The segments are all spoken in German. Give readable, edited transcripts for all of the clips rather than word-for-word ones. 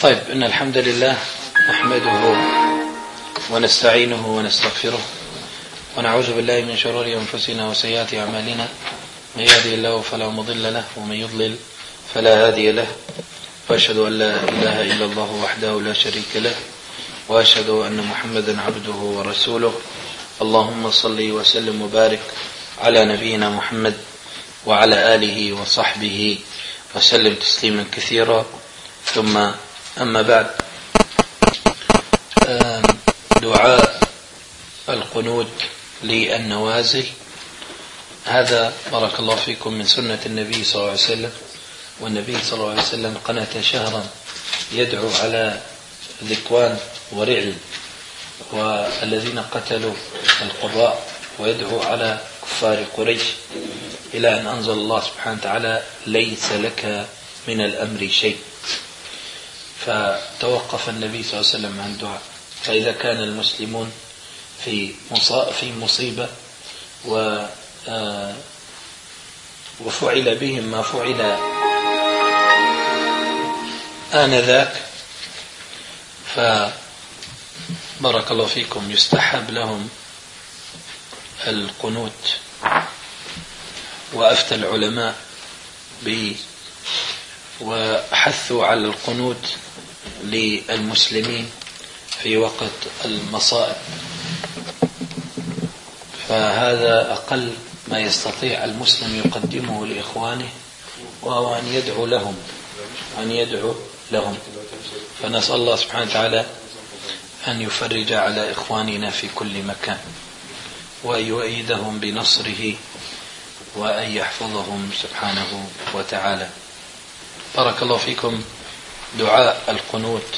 طيب، إن الحمد لله نحمده ونستعينه ونستغفره ونعوذ بالله من شرور أنفسنا وسيئات أعمالنا. من يهده الله فلا مضل له ومن يضلل فلا هادي له، وأشهد أن لا إله إلا الله وحده لا شريك له، وأشهد أن محمدا عبده ورسوله. اللهم صل وسلم وبارك على نبينا محمد وعلى آله وصحبه وسلم تسليما كثيرا. ثم أما بعد، دعاء القنوت للنوازل هذا بارك الله فيكم من سنة النبي صلى الله عليه وسلم. والنبي صلى الله عليه وسلم قنت شهرا يدعو على ذكوان ورعل والذين قتلوا القراء، ويدعو على كفار قريش، إلى أن أنزل الله سبحانه وتعالى: ليس لك من الأمر شيء. فتوقف النبي صلى الله عليه وسلم عن الدعاء. فإذا كان المسلمون في مصيبة وفعل بهم ما فعل آنذاك، فبارك الله فيكم يستحب لهم القنوت. وأفتى العلماء وحثوا على القنوت للمسلمين في وقت المصائب، فهذا أقل ما يستطيع المسلم يقدمه لإخوانه، وهو أن يدعو لهم. فنسأل الله سبحانه وتعالى أن يفرج على إخواننا في كل مكان، وأن يؤيدهم بنصره، وأن يحفظهم سبحانه وتعالى. بارك الله فيكم. دعاء القنوت.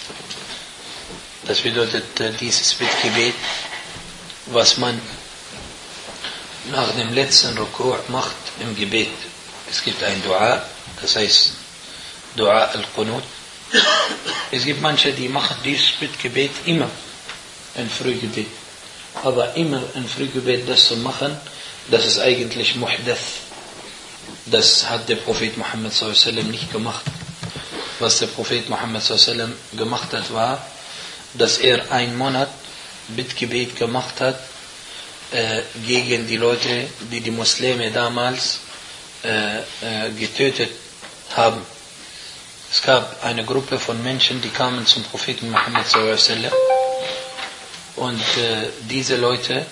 Das bedeutet dieses Bittgebet, was man nach dem letzten Ruku' macht im Gebet. Es gibt ein Dua, das heißt Dua al-Qunut. Es gibt manche, die machen dieses Bittgebet immer ein Frühgebet. Aber immer ein Frühgebet das zu machen, das ist eigentlich Muhdath. Das hat der Prophet Muhammad sallallahu alaihi wasallam nicht gemacht. Was der Prophet Muhammad sallallahu alaihi wasallam gemacht hat, war, dass er einen Monat Bittgebet gemacht hat gegen die Leute, die die Muslime damals getötet haben. Es gab eine Gruppe von Menschen, die kamen zum Propheten Muhammad sallallahu alaihi wasallam, und diese Leute,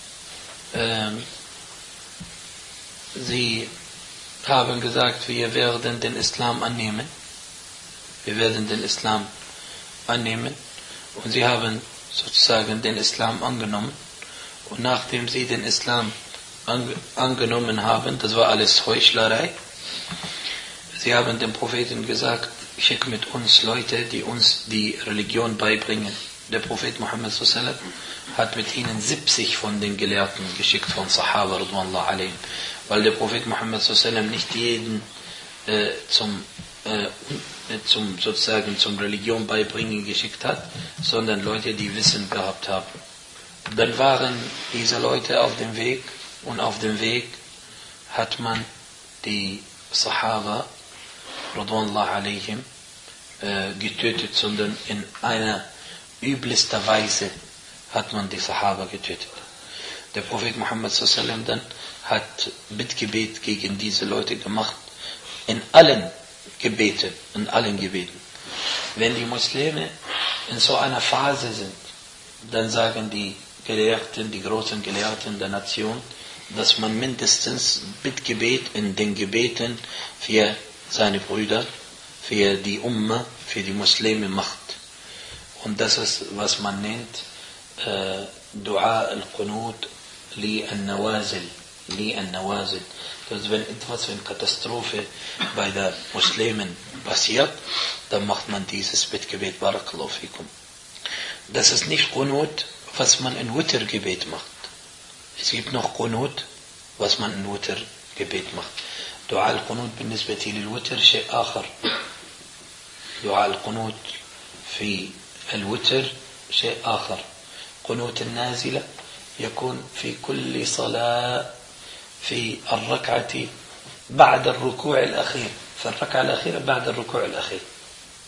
sie haben gesagt, wir werden den Islam annehmen. Und sie haben sozusagen den Islam angenommen. Und nachdem sie den Islam angenommen haben, das war alles Heuchlerei, sie haben dem Propheten gesagt: schick mit uns Leute, die uns die Religion beibringen. Der Prophet Muhammad sallallahu alaihi wasallam hat mit ihnen 70 von den Gelehrten geschickt, von Sahaba radwanallahu alaihim. Weil der Prophet Muhammad sallallahu alaihi wasallam nicht jeden zum Religion beibringen geschickt hat, sondern Leute, die Wissen gehabt haben. Dann waren diese Leute auf dem Weg, und auf dem Weg hat man die Sahaba radwanallahu alaihim getötet, sondern in einer übelster Weise hat man die Sahaba getötet. Der Prophet Muhammad sallallahu alaihi wasallam dann hat Bittgebet gegen diese Leute gemacht, in allen Gebeten. Wenn die Muslime in so einer Phase sind, dann sagen die Gelehrten, die großen Gelehrten der Nation, dass man mindestens Bittgebet in den Gebeten für seine Brüder, für die Umma, für die Muslime macht. Und das ist, was man nennt Dua al-Qunut li al-Nawazil. Das, wenn etwas, wenn Katastrophe bei den Muslimen passiert, dann macht man dieses Bittgebet. Barakallahu fikum. Das ist nicht Qunut, was man in Witr-Gebet macht. Es gibt noch Qunut, was man in Witr-Gebet macht. Dua al-Qunut بالنسبة للوتر شيء آخر. دعاء القنوت في الوتر شيء آخر. قنوت النازلة يكون في كل صلاة في الركعة بعد الركوع الأخير، في الركعة الأخيرة بعد الركوع الأخير.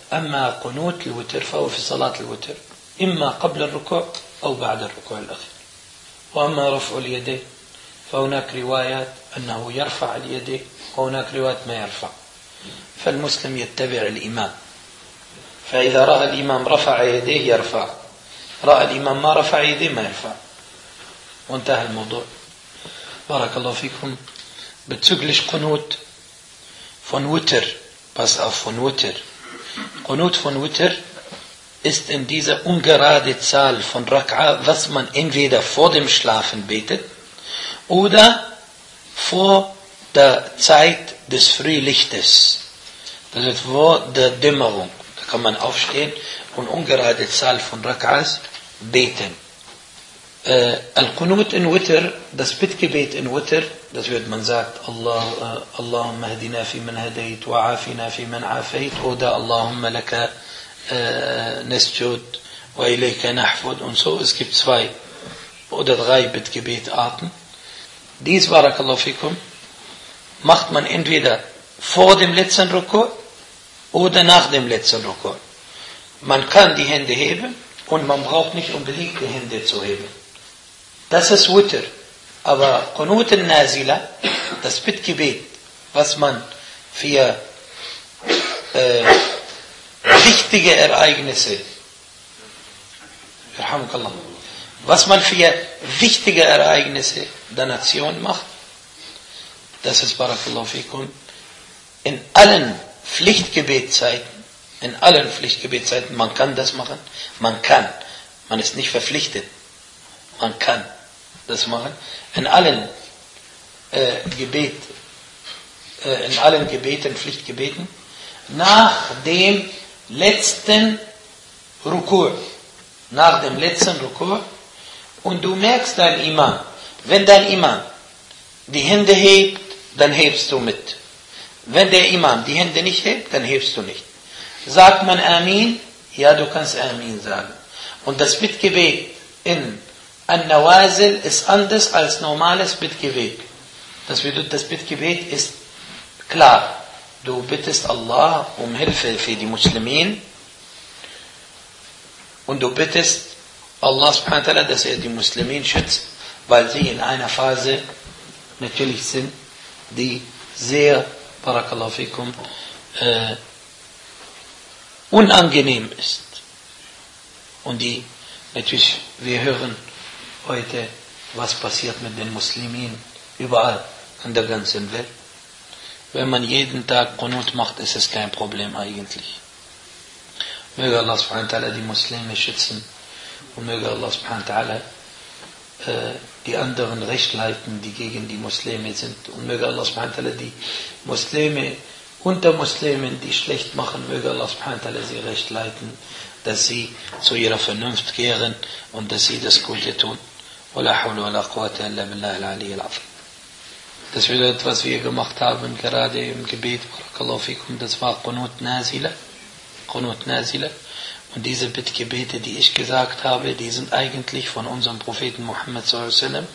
أما قنوت الوتر فهو في صلاة الوتر إما قبل الركوع أو بعد الركوع الأخير. وأما رفع اليدين فهناك روايات أنه يرفع اليدين وهناك روايات ما يرفع، فالمسلم يتبع الإمام، فإذا رأى الإمام رفع يديه يرفع، رأى الإمام ما رفع يديه ما يرفع، وانتهى الموضوع. بارك الله فيكم. Bezüglich Qunut von Witr, pass auf, von Witr. Qunut von Witr ist in dieser ungerade Zahl von Rak'a, was man entweder vor dem Schlafen betet oder vor der Zeit des Frühlichtes. Das ist vor der Dämmerung. Da kann man aufstehen und ungerade Zahl von Rak'as beten. Al-Qunut in Witr, das Bittgebet in Witr, das wird man sagt, Allahumma hadina fi man hadayt wa afina fi man afayt oder Allahumma laka nasjud wa ilayka nahfud und so. Es gibt 2 oder 3 Bittgebetarten. Dies, barakallahu fikum, macht man entweder vor dem letzten Ruku' oder nach dem letzten Ruku'. Man kann die Hände heben und man braucht nicht unbedingt die Hände zu heben. Das ist Witr. Aber Qunut al-Nazila, das Bittgebet, was man für wichtige Ereignisse, was man für wichtige Ereignisse der Nation macht, das ist, barakallahu fikum, in allen Pflichtgebetszeiten, man kann das machen, man ist nicht verpflichtet, man kann das machen, in allen Gebeten, Pflichtgebeten, nach dem letzten Ruku', und du merkst dein Imam, wenn dein Imam die Hände hebt, dann hebst du mit. Wenn der Imam die Hände nicht hebt, dann hebst du nicht. Sagt man Amin? Ja, du kannst Amin sagen. Und das Bittgebet in An-Nawazil ist anders als normales Bittgebet. Das Bittgebet ist klar. Du bittest Allah um Hilfe für die Muslimin und du bittest Allah subhanahu wa ta'ala, dass er die Muslimin schützt, weil sie in einer Phase natürlich sind, die sehr, barakallahu fikum, unangenehm ist. Und die, natürlich, wir hören heute, was passiert mit den Muslimen überall in der ganzen Welt. Wenn man jeden Tag Qunut macht, ist es kein Problem eigentlich. Möge Allah subhanahu wa ta'ala die Muslime schützen und möge Allah subhanahu wa ta'ala die anderen recht leiten, die gegen die Muslime sind, und möge Allah subhanahu wa ta'ala die Muslime unter Muslimen, die schlecht machen, möge Allah subhanahu wa ta'ala sie recht leiten, dass sie zu ihrer Vernunft kehren und dass sie das Gute tun. ولا حول ولا قوة إلا بالله العلي العظيم. Das wird, was wir gemacht haben, gerade im Gebet, barakallahu fikum, das war Qunut Nazila. Und diese Bittgebete, die ich gesagt habe, die sind eigentlich von unserem Propheten Muhammad sallallahu alaihi wasallam.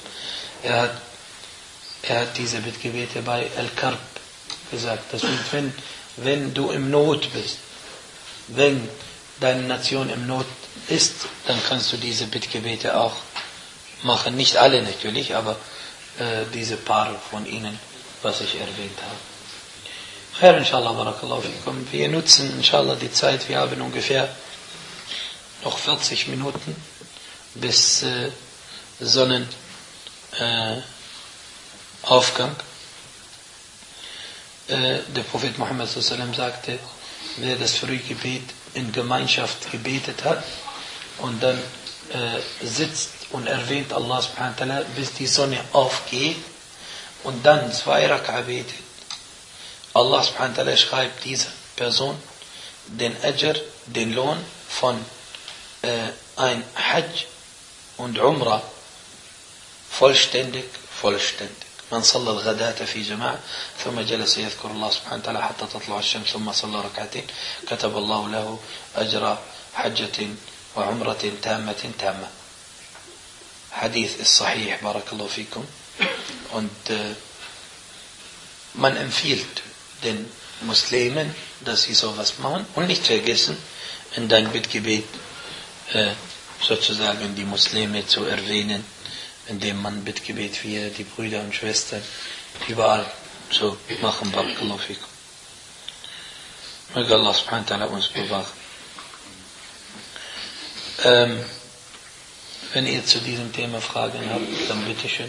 Er hat diese Bittgebete bei Al-Karb gesagt. Das heißt, wenn du im Not bist, wenn deine Nation im Not ist, dann kannst du diese Bittgebete auch machen. Nicht alle natürlich, aber diese paar von ihnen, was ich erwähnt habe. Khair, inshallah, barakallahu fikum. Wir nutzen, inshallah, die Zeit. Wir haben ungefähr noch 40 Minuten bis Sonnenaufgang. Der Prophet Muhammad sallallahu alaihi wasallam sagte, wer das Frühgebet in Gemeinschaft gebetet hat und dann sitzt und erwähnt Allah subhanahu wa ta'ala, bis die Sonne aufgeht und dann 2 Rak'a betet, Allah subhanahu wa ta'ala schreibt dieser Person den Ajr, den Lohn von ein Hajj und Umrah vollständig. من صلى الغداة في جماعة ثم جلس يذكر الله سبحانه وتعالى حتى تطلع الشمس ثم صلى ركعتين كتب الله له أجر حجة وعمرة تامة. Hadith ist sahih, barakallahu fikum. Und man empfiehlt den Muslimen, dass sie sowas machen und nicht vergessen, in dein Bittgebet sozusagen die Muslime zu erwähnen, indem man Bittgebet für die Brüder und Schwestern überall zu machen. Barakallahu fikum. Möge Allah subhanahu wa ta'ala uns bewahren. Wenn ihr zu diesem Thema Fragen habt, dann bitteschön.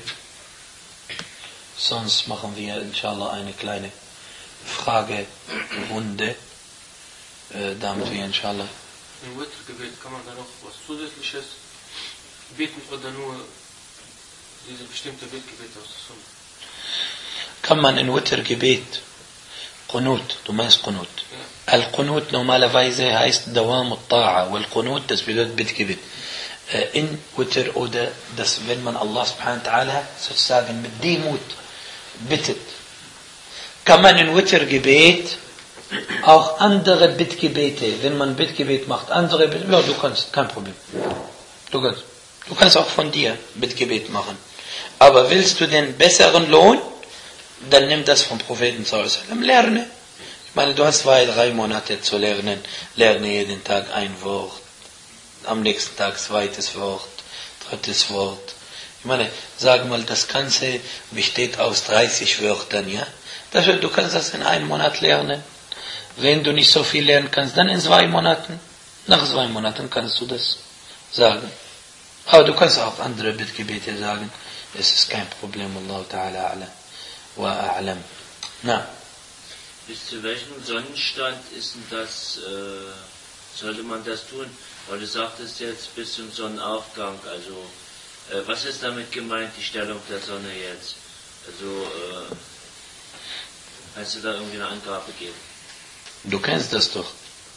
Sonst machen wir inshallah eine kleine Fragerunde, damit wir inshallah. Im Wittergebet kann man da noch was Zusätzliches beten oder nur diese bestimmte Bittgebet aus der Sunna? Kann man in Wittergebet Qunut, du meinst Qunut. Ja. Al-Qunut normalerweise heißt Dawam al-Ta'a, wal-Qunut, das bedeutet Bittgebet. In Witr oder dass, wenn man Allah subhanahu wa ta'ala sozusagen mit Demut bittet, kann man in Wittergebet auch andere Bittgebete, wenn man Bittgebet macht, andere Bittgebete, ja, du kannst, kein Problem. Du kannst auch von dir Bittgebet machen. Aber willst du den besseren Lohn, dann nimm das vom Propheten sallallahu alaihi wasallam, lerne. Ich meine, du hast 2-3 Monate zu lernen, lerne jeden Tag ein Wort, am nächsten Tag zweites Wort, drittes Wort. Ich meine, sag mal, das Ganze besteht aus 30 Wörtern, ja? Du kannst das in einem Monat lernen. Wenn du nicht so viel lernen kannst, dann in 2 Monaten. Nach 2 Monaten kannst du das sagen. Aber du kannst auch andere Bittgebete sagen. Es ist kein Problem. Allah ta'ala a'lam wa a'lam. Na. Bis zu welchem Sonnenstand ist denn das, sollte man das tun? Weil du sagtest jetzt bis zum Sonnenaufgang. Also, was ist damit gemeint, die Stellung der Sonne jetzt? Also, kannst du da irgendwie eine Angabe geben? Du kennst das doch.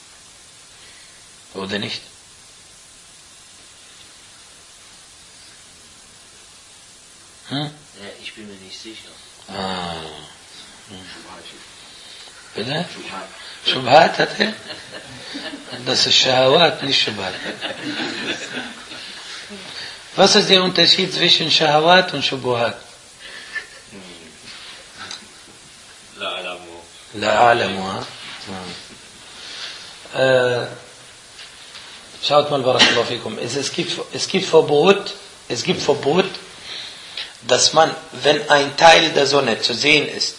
Oder nicht? Ja, ich bin mir nicht sicher. Bitte? Schubhat hat er? Das ist Shahawat, nicht Schubhat. Was ist der Unterschied zwischen Shahawat und Shubuhat? La alamu. La alamu, schaut mal, barakallahu fikum. Es gibt Verbot, dass man, wenn ein Teil der Sonne zu sehen ist,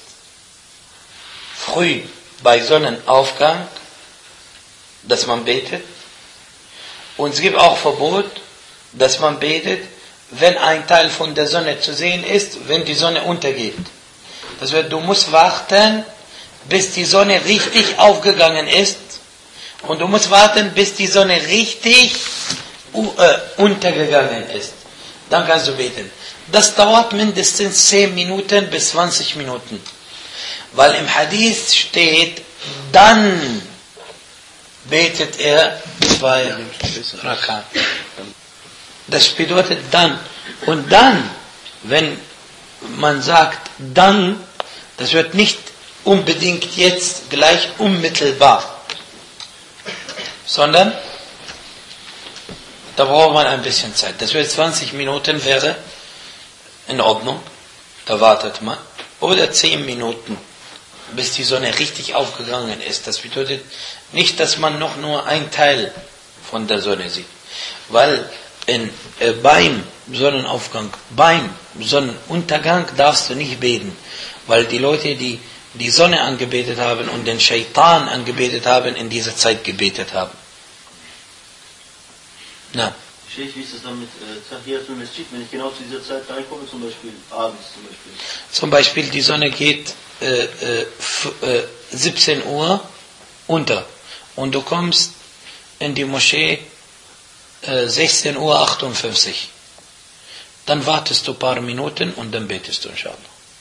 früh bei Sonnenaufgang, dass man betet. Und es gibt auch Verbot, dass man betet, wenn ein Teil von der Sonne zu sehen ist, wenn die Sonne untergeht. Das heißt, du musst warten, bis die Sonne richtig aufgegangen ist. Und du musst warten, bis die Sonne richtig untergegangen ist. Dann kannst du beten. Das dauert mindestens 10 Minuten bis 20 Minuten. Weil im Hadith steht, dann betet er 2 Rakat. Das bedeutet dann. Und dann, wenn man sagt dann, das wird nicht unbedingt jetzt gleich unmittelbar. Sondern da braucht man ein bisschen Zeit. Das wird 20 Minuten wäre in Ordnung. Da wartet man. Oder 10 Minuten, bis die Sonne richtig aufgegangen ist. Das bedeutet nicht, dass man noch nur ein Teil von der Sonne sieht. Weil beim Sonnenaufgang, beim Sonnenuntergang darfst du nicht beten. Weil die Leute, die die Sonne angebetet haben und den Shaitan angebetet haben, in dieser Zeit gebetet haben. Na. Sheikh, wie ist das dann mit Tahiyatul Masjid, wenn ich genau zu dieser Zeit reinkomme, zum Beispiel abends zum Beispiel? Zum Beispiel die Sonne geht 17 Uhr unter und du kommst in die Moschee 16:58 Uhr. Dann wartest du ein paar Minuten und dann betest du inshallah.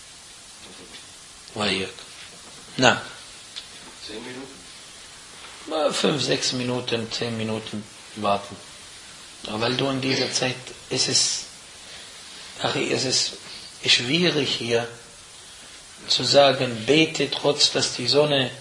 Na. 10 Minuten? 5, 6 Minuten, 10 Minuten warten. Weil du in dieser Zeit, es ist schwierig hier zu sagen, bete trotz, dass die Sonne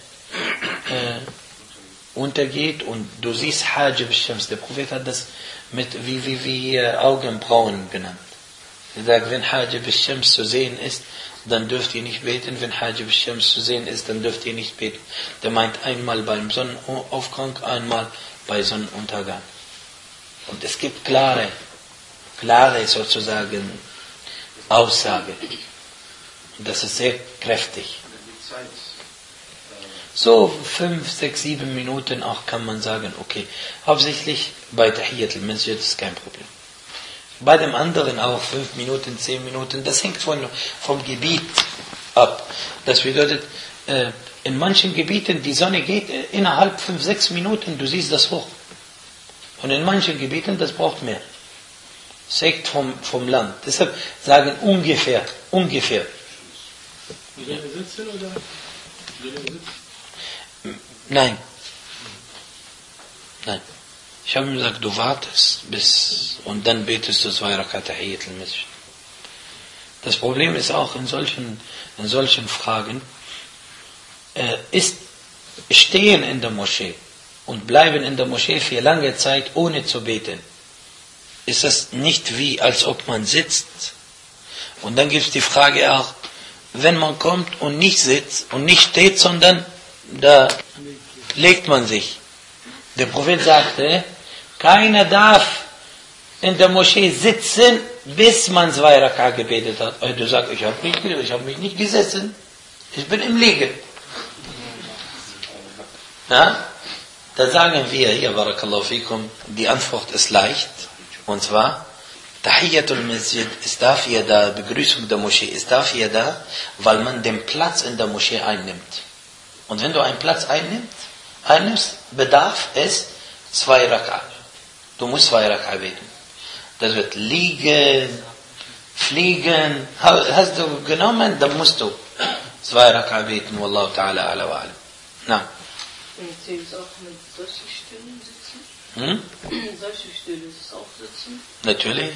untergeht und du siehst Hajib Shams. Der Prophet hat das mit wie Augenbrauen genannt. Er sagt, wenn Hajib al-Shams zu sehen ist, dann dürft ihr nicht beten. Wenn Hajib al-Shams zu sehen ist, dann dürft ihr nicht beten. Der meint einmal beim Sonnenaufgang, einmal bei Sonnenuntergang. Und es gibt klare sozusagen Aussage. Und das ist sehr kräftig. So 5, 6, 7 Minuten auch kann man sagen, okay. Hauptsächlich bei Tahiyyat al-Masjid ist kein Problem. Bei dem anderen auch 5 Minuten, 10 Minuten, das hängt vom Gebiet ab. Das bedeutet, in manchen Gebieten, die Sonne geht innerhalb 5, 6 Minuten, du siehst das hoch. Und in manchen Gebieten, das braucht mehr. Das hängt vom Land. Deshalb sagen ungefähr. Wie lange sitzen oder? Nein. Ich habe ihm gesagt, du wartest und dann betest du 2 Rakat Tahiyyat al-Masjid. Das Problem ist auch in solchen Fragen, ist stehen in der Moschee und bleiben in der Moschee für lange Zeit ohne zu beten. Ist das nicht wie, als ob man sitzt? Und dann gibt es die Frage auch, wenn man kommt und nicht sitzt und nicht steht, sondern da legt man sich. Der Prophet sagte, keiner darf in der Moschee sitzen, bis man 2 Raka gebetet hat. Und du sagst, ich habe mich nicht gesessen, ich bin im Liegen. Ja? Da sagen wir hier, Barakallahu fikum, die Antwort ist leicht. Und zwar, Tahiyyatul Masjid ist dafür da, Begrüßung der Moschee ist dafür da, weil man den Platz in der Moschee einnimmt. Und wenn du einen Platz einnimmst, bedarf es 2 Raka. Du musst 2 Raka beten. Das wird liegen, fliegen. Hast du genommen, dann musst du 2 Raka beten. Wallahu ta'ala ala wa alam. Na. Zählt es auch mit solchen Stühlen sitzen? Solche Stühle ist es auch sitzen? Natürlich.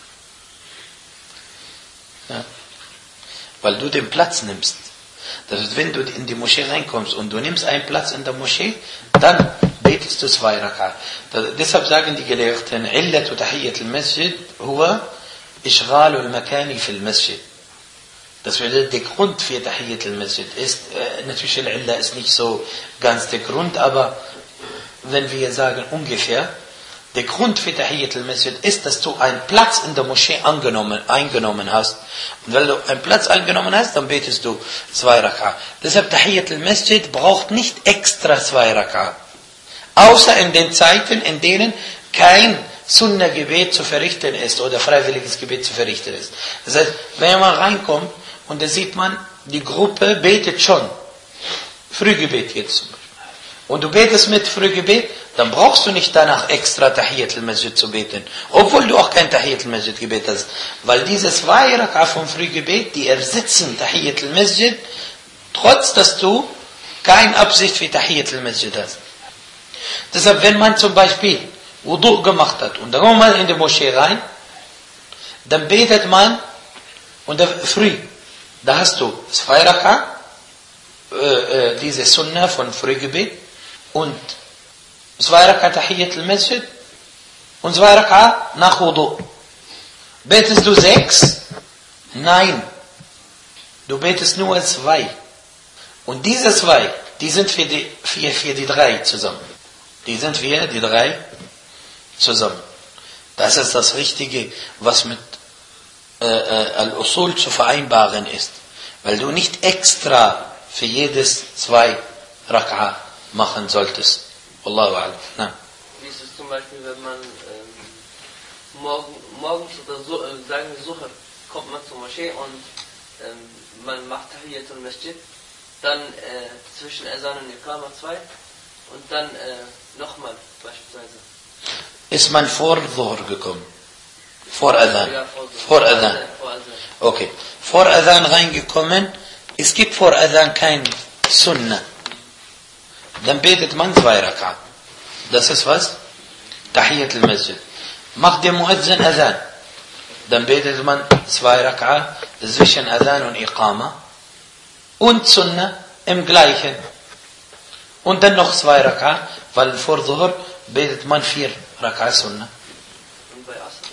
Ja. Weil du den Platz nimmst. Das heißt, wenn du in die Moschee reinkommst und du nimmst einen Platz in der Moschee, dann betest du 2 Raka. Deshalb sagen die Gelehrten, Illatu Tahiyyat al-Masjid huwa Ishghalu al-Makani fi al-Masjid. Das bedeutet, der Grund für Tahiyyat al-Masjid ist, natürlich Al-Illa ist nicht so ganz der Grund, aber wenn wir sagen ungefähr, der Grund für Tahiyyat al-Masjid ist, dass du einen Platz in der Moschee eingenommen hast. Und wenn du einen Platz eingenommen hast, dann betest du 2 Raka. Deshalb Tahiyyat al-Masjid braucht nicht extra 2 Raka. Außer in den Zeiten, in denen kein Sunnah-Gebet zu verrichten ist oder freiwilliges Gebet zu verrichten ist. Das heißt, wenn man reinkommt und da sieht man, die Gruppe betet schon. Frühgebet jetzt zum Beispiel. Und du betest mit Frühgebet, dann brauchst du nicht danach extra Tahiyyat al-Masjid zu beten. Obwohl du auch kein Tahiyyat al-Masjid gebetet hast. Weil diese 2 Raka vom Frühgebet, die ersetzen Tahiyyat al-Masjid, trotz dass du keine Absicht für Tahiyyat al-Masjid hast. Deshalb, wenn man zum Beispiel Wudu gemacht hat und dann kommt man in die Moschee rein, dann betet man und früh, da hast du 2 Raka, diese Sunnah von Frühgebet und 2 Raka Tahiyyat al-Masjid und 2 Raka nach Wudu. Betest du 6? Nein. Du betest nur 2. Und diese 2, die sind für die 3 zusammen. Die sind für die 3 zusammen. Das ist das Richtige, was mit Al-Usul zu vereinbaren ist. Weil du nicht extra für jedes 2 Raka machen solltest. Wallahu a'lam. Na. Wie ist es zum Beispiel, wenn man morgens oder so, sagen wir Sucher, kommt man zur Moschee und man macht Tahiyyat al-Masjid, dann zwischen Azan und Iqama 2 und dann nochmal beispielsweise. Ist man vor Dhuhr gekommen? Vor Adhan? Ja, vor Adhan. Okay. Vor Adhan reingekommen. Es gibt vor Adhan kein Sunnah. Dann betet man 2 Raka. Das ist was? Tahiyyat al-Masjid. Macht der Muezzin Adhan. Dann betet man 2 Raka zwischen Adhan und Iqama. Und Sunnah im gleichen. Und dann noch 2 Raka, weil vor Dhuhr betet man 4 Raka Sunnah. Und bei Asr?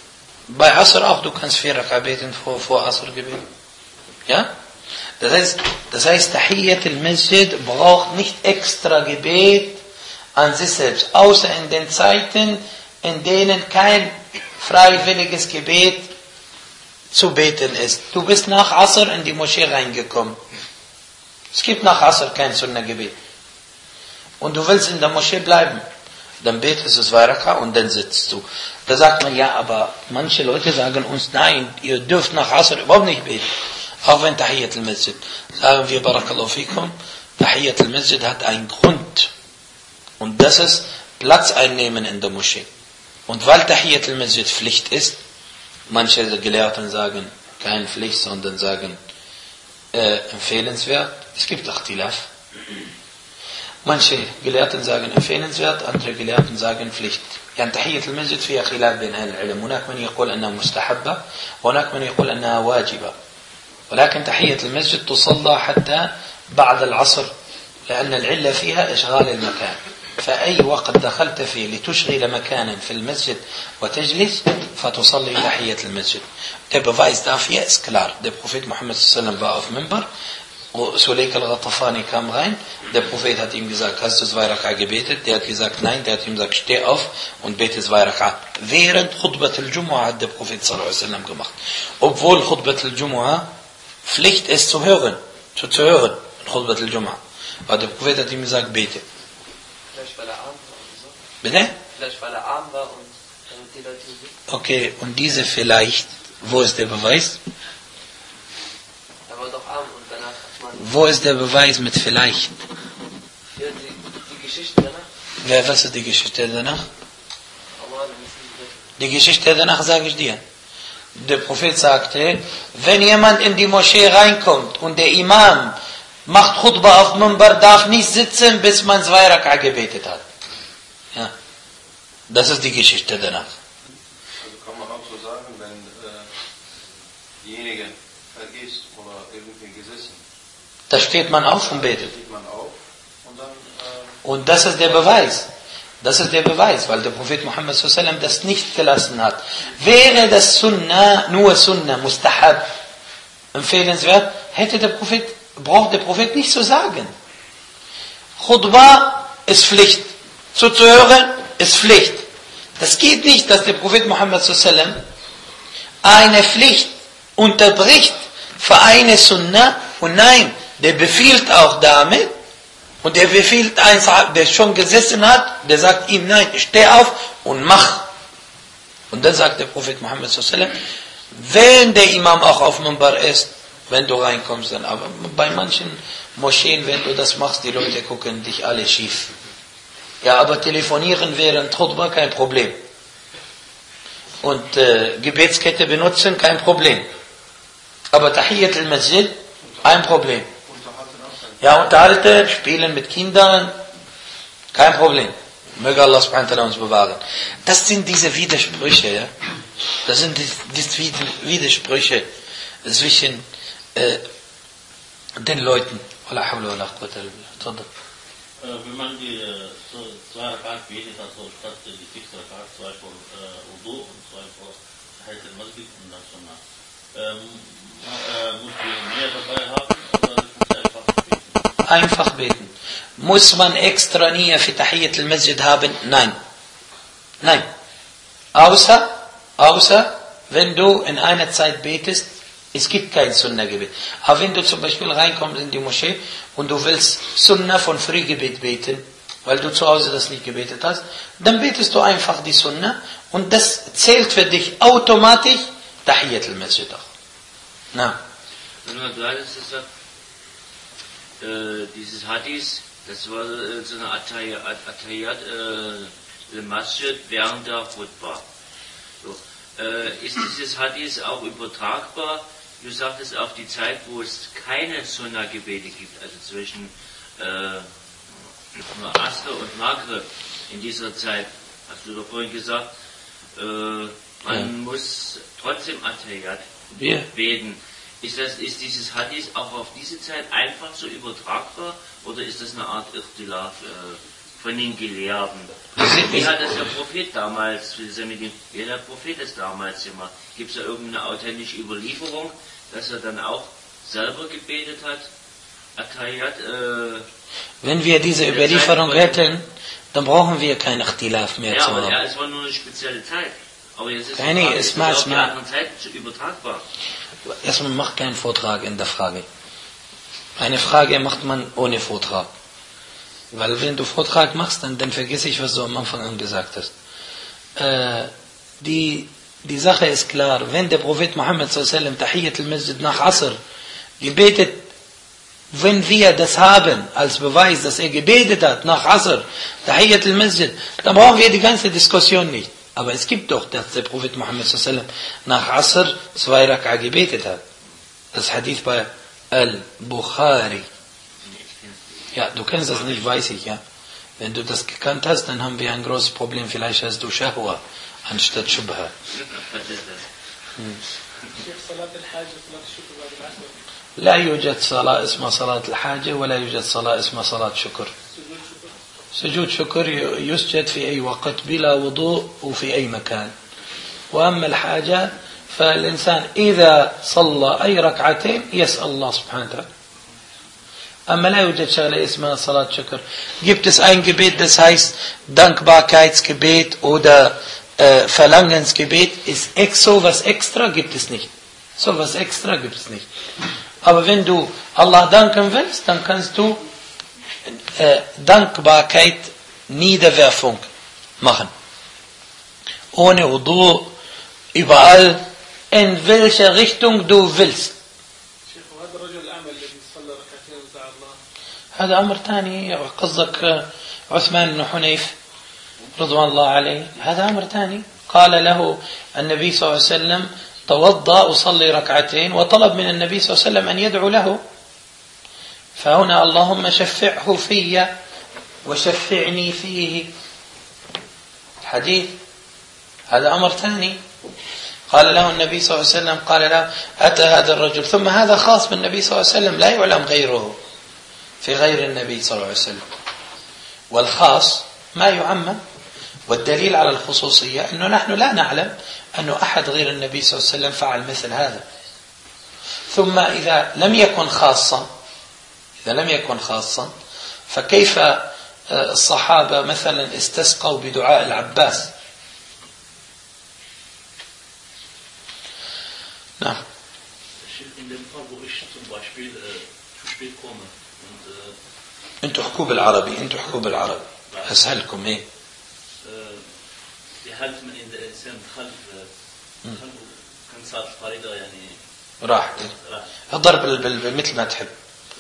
Bei Asr auch, du kannst 4 Raka beten vor Asr-Gebet. Ja? Das heißt, Tahiyyat al-Masjid braucht nicht extra Gebet an sich selbst, außer in den Zeiten, in denen kein freiwilliges Gebet zu beten ist. Du bist nach Asr in die Moschee reingekommen. Es gibt nach Asr kein Sunnah-Gebet. Und du willst in der Moschee bleiben. Dann betest du 2 Raka und dann sitzt du. Da sagt man, ja, aber manche Leute sagen uns, nein, ihr dürft nach Asr überhaupt nicht beten. Auch wenn Tahiyyat al-Masjid. Sagen wir, Barakallahu fikum, Tahiyyat al-Masjid hat einen Grund. Und das ist Platz einnehmen in der Moschee. Und weil Tahiyyat al-Masjid Pflicht ist, manche Gelehrten sagen, keine Pflicht, sondern sagen, empfehlenswert. Es gibt Ikhtilaf. Manche Gelehrten sagen empfehlenswert, andere Gelehrten sagen Pflicht. يعني تحية المسجد فيها خلاف بين أهل العلم. هناك من يقول أنها مستحبة وهناك من يقول أنها واجبة. ولكن تحية المسجد تصلى حتى بعد العصر لأن العلة فيها إشغال المكان. فأي وقت دخلت فيه لتشغل مكانا في المسجد وتجلس فتصلي تحية المسجد. Der Beweis dafür ist klar. Der Prophet Muhammad sallam war auf Minbar. Suleik al-Ghatafani kam rein. Der Prophet hat ihm gesagt, hast du 2 Raka gebetet? Der hat gesagt, nein. Der hat ihm gesagt, steh auf und bete 2 Raka. Während Khutbat al-Jumu'ah hat der Prophet sallallahu alaihi wasallam gemacht. Obwohl Khutbat al-Jumu'ah Pflicht ist zu hören. Zu hören. Khutbat al-Jumu'ah. Aber der Prophet hat ihm gesagt, bete. Vielleicht weil er arm war und so. Bitte? Vielleicht weil er arm war und damit die Leute ihn sehen. Okay, und diese vielleicht, wo ist der Beweis? Er war doch arm und danach hat man... Wo ist der Beweis mit vielleicht? Ja, die Geschichte danach. Was ist die Geschichte danach? Aber Die Geschichte danach sage ich dir. Der Prophet sagte, wenn jemand in die Moschee reinkommt und der Imam macht Khutbah auf Minbar, darf nicht sitzen, bis man 2 Raka gebetet hat. Ja. Das ist die Geschichte danach. Also kann man auch so sagen, wenn diejenige vergisst oder irgendwie gesessen, Da steht man auf und betet. steht man auf und dann Und das ist der Beweis. Das ist der Beweis, weil der Prophet Muhammad sallallahu alaihi wasallam das nicht gelassen hat. Wäre das Sunnah, nur Sunnah, Mustahab, empfehlenswert, braucht der Prophet nicht zu sagen. Khutbah ist Pflicht. Zuzuhören ist Pflicht. Das geht nicht, dass der Prophet Muhammad sallallahu alaihi wasallam eine Pflicht unterbricht für eine Sunnah. Und nein, der befiehlt auch damit. Und der befiehlt einen, der schon gesessen hat, der sagt ihm, nein, steh auf und mach. Und dann sagt der Prophet Muhammad sallallahu alaihi wasallam, wenn der Imam auch auf Minbar ist, wenn du reinkommst, dann. Aber bei manchen Moscheen, wenn du das machst, die Leute gucken dich alle schief. Ja, aber telefonieren während Khutbah kein Problem. Und Gebetskette benutzen, kein Problem. Aber Tahiyyat al-Masjid, ein Problem. Ja, unterhalten, spielen mit Kindern, kein Problem. Möge Allah subhanahu wa ta'ala uns bewahren. Das sind diese Widersprüche, ja. Das sind die Widersprüche zwischen den Leuten. Wala hawla wala quwwata illa billah. Tafadhal. Wenn man die 2 Rakat betet, also statt die 6 Rakat, 2 vor Wudu und 2 vor Tahiyyat al-Masjid und dann Sunnah. Muss die mehr dabei haben oder muss einfach beten? Einfach beten. Muss man extra Nia für Tahiyyat al-Masjid haben? Nein. Nein. Außer, wenn du in einer Zeit betest, es gibt kein Sunnah-Gebet. Aber wenn du zum Beispiel reinkommst in die Moschee und du willst Sunnah von Frühgebet beten, weil du zu Hause das nicht gebetet hast, dann betest du einfach die Sunnah und das zählt für dich automatisch Tahiyyat al-Masjid auch. Na. Du hattest gesagt, dieses Hadith, das war so eine Attahiyat al-Masjid während der Khutbah. So. Ist dieses Hadith auch übertragbar? Du sagtest auf die Zeit, wo es keine Sunnah-Gebete gibt, also zwischen Asr und Maghrib in dieser Zeit. Hast du doch vorhin gesagt, man muss trotzdem Attahiyat beten. Ist dieses Hadith auch auf diese Zeit einfach so übertragbar oder ist das eine Art Ikhtilaf von den Gelehrten. Wie hat das der Prophet damals, wie hat der Prophet das damals gemacht? Gibt es da irgendeine authentische Überlieferung, dass er dann auch selber gebetet hat? Attahiyat, wenn wir diese Überlieferung hätten, dann brauchen wir kein Ikhtilaf mehr ja, zu aber haben. es war nur eine spezielle Zeit. Aber jetzt ist Keine, die es Frage, ist macht's es auf die mal. anderen Zeiten übertragbar? Erstmal macht keinen Vortrag in der Frage. Eine Frage macht man ohne Vortrag. Weil wenn du Vortrag machst, dann vergiss ich, was du am Anfang an gesagt hast. Die Sache ist klar, wenn der Prophet Muhammad s.a.w. Tahiyyat al-Masjid nach Asr gebetet, wenn wir das haben als Beweis, dass er gebetet hat nach Asr, Tahiyyat al-Masjid, dann brauchen wir die ganze Diskussion nicht. Aber es gibt doch, dass der Prophet Muhammad s.a.w. nach Asr 2 Rak'a gebetet hat. Das Hadith bei Al-Bukhari. Ja, du kennst das nicht, weiß ich, ja. Wenn du das gekannt hast, dann haben wir ein großes Problem. Vielleicht hast du Shahwa anstatt Shubha. لا يوجد صلاة اسمها صلاة الحاجة ولا يوجد صلاة اسمها صلاة شكر. سجود شكر يسجد في أي وقت بلا وضوء وفي أي مكان. وأما الحاجة فالإنسان إذا صلى أي ركعتين يسأل الله سبحانه وتعالى. أما لا يوجد شغلة اسمها صلاة شكر. Gibt es ein Gebet, das heißt Dankbarkeitsgebet oder Verlangensgebet? Ist so was extra? Gibt es nicht. So was extra gibt es nicht. Aber wenn du Allah danken willst, dann kannst du Dankbarkeit, Niederwerfung machen. Ohne Wudu, überall, in welche Richtung du willst. هذا أمر ثاني. قصدك عثمان بن حنيف رضوان الله عليه، هذا أمر ثاني. قال له النبي صلى الله عليه وسلم توضأ أصلي ركعتين، وطلب من النبي صلى الله عليه وسلم أن يدعو له. فهنا اللهم شفعه في وشفعني فيه. حديث، هذا أمر ثاني. قال له النبي صلى الله عليه وسلم، قال له أتى هذا الرجل، ثم هذا خاص بالنبي صلى الله عليه وسلم، لا يعلم غيره في غير النبي صلى الله عليه وسلم. والخاص ما يعمم، والدليل على الخصوصية أنه نحن لا نعلم أنه أحد غير النبي صلى الله عليه وسلم فعل مثل هذا. ثم إذا لم يكن خاصا فكيف الصحابة مثلا استسقوا بدعاء العباس؟ نعم. انتوا احكوا بالعربي اسهلكم. ايه في حالة من إذا الإنسان خلف كان صار الفريضة يعني راح ضرب مثل ما تحب.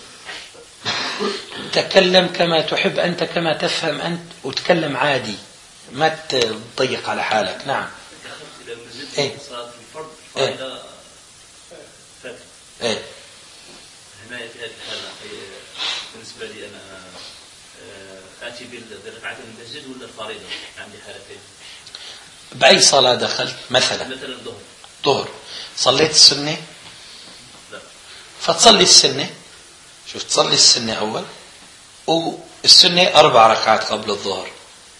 تكلم كما تحب أنت، كما تفهم أنت، وتكلم عادي، ما تضيق على حالك. نعم. إذا نزلت صلاة الفرض الفريضة فاتت. إيه. هنا في هذه الحالة بالنسبة لي أنا آتي بالركعتين المسجد ولا الفريضة؟ عندي حالتين. بأي صلاة دخلت؟ مثلا ظهر صليت السنة؟ لا. فتصلي السنة. شوف، تصلي السنة أول، والسنة 4 ركعات قبل الظهر،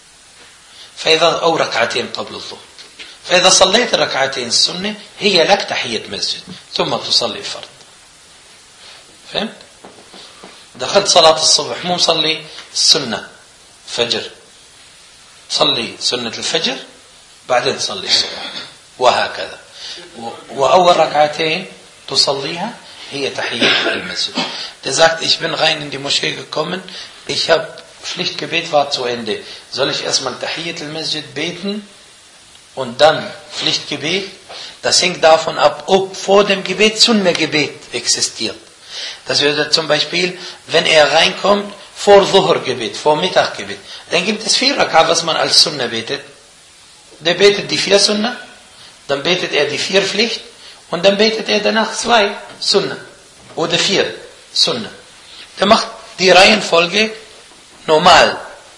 أو ركعتين قبل الظهر. فإذا صليت ركعتين السنة هي لك تحية مسجد، ثم تصلي الفرض. فهمت؟ دخلت صلاة الصبح، مو مصلي السنة فجر، صلي سنة الفجر بعدين تصلي الصبح، وهكذا. وأول ركعتين تصليها هي تحية المسجد. Der sagt, ich bin rein in die Moschee gekommen, ich habe Pflichtgebet war zu Ende. Soll ich erstmal Tahiyyat al-Masjid beten und dann Pflichtgebet? Das hängt davon ab, ob vor dem Gebet Sunnah-Gebet existiert. Das würde zum Beispiel, wenn er reinkommt, vor Dhuhr-Gebet, vor Mittaggebet, dann gibt es 4 Rak'a, was man als Sunnah betet. Der betet die 4 Sunnah, dann betet er die 4 Pflicht und dann betet er danach 2 Sunnah oder 4 Sunnah. Der macht die Reihenfolge normal.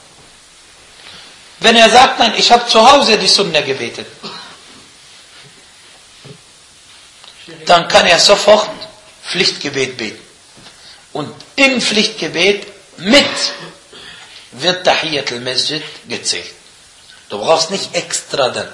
Wenn er sagt, nein, ich habe zu Hause die Sunnah gebetet, dann kann er sofort Pflichtgebet beten. Und im Pflichtgebet mit wird Tahiyyat al-Masjid gezählt. Du brauchst nicht extra dann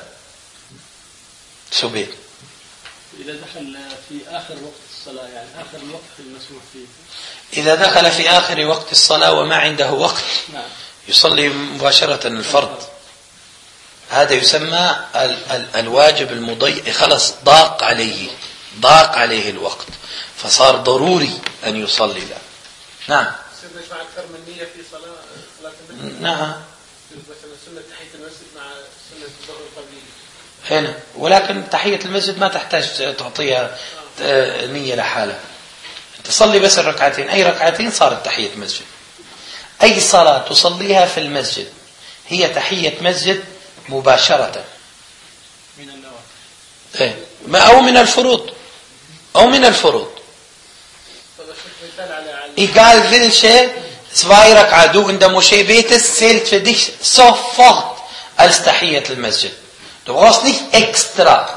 zu beten. إذا دخل في آخر وقت الصلاة يعني آخر الوقت المسموح فيه. إذا دخل في آخر وقت الصلاة وما عنده وقت يصلي مباشرة الفرض، هذا يسمى الواجب المضيء، خلص ضاق عليه الوقت فصار ضروري أن يصلي له. نعم. يجمع أكثر من نية في صلاة المسجد. نعم. مثلا سنة تحية المسجد مع سنة الظهر القبلية. هنا ولكن تحية المسجد ما تحتاج تعطيها نية لحالها، تصلي بس الركعتين، أي ركعتين صارت تحية مسجد. أي صلاة تصليها في المسجد هي تحية مسجد مباشرة من النوافل أو من الفروض. Egal welche 2 Rak'a du in der Moschee betest, zählt für dich sofort als Tahiyyat al-Masjid. Du brauchst nicht extra.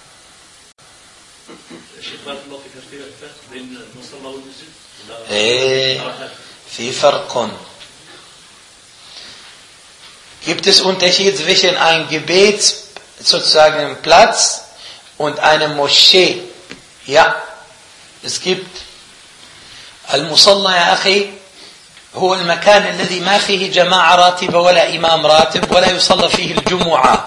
في فرق. Gibt es Unterschied zwischen einem Gebets sozusagen Platz und einer Moschee? Ja, es gibt. المصلى يا أخي هو المكان الذي ما فيه جماعة راتبة ولا إمام راتب ولا يصلى فيه الجمعة،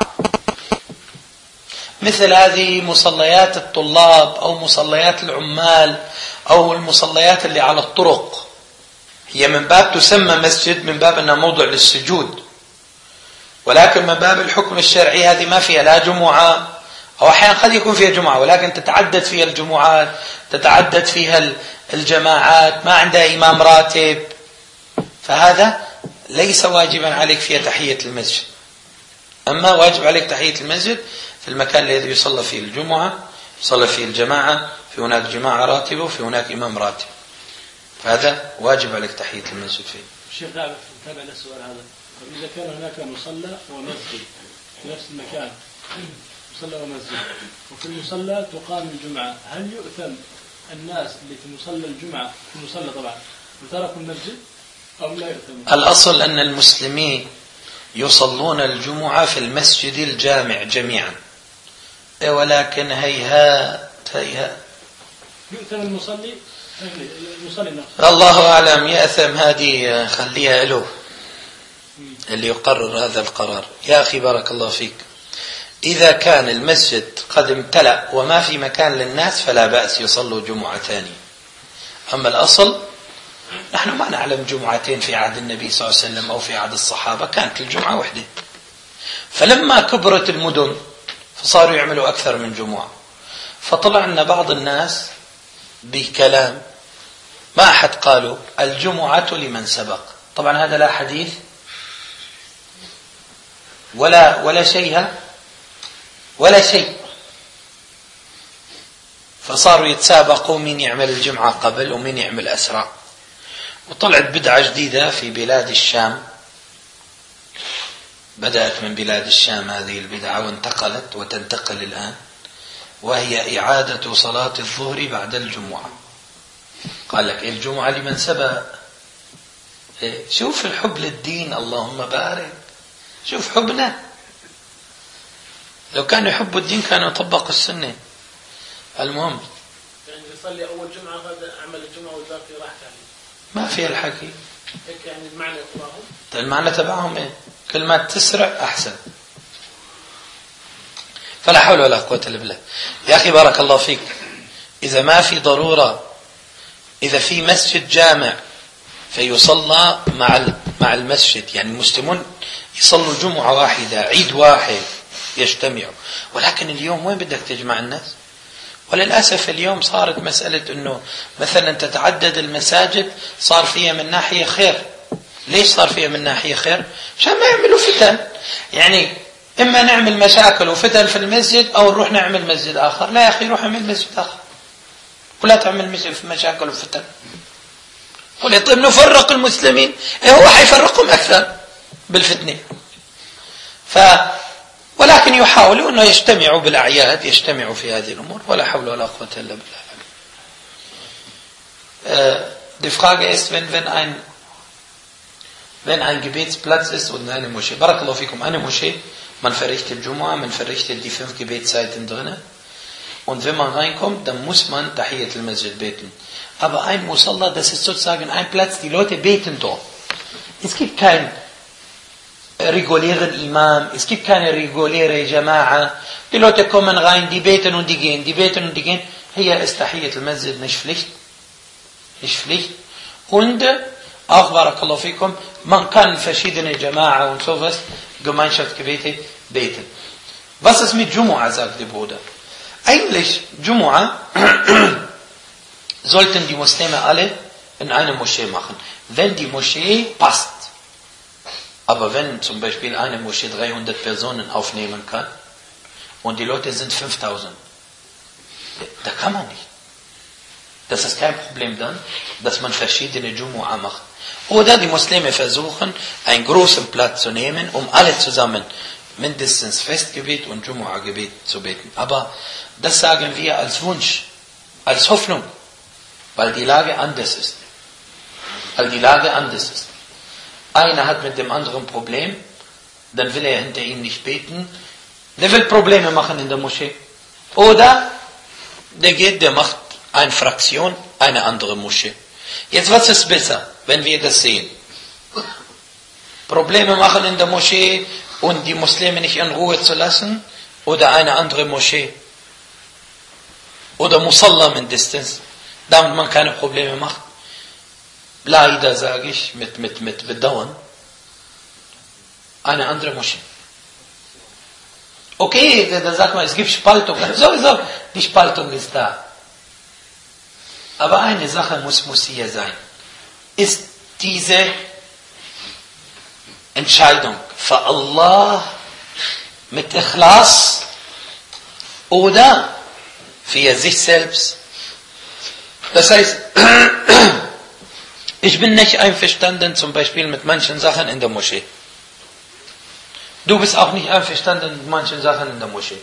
مثل هذه مصليات الطلاب أو مصليات العمال أو المصليات اللي على الطرق، هي من باب تسمى مسجد من باب أنها موضع للسجود، ولكن من باب الحكم الشرعي هذه ما فيها لا جمعة، أو أحيانا قد يكون فيها جمعة ولكن تتعدد فيها الجمعات، تتعدد فيها الجماعات، ما عندها إمام راتب، فهذا ليس واجبا عليك فيها تحية المسجد. أما واجب عليك تحية المسجد في المكان الذي يصلى فيه الجمعة، يصلى فيه الجماعة، في هناك جماعة راتبة وفي هناك إمام راتب، فهذا واجب عليك تحية المسجد فيه. الشيخ تابع للسؤال هذا، إذا كان هناك مصلى ومسجد في نفس المكان، مصلى ومسجد، وفي المصلى تقام الجمعة، هل يؤثم الناس اللي في مصلى الجمعة في المصلى طبعا وتركوا المسجد أو لا يؤثم؟ الأصل أن المسلمين يصلون الجمعة في المسجد الجامع جميعا، ولكن هيهات يؤثم المصلي نفسه. الله أعلم، يأثم هذه خليها له اللي يقرر هذا القرار. يا أخي بارك الله فيك، إذا كان المسجد قد امتلأ وما في مكان للناس فلا بأس يصلوا جمعة ثانية. أما الأصل نحن ما نعلم جمعتين في عهد النبي صلى الله عليه وسلم أو في عهد الصحابة، كانت الجمعة وحدة، فلما كبرت المدن فصاروا يعملوا أكثر من جمعة، فطلع لنا بعض الناس بكلام ما أحد قالوا الجمعة لمن سبق. طبعا هذا لا حديث ولا شيء، فصاروا يتسابقوا مين يعمل الجمعة قبل ومين يعمل أسرع، وطلعت بدعة جديدة في بلاد الشام، بدأت من بلاد الشام هذه البدعة وانتقلت وتنتقل الآن، وهي إعادة صلاة الظهر بعد الجمعة. قال لك الجمعة لمن سبق. شوف الحب للدين، اللهم بارك، شوف حبنا، لو كانوا يحبوا الدين كانوا يطبقوا السنة. المهم يعني يصلي أول جمعة هذا عمل الجمعة والباقي راحت عليه، ما في الحكي هيك يعني المعنى تبعهم. المعنى تبعهم إيه؟ كل ما تسرع أحسن. فلا حول ولا قوة إلا بالله. يا أخي بارك الله فيك، إذا ما في ضرورة، إذا في مسجد جامع فيصلى مع المسجد، يعني المسلمون يصلوا جمعة واحدة، عيد واحد يجتمعوا، ولكن اليوم وين بدك تجمع الناس؟ وللأسف اليوم صارت مسألة أنه مثلا تتعدد المساجد، صار فيها من ناحية خير. ليش صار فيها من ناحية خير؟ عشان ما يعملوا فتن، يعني إما نعمل مشاكل وفتن في المسجد أو نروح نعمل مسجد آخر. لا يا أخي، روح اعمل مسجد آخر ولا تعمل مسجد في مشاكل وفتن. قل طيب نفرق المسلمين، هو حيفرقهم أكثر بالفتنة. ولكن يحاولوا أنه يجتمعوا بالأعياد، يجتمعوا في هذه الأمور، ولا حول ولا قوة إلا بالله. Die Frage ist, wenn ein wenn ein Gebetsplatz ist und eine Moschee. Barakallahu fikum, eine Moschee, man verrichtet Jumu'ah, man verrichtet die 5 Gebetszeiten drinnen. Und wenn man reinkommt, dann muss man Tahiyat al-Masjid beten. Aber ein Musalla, das ist sozusagen ein Platz, die Leute beten dort. Es gibt keinen regulären Imam, es gibt keine reguläre Jama'a. Die Leute kommen rein, die beten und die gehen, die beten und die gehen. Hier ist Tahiyat al-Masjid nicht Pflicht. Nicht Pflicht. Und auch, Barakallahu fikum, man kann verschiedene Jama'a und sowas, Gemeinschaftsgebete beten. Was ist mit Jumu'ah, sagt der Bruder? Eigentlich, Jumu'ah sollten die Muslime alle in einer Moschee machen, wenn die Moschee passt. Aber wenn zum Beispiel eine Moschee 300 Personen aufnehmen kann und die Leute sind 5000, da kann man nicht. Das ist kein Problem dann, dass man verschiedene Jumu'ah macht. Oder die Muslime versuchen, einen großen Platz zu nehmen, um alle zusammen mindestens Festgebet und Jumu'ah-Gebet zu beten. Aber das sagen wir als Wunsch, als Hoffnung, weil die Lage anders ist. Einer hat mit dem anderen Problem, dann will er hinter ihm nicht beten, der will Probleme machen in der Moschee. Oder der macht eine Fraktion, eine andere Moschee. Jetzt, was ist besser, wenn wir das sehen? Probleme machen in der Moschee und die Muslime nicht in Ruhe zu lassen, oder eine andere Moschee? Oder Musalla mindestens, damit man keine Probleme macht. Leider sage ich, mit Bedauern, eine andere Moschee. Okay, da sagt man, es gibt Spaltung. Sowieso, die Spaltung ist da. Aber eine Sache muss hier sein. Ist diese Entscheidung für Allah mit Ikhlas oder für sich selbst? Das heißt, ich bin nicht einverstanden zum Beispiel mit manchen Sachen in der Moschee. Du bist auch nicht einverstanden mit manchen Sachen in der Moschee.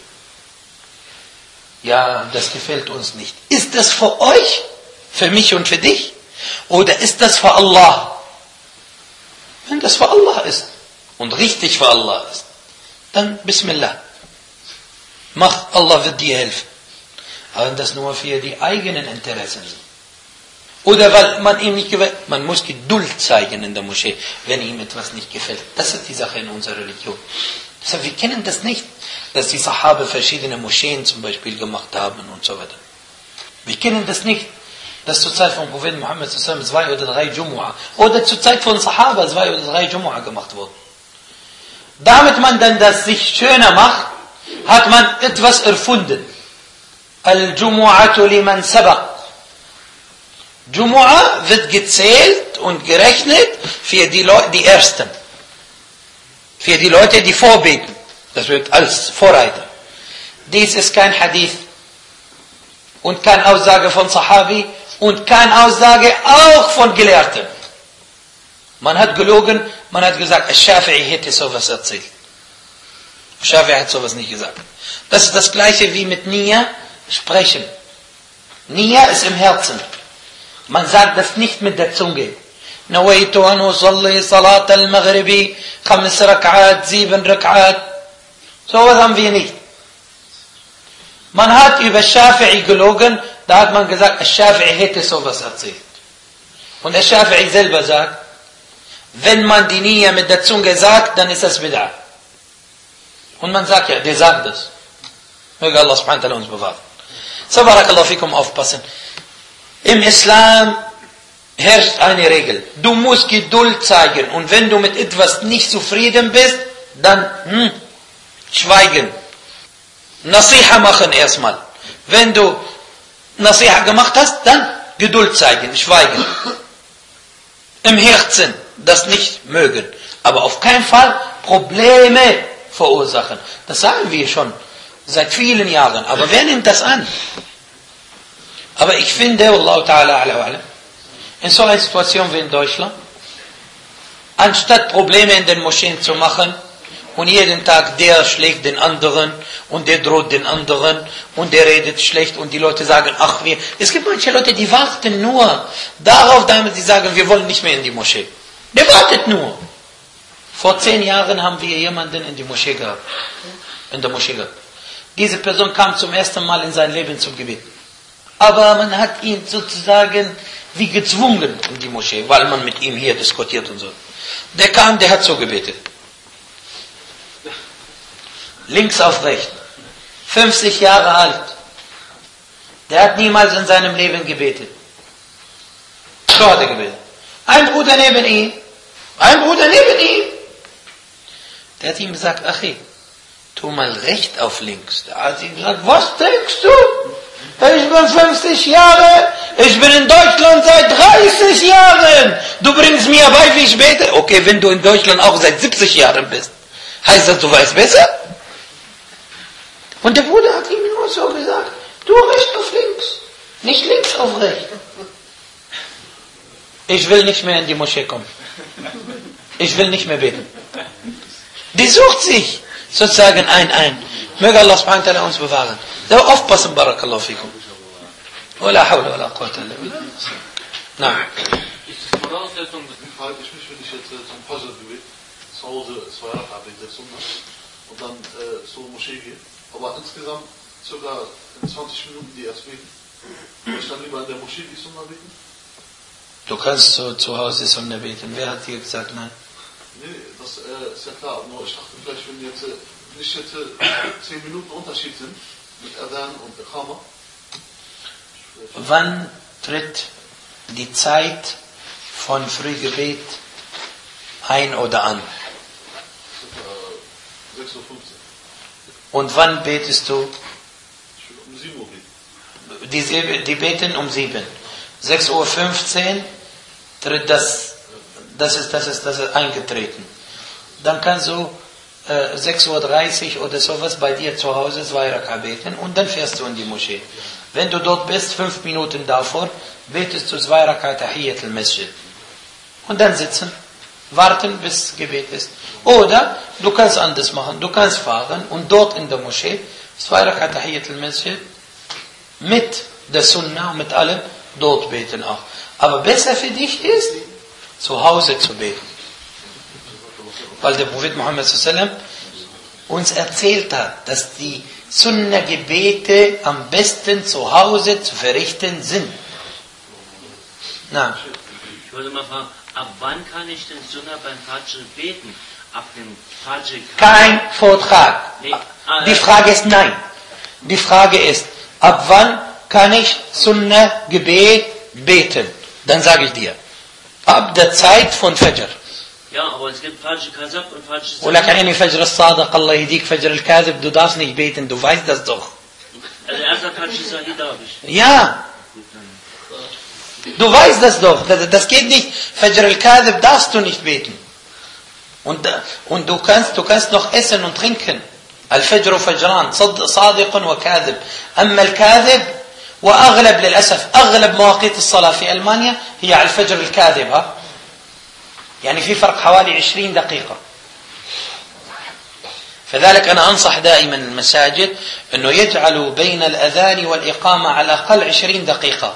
Ja, das gefällt uns nicht. Ist das für euch, für mich und für dich? Oder ist das für Allah? Wenn das für Allah ist und richtig für Allah ist, dann Bismillah. Mach, Allah wird dir helfen. Aber wenn das nur für die eigenen Interessen sind. Oder weil man ihm nicht gefällt. Man muss Geduld zeigen in der Moschee, wenn ihm etwas nicht gefällt. Das ist die Sache in unserer Religion. Deshalb, wir kennen das nicht, dass die Sahaba verschiedene Moscheen zum Beispiel gemacht haben und so weiter. Wir kennen das nicht, dass zur Zeit von Propheten Muhammad 2 oder 3 Jumu'ah oder zur Zeit von Sahaba 2 oder 3 Jumu'ah gemacht wurden. Damit man dann das sich schöner macht, hat man etwas erfunden. Al-Jumu'atu liman sabaq. Jumu'ah wird gezählt und gerechnet für die Ersten. Für die Leute, die vorbeten. Das wird als Vorreiter. Dies ist kein Hadith. Und keine Aussage von Sahabi. Und keine Aussage auch von Gelehrten. Man hat gelogen, man hat gesagt, Al-Shafi'i hätte sowas erzählt. Al-Shafi'i hat sowas nicht gesagt. Das ist das gleiche wie mit Nia sprechen. Nia ist im Herzen. Man sagt das nicht mit der Zunge. Nawaitu an usalli salat al-Maghribi 5 Rak'at, 7 Rak'at. Sowas haben wir nicht. Man hat über Shafi'i gelogen, da hat man gesagt, Shafi'i hätte sowas erzählt. Und der Shafi'i selber sagt, wenn man die Nia mit der Zunge sagt, dann ist das Bid'ah. Und man sagt ja, der sagt das. Möge Allah subhanahu wa ta'ala uns bewahren. So, barakallahu fikum, aufpassen. Im Islam herrscht eine Regel. Du musst Geduld zeigen. Und wenn du mit etwas nicht zufrieden bist, dann schweigen. Nasiha machen erstmal. Wenn du Nasiha gemacht hast, dann Geduld zeigen, schweigen. Im Herzen das nicht mögen. Aber auf keinen Fall Probleme verursachen. Das sagen wir schon seit vielen Jahren. Aber wer nimmt das an? Aber ich finde, Wallahu ta'ala ala wa'ala, in so einer Situation wie in Deutschland, anstatt Probleme in den Moscheen zu machen und jeden Tag der schlägt den anderen und der droht den anderen und der redet schlecht und die Leute sagen, es gibt manche Leute, die warten nur darauf, damit sie sagen, wir wollen nicht mehr in die Moschee. Der wartet nur. Vor 10 Jahren haben wir jemanden in der Moschee gehabt. Diese Person kam zum ersten Mal in sein Leben zum Gebet. Aber man hat ihn sozusagen wie gezwungen in die Moschee, weil man mit ihm hier diskutiert und so. Der kam, der hat so gebetet. Links auf rechts. 50 Jahre alt. Der hat niemals in seinem Leben gebetet. So hat er gebetet. Ein Bruder neben ihm. Der hat ihm gesagt, Achi, tu mal recht auf links. Der hat ihm gesagt, was denkst du? Ich bin 50 Jahre, ich bin in Deutschland seit 30 Jahren. Du bringst mir bei, wie ich bete. Okay, wenn du in Deutschland auch seit 70 Jahren bist, heißt das, du weißt besser? Und der Bruder hat ihm nur so gesagt, du recht auf links, nicht links auf rechts. Ich will nicht mehr in die Moschee kommen. Ich will nicht mehr beten. Die sucht sich sozusagen ein. Möge Allah subhanahu wa ta'ala uns bewahren. Da aufpassen, barakallahu fikum. Wala hawla wala quwwata illa billah. Na. Ist es Voraussetzung, Frage ich mich, wenn ich jetzt zum Fajr-Gebet zu Hause 2 Raka bete, Sunnah, und dann zur Moschee gehe, aber insgesamt circa in 20 Minuten die erst beten. Soll ich dann lieber in der Moschee die Sunnah beten? Du kannst zu Hause Sunnah beten. Wer hat dir gesagt, nein? Nee, das ist ja klar. Nur ich dachte vielleicht, wenn jetzt nicht jetzt 10 Minuten Unterschied sind mit Adhan und Iqama. Wann tritt die Zeit von Frühgebet ein oder an? 6:15 Uhr. Und wann betest du? Ich will um 7 Uhr beten. Die beten um 7. 6:15 Uhr tritt das ist eingetreten. Dann kannst du 6:30 Uhr oder sowas bei dir zu Hause 2 Raka beten und dann fährst du in die Moschee. Wenn du dort bist, 5 Minuten davor, betest du 2 Raka Tahiyyat al-Masjid. Und dann sitzen, warten bis Gebet ist. Oder du kannst anders machen, du kannst fahren und dort in der Moschee 2 Raka Tahiyyat al-Masjid mit der Sunnah, mit allem, dort beten auch. Aber besser für dich ist, zu Hause zu beten. Weil der Prophet Muhammad sallam uns erzählt hat, dass die Sunnah-Gebete am besten zu Hause zu verrichten sind. Na. Ich wollte mal fragen, ab wann kann ich den Sunnah beim Fajr beten? Ab dem Fajr? Kein Vortrag. Nee, Die Frage ist nein. Die Frage ist, ab wann kann ich Sunnah-Gebet beten? Dann sage ich dir, ab der Zeit von Fajr. Ja, aber es gibt Fajr Kazab und Fajr Sadiq. Oder kann ich Fajr al-Sadiq, Allah yahdik, Fajr al-Kadhib, du darfst nicht beten, du weißt das doch. Also erster Fajr Sadiq darf ich. Ja. Du weißt das doch, das geht nicht. Fajr al-Kadhib darfst du nicht beten. Und du kannst noch essen und trinken. Al-Fajr Fajran, Sadiq wa Kadhib. Amma al-Kadhib, وأغلب للأسف أغلب مواقيت الصلاة في ألمانيا هي على الفجر الكاذب ها؟ يعني في فرق حوالي 20 دقيقة. فذلك أنا أنصح دائما المساجد أنه يجعلوا بين الأذان والإقامة على الأقل 20 دقيقة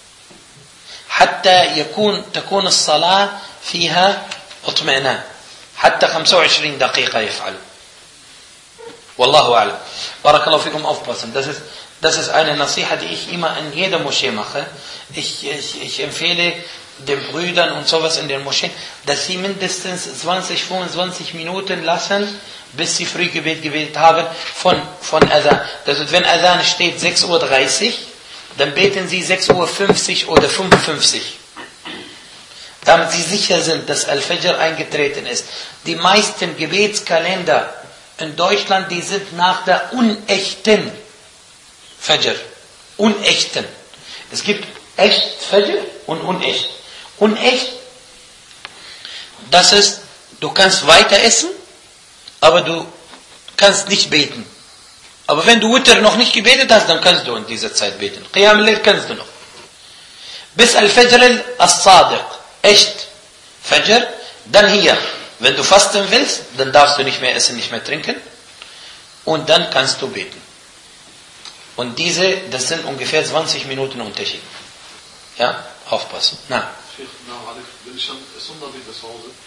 حتى تكون الصلاة فيها اطمئنان. حتى 25 دقيقة يفعلوا. والله أعلم. بارك الله فيكم aufpassen. Das ist eine Nasiha, die ich immer in jeder Moschee mache. Ich empfehle den Brüdern und sowas in den Moscheen, dass sie mindestens 20, 25 Minuten lassen, bis sie Frühgebet gebetet haben von Adhan. Das heißt, wenn Adhan steht 6:30 Uhr, dann beten sie 6:50 Uhr oder 55 Uhr. Damit sie sicher sind, dass Al-Fajr eingetreten ist. Die meisten Gebetskalender in Deutschland, die sind nach der unechten Fajr. Unechten. Es gibt echt Fajr und unecht. Unecht, das ist, du kannst weiter essen, aber du kannst nicht beten. Aber wenn du Witr noch nicht gebetet hast, dann kannst du in dieser Zeit beten. Qiyam al-Layl kannst du noch. Bis Al-Fajr al-Sadiq. Echt Fajr. Dann hier. Wenn du fasten willst, dann darfst du nicht mehr essen, nicht mehr trinken. Und dann kannst du beten. Und das sind ungefähr 20 Minuten Unterschied. Ja, aufpassen. Na. Wenn ich dann Sunnah bete zu Hause,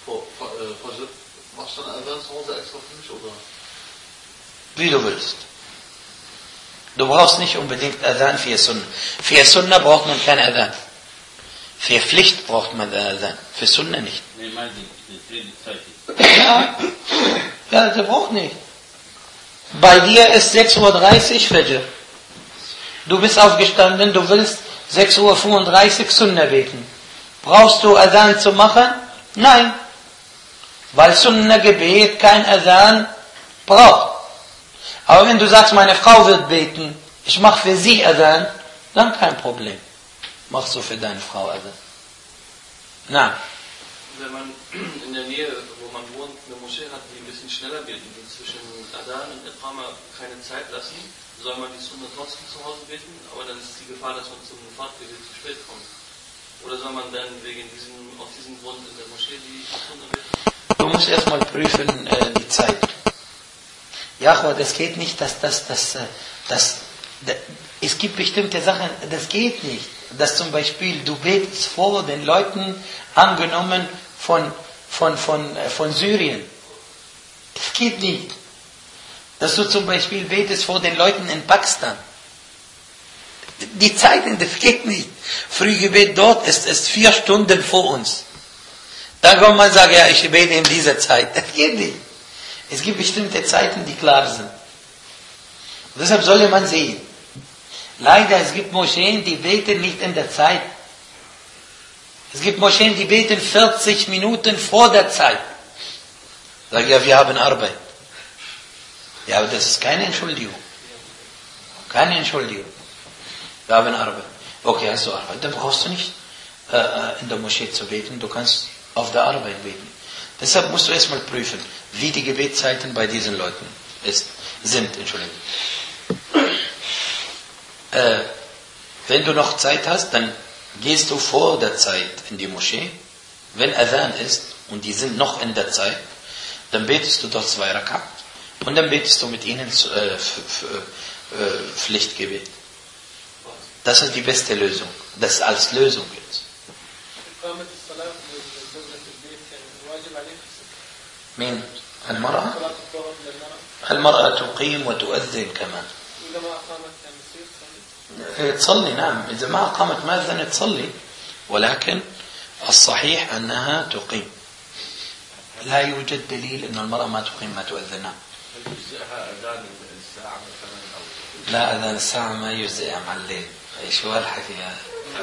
Machst du dann Adhan zu Hause extra für mich, oder? Wie du willst. Du brauchst nicht unbedingt Adhan für Sunnah. Für Sunnah braucht man kein Adhan. Für Pflicht braucht man Adhan. Für Sunnah nicht. Nee, meine die Zeit. Ja, der braucht nicht. Bei dir ist 6:30 Uhr Fajr. Du bist aufgestanden, du willst 6:35 Uhr Sunnah beten. Brauchst du Adhan zu machen? Nein. Weil Sunnah-Gebet kein Adhan braucht. Aber wenn du sagst, meine Frau wird beten, ich mache für sie Adhan, dann kein Problem. Machst du für deine Frau Adhan. Na. Wenn man in der Nähe, wo man wohnt, eine Moschee hat, die ein bisschen schneller beten, die zwischen Adhan und Iqama keine Zeit lassen, soll man die Sunna trotzdem zu Hause beten, aber dann ist die Gefahr, dass man zum Fahrtgebet zu spät kommt. Oder soll man dann auf diesen Grund in der Moschee die Sunna beten? Du musst erstmal prüfen die Zeit. Ja, aber das geht nicht, es gibt bestimmte Sachen, das geht nicht. Dass zum Beispiel du betest vor den Leuten, angenommen von Syrien. Das geht nicht. Dass du zum Beispiel betest vor den Leuten in Pakistan. Die Zeiten, das geht nicht. Frühgebet dort ist 4 Stunden vor uns. Dann kann man sagen, ja, ich bete in dieser Zeit. Das geht nicht. Es gibt bestimmte Zeiten, die klar sind. Und deshalb soll man sehen. Leider, es gibt Moscheen, die beten nicht in der Zeit. Es gibt Moscheen, die beten 40 Minuten vor der Zeit. Sagen, ja, wir haben Arbeit. Ja, aber das ist keine Entschuldigung. Keine Entschuldigung. Wir haben Arbeit. Okay, hast du Arbeit, dann brauchst du nicht in der Moschee zu beten. Du kannst auf der Arbeit beten. Deshalb musst du erstmal prüfen, wie die Gebetszeiten bei diesen Leuten sind. Wenn du noch Zeit hast, dann gehst du vor der Zeit in die Moschee. Wenn Adhan ist und die sind noch in der Zeit, dann betest du dort 2 Rakat und dann betest du mit ihnen Pflichtgebet. Das ist die beste Lösung. Das ist als Lösung jetzt. مين؟ المرأة تقيم وتؤذن كمان. تصلي نعم، إذا ما أقامت مأذن تصلي، ولكن الصحيح أنها تقيم. لا يوجد دليل أن المرأة ما تقيم ما تؤذن. نعم. لا أذان الساعة ما يجزئ مع الليل. إيش هو الحكي هذا؟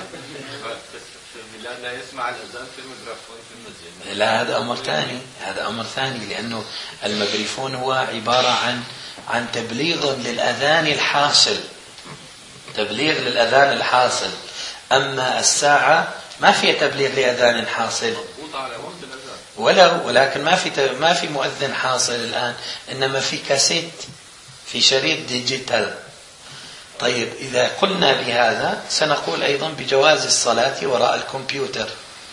لا يسمع الأذان في الميكروفون في المسجد. لا، هذا أمر ثاني لأنه الميكروفون هو عبارة عن تبليغ للأذان الحاصل. تبليغ للأذان الحاصل. أما الساعة ما فيها تبليغ لأذان حاصل. ولكن ما في مؤذن حاصل الآن، إنما في كاسيت، في شريط ديجيتال. طيب إذا قلنا بهذا سنقول أيضا بجواز الصلاة وراء الكمبيوتر.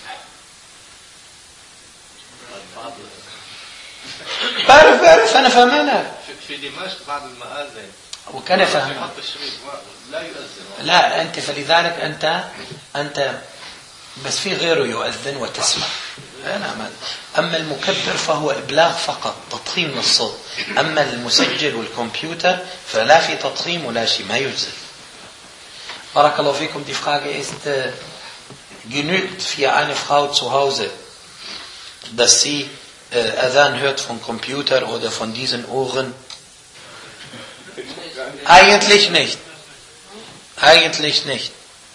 بعرف أنا فهمنا. في دمشق بعض المآذن وكان فهمنا. لا يؤذن. لا أنت فلذلك أنت بس في غيره يؤذن وتسمع. أما المكبر فهو إبلاغ فقط، تضخيم للصوت. أما المسجل والكمبيوتر فلا في تضخيم ولا شيء، ما يجزئ. Barakallahu fikum, die Frage ist, genügt für eine Frau zu Hause, dass sie Adhan hört vom Computer oder von diesen Ohren? Eigentlich nicht. Eigentlich nicht.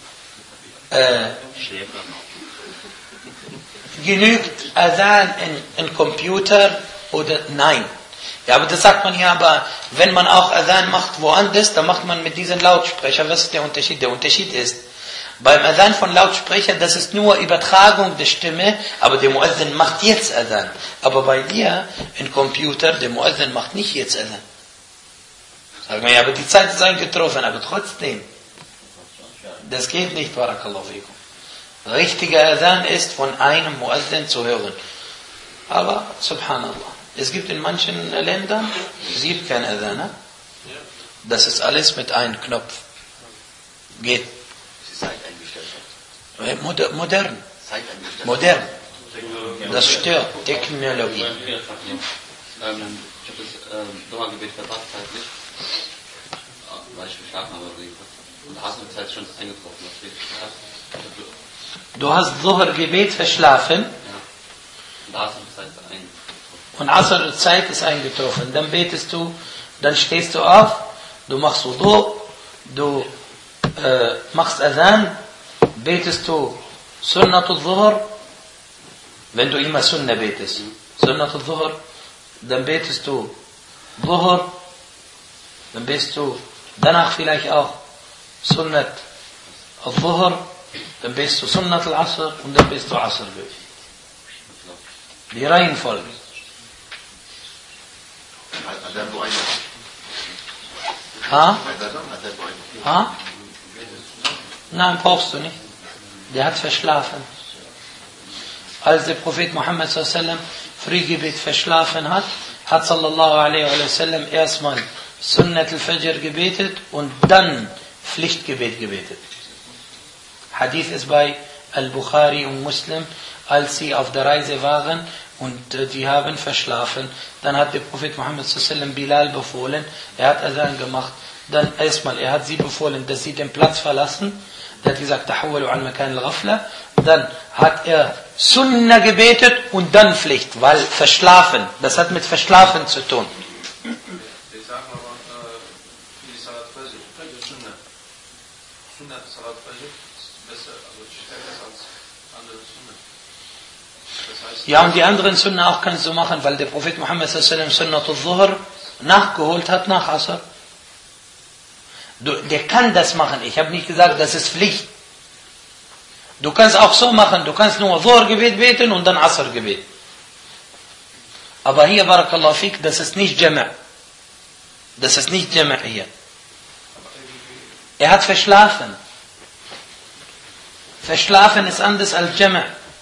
Genügt Adhan in Computer oder nein? Ja, aber das sagt man ja, aber wenn man auch Adhan macht woanders, dann macht man mit diesen Lautsprecher. Was ist der Unterschied? Der Unterschied ist, beim Adhan von Lautsprecher, das ist nur Übertragung der Stimme, aber der Muezzin macht jetzt Adhan. Aber bei dir, im Computer, der Muezzin macht nicht jetzt Adhan. Sagen wir, ja, aber die Zeit ist eingetroffen, aber trotzdem. Das geht nicht, Barakallahu fikum. Richtiger Adhan ist von einem Muezzin zu hören. Aber, subhanallah, es gibt in manchen Ländern, es gibt kein Adhan. Das ist alles mit einem Knopf. Geht. Modern. Das stört Technologie. Ich habe das Dua-Gebet verpasst zeitlich, weil ich geschlafen habe. Und Asr-Zeit schon eingetroffen. Du hast Dhuhr-Gebet verschlafen. Ja. Und Asr-Zeit eingetroffen. Und Asr-Zeit ist eingetroffen. Dann betest du, dann stehst du auf, du machst Wudu, du machst Adhan, betest du Sunnatul Dhuhr, wenn du immer Sunna betest. Sunnatul Dhuhr, dann betest du Dhuhr, dann betest du danach vielleicht auch Sunnat al-Dhuhr, dann betest du Sunnat al-Asr und dann betest du Asr. Die Reihenfolge. Ha? Ha? Nein, brauchst du nicht. Der hat verschlafen. Als der Prophet Muhammad sallam Frühgebet verschlafen hat, hat sallallahu alaihi wa sallam erstmal Sunnat al-Fajr gebetet und dann Pflichtgebet gebetet. Hadith ist bei Al-Bukhari und Muslim, als sie auf der Reise waren und die haben verschlafen. Dann hat der Prophet Muhammad sallam Bilal befohlen, er hat Adhan gemacht. Dann erstmal, er hat sie befohlen, dass sie den Platz verlassen. Er hat gesagt, Tahawwalu an Makan al-Ghafla. Dann hat er Sunna gebetet und dann Pflicht, weil verschlafen, das hat mit Verschlafen zu tun. Wir sagen aber, für die Salat Fajr, Sunna. Sunna Salat Fajr ist besser, also stärker als andere Sunna. Das heißt, Ja, und die anderen Sunna auch kannst du machen, weil der Prophet Muhammad sallam Sunnatul Dhuhr nachgeholt hat nach Asr. Der kann das machen. Ich habe nicht gesagt, das ist Pflicht. Du kannst auch so machen. Du kannst nur Dhuhr-Gebet beten und dann Asr-Gebet. Aber hier, Barakallahu fik, das ist nicht Jama'. Das ist nicht Jama' hier. Er hat verschlafen. Verschlafen ist anders als Jama'.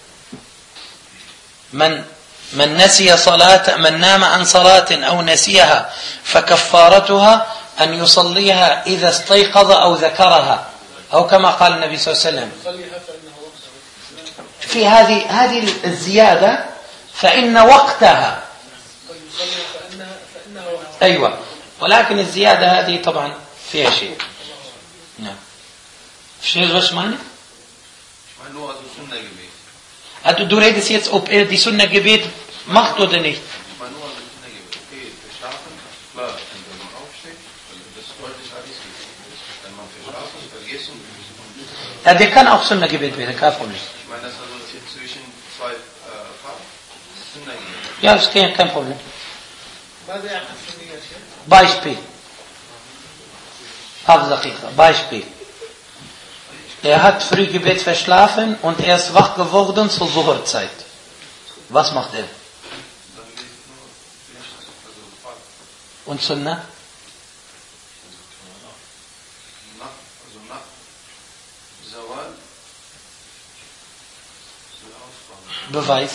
من نسي صلاة من نام عن صلاة أو نسيها فكفارتها أن يصليها إذا استيقظ أو ذكرها أو كما قال النبي صلى الله عليه وسلم في هذه الزيادة فإن وقتها أيوة ولكن الزيادة هذه طبعا فيها شيء نعم شنو was meine? ich meine nur also Sunna Gebet. Also du redest jetzt, ob er die Sunna-Gebet macht oder nicht. Ich meine nur also Sunna Gebet. Okay, verschlafen, klar, wenn man aufsteht, das ist deutlich alles gegeben. Wenn man verschlafen, vergessen. Ja, der kann auch Sunna-Gebet beten, kein Problem. Ich meine, das ist also zwischen zwei Farben. Sunna Gebet. Ja, das ist kein Problem. Beispiel. Beispiel. Er hat Frühgebet verschlafen und er ist wach geworden zur Zuhrzeit. Was macht er? Und Sunnah? Nach Zawal Beweis.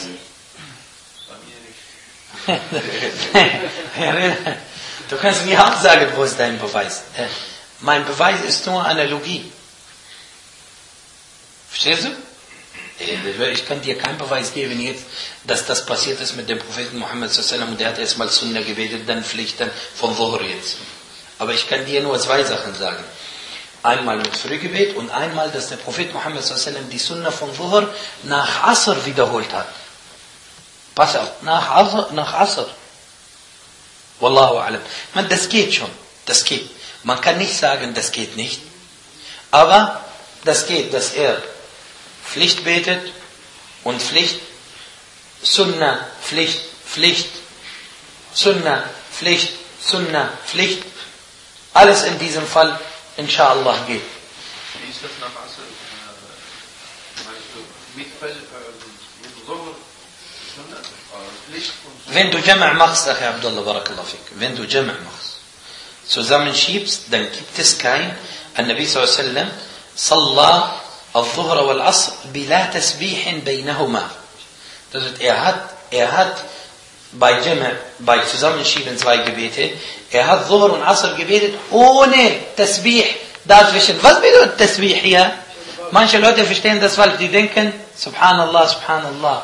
bei mir nicht. Du kannst mir auch sagen, wo ist dein Beweis? Mein Beweis ist nur Analogie. Verstehst du? Ich kann dir keinen Beweis geben jetzt, dass das passiert ist mit dem Propheten Muhammad sallam und der hat erstmal Sunna gebetet, dann Pflicht, dann von Dhuhr jetzt. Aber ich kann dir nur zwei Sachen sagen. Einmal mit Frühgebet und einmal, dass der Prophet Muhammad sallam die Sunna von Dhuhr nach Asr wiederholt hat. Pass auf, nach Asr. Wallahu a'lam. Man, das geht schon. Das geht. Man kann nicht sagen, das geht nicht. Aber das geht, dass er Pflicht betet und Pflicht, Sunna, Pflicht, Pflicht, Sunna, Pflicht, Sunna, Pflicht. Alles in diesem Fall, inshallah, geht. Wie ist das nach Asr? Meinst du mit Dhuhr, Sunna, Pflicht und Wenn du Jama' machst, Akhi Abdullah, barakallahu fik, wenn du Jama' machst, zusammenschiebst, dann gibt es kein, An-Nabi sallallahu alaihi wasallam, صلى الظهر والعصر بلا تسبيح بينهما. Das heißt, er hat bei Jama', bei Zusammenschieben zwei Gebete, er hat Dhuhr und Asr gebetet ohne Tasbih dazwischen. Was bedeutet Tasbih hier? Manche Leute verstehen das falsch, die denken, Subhanallah, Subhanallah.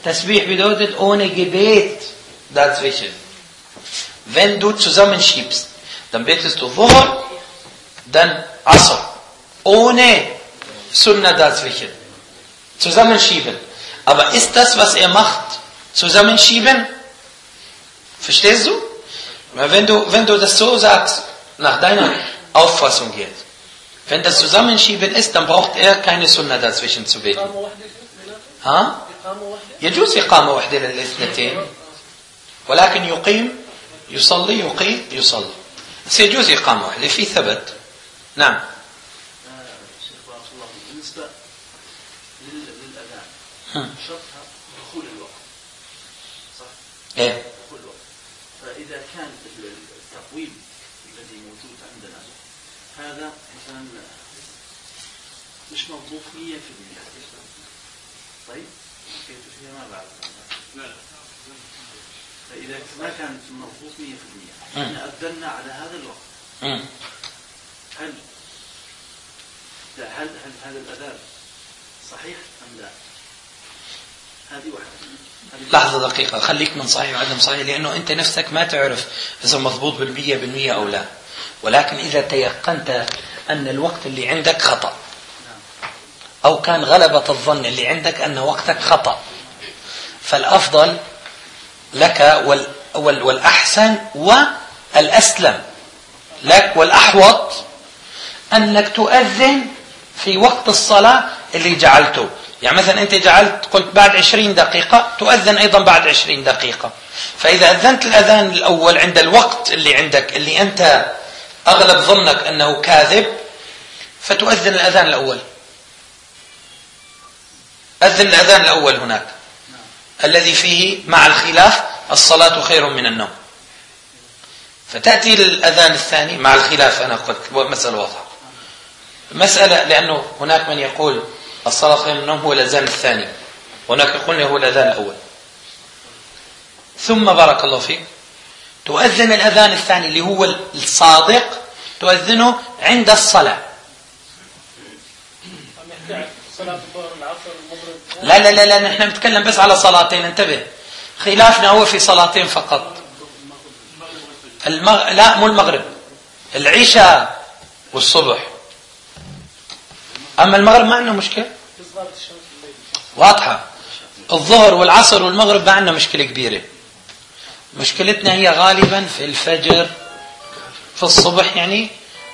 Tasbih bedeutet ohne Gebet dazwischen. Wenn du zusammenschiebst, dann betest du Dhuhr, dann Asr. Ohne Sunnah dazwischen. Zusammenschieben. Aber ist das, was er macht, zusammenschieben? Verstehst du? Wenn du das so sagst, nach deiner Auffassung jetzt, wenn das Zusammenschieben ist, dann braucht er keine Sunnah dazwischen zu beten. ها؟ يجوز إقامة واحدة للاثنتين ولكن يقيم يصلي يقيم يصلي بس يجوز إقامة واحدة في ثبت. نعم. شيخ بارك الله بالنسبة للأذان شرطها دخول الوقت صح؟ إيه. دخول الوقت. فإذا كان التقويم الذي موجود عندنا هذا مثلا مش مضبوط 100%. طيب كيف فيها ما بعد فإذا ما كان مضبوط 100% احنا أذنا على هذا الوقت هل هذا الأذان صحيح أم لا؟ هذه واحدة. لحظة دقيقة، خليك من صحيح وعدم صحيح، لأنه أنت نفسك ما تعرف إذا مضبوط 100% أو لا، ولكن إذا تيقنت أن الوقت اللي عندك خطأ أو كان غلبة الظن اللي عندك أن وقتك خطأ، فالأفضل لك والأحسن والأسلم لك والأحوط أنك تؤذن في وقت الصلاة اللي جعلته. يعني مثلا أنت جعلت قلت بعد 20 دقيقة، تؤذن أيضا بعد 20 دقيقة. فإذا أذنت الأذان الأول عند الوقت اللي عندك اللي أنت أغلب ظنك أنه كاذب، فتؤذن الأذان الأول. أذن الأذان الأول هناك الذي فيه مع الخلاف الصلاة خير من النوم، فتأتي الأذان الثاني مع الخلاف. أنا قلت مسألة واضحة، مسألة لأنه هناك من يقول الصلاة خير من النوم هو الأذان الثاني، وهناك يقول هو الأذان الأول. ثم بارك الله فيك تؤذن الأذان الثاني اللي هو الصادق، تؤذنه عند الصلاة. صلاة الظهر العصر المغرب. لا لا لا لا، نحن نتكلم بس على صلاتين، انتبه، خلافنا هو في صلاتين فقط. لا مو المغرب، العشاء والصبح. أما المغرب ما عندنا مشكلة واضحة. الظهر والعصر والمغرب ما عندنا مشكلة كبيرة. مشكلتنا هي غالبا في الفجر، في الصبح يعني،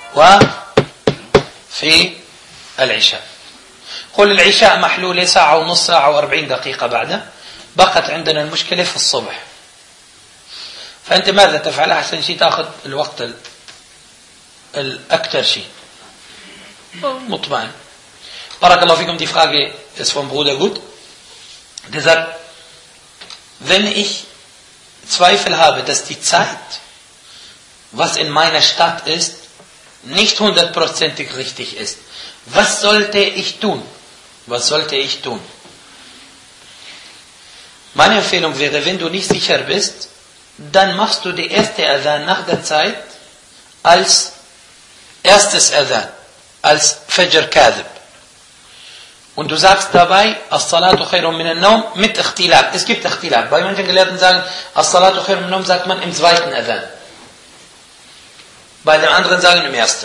وفي العشاء. قل العشاء محلولة ساعة ونص، ساعة و40 دقيقة بعدها، بقت عندنا المشكلة في الصبح. فأنت ماذا تفعل؟ أحسن شيء تأخذ الوقت الأكثر شيء مطمئن. Barakallahu die Frage ist vom Bruder gut. Der sagt, wenn ich Zweifel habe, dass die Zeit, was in meiner Stadt ist, nicht 100% richtig ist, was sollte ich tun? Was sollte ich tun? Meine Empfehlung wäre, wenn du nicht sicher bist, dann machst du die erste Adhan nach der Zeit als erstes Adhan, als Fajr Kadhib. Und du sagst dabei, As-Salatu khairun min an-Nawm mit Ikhtilaf. Es gibt Ikhtilaf. Bei manchen Gelehrten sagen, As-Salatu khairun min an-Nawm sagt man im zweiten Adhan. Bei den anderen sagen im ersten.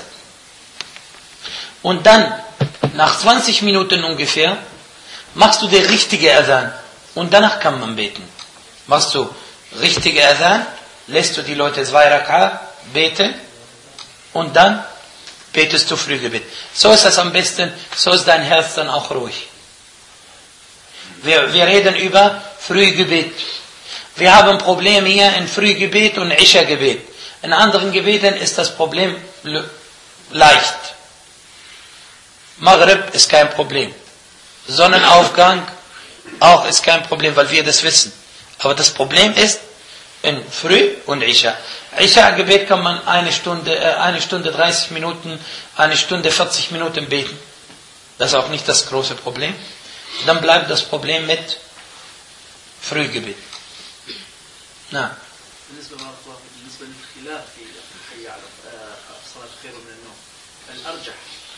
Und dann, nach 20 Minuten ungefähr, machst du den richtigen Adhan. Und danach kann man beten. Machst du richtige Adhan, lässt du die Leute 2 Rak'a beten und dann betest du Frühgebet. So ist das am besten, so ist dein Herz dann auch ruhig. Wir reden über Frühgebet. Wir haben Probleme hier in Frühgebet und Isha-Gebet. In anderen Gebeten ist das Problem leicht. Maghrib ist kein Problem. Sonnenaufgang auch ist kein Problem, weil wir das wissen. Aber das Problem ist in Früh und Isha. Isha-Gebet kann man 1 Stunde 30 Minuten, 1 Stunde 40 Minuten beten. Das ist auch nicht das große Problem. Dann bleibt das Problem mit Frühgebet. Na. بالنسبة للخلاف في الحي على الصلاة خير من النوم، الأرجح.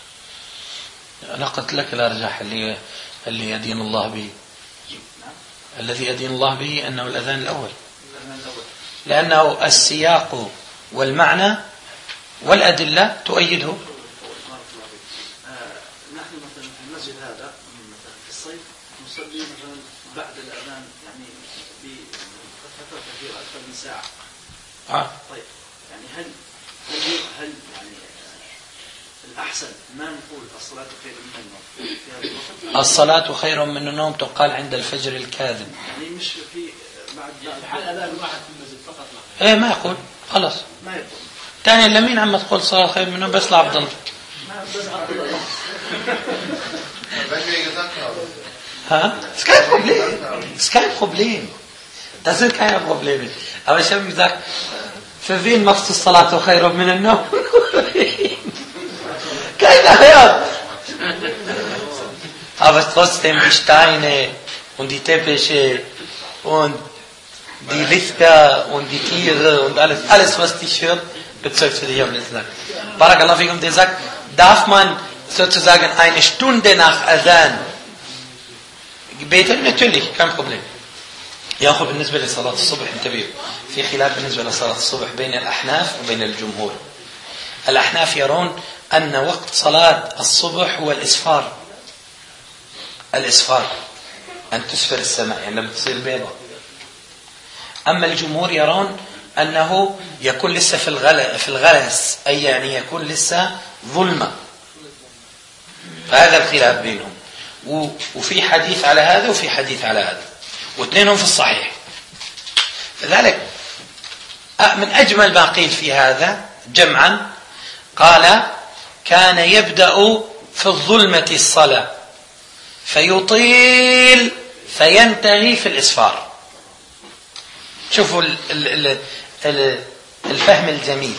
أنا قلت لك الأرجح اللي يدين الله به. الذي أدين الله به أنه الأذان الأول، لأنه السياق والمعنى والأدلة تؤيده. نحن مثلا في المسجد هذا مثلا في الصيف نصلي مثلا بعد الأذان يعني بفترة كثيرة أكثر من ساعة. طيب يعني هل يعني الأحسن ما نقول الصلاة خير من النوم في هذا الوقت؟ الصلاة خير من النوم تقال عند الفجر الكاذب. يعني مش في بعد حال أذان واحد في المسجد فقط؟ إيه ما يقول خلاص. ما يقول. تاني لمين عم تقول صلاة خير من النوم؟ بس لعبد الله. Es ist kein Problem. Das sind keine Probleme. Aber ich habe gesagt, für wen machst du Salat خير من النوم? Keiner hört. Aber trotzdem die Steine und die Teppiche und die Lichter und die Tiere und alles was dich hört, bezeugt für dich am Islam. Barakallahu fikum, der sagt, darf man sozusagen eine Stunde nach Adhan beten? Natürlich, kein Problem. يا أخو بالنسبة لصلاة الصبح انتبهوا في خلاف بالنسبة لصلاة الصبح بين الأحناف وبين الجمهور. الأحناف يرون أن وقت صلاة الصبح هو الإسفار أن تسفر السماء يعني لما تصير بيضة. أما الجمهور يرون أنه يكون لسه في الغلس أي يعني يكون لسه ظلمة. فهذا الخلاف بينهم وفي حديث على هذا وفي حديث على هذا واثنينهم في الصحيح. لذلك من أجمل ما قيل في هذا جمعا قال كان يبدأ في الظلمة الصلاة فيطيل فينتهي في الإسفار. شوفوا الفهم الجميل.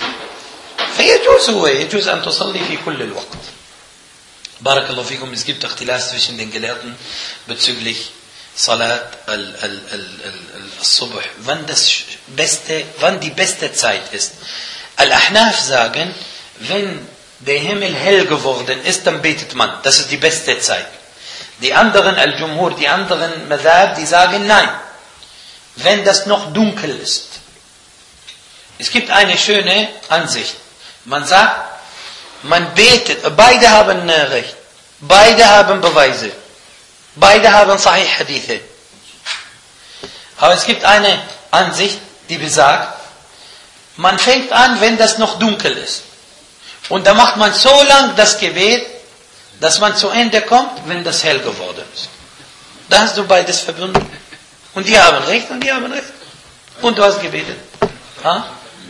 يجوز أن تصلي في كل الوقت. بارك الله فيكم. Es gibt Ikhtilaf zwischen den Gelehrten bezüglich Salat al-Subh, wann die beste Zeit ist. Al-Ahnaf sagen, wenn der Himmel hell geworden ist, dann betet man. Das ist die beste Zeit. Die anderen, Al-Jumhur, die anderen Madhab, die sagen nein. Wenn das noch dunkel ist. Es gibt eine schöne Ansicht. Man sagt, man betet, beide haben Recht, beide haben Beweise, beide haben Sahih Hadithe. Aber es gibt eine Ansicht, die besagt, man fängt an, wenn das noch dunkel ist. Und dann macht man so lang das Gebet, dass man zu Ende kommt, wenn das hell geworden ist. Da hast du beides verbunden. Und die haben Recht und die haben Recht. Und du hast gebetet. Ha?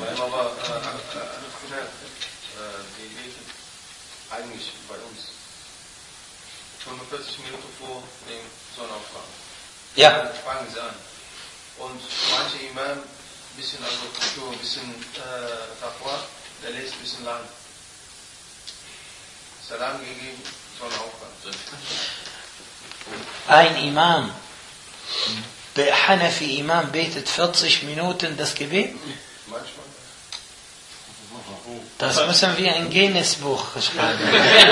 Eigentlich bei uns 45 Minuten vor dem Sonnenaufgang. Ja. Dann fangen sie an. Und manche Imam, ein bisschen Kultur, ein bisschen Taqwa, der lässt ein bisschen lang. Salam gegeben, Sonnenaufgang. Ein Imam, der Hanafi-Imam betet 40 Minuten das Gebet? Manchmal. Das müssen wir in Guinness-Buch schreiben.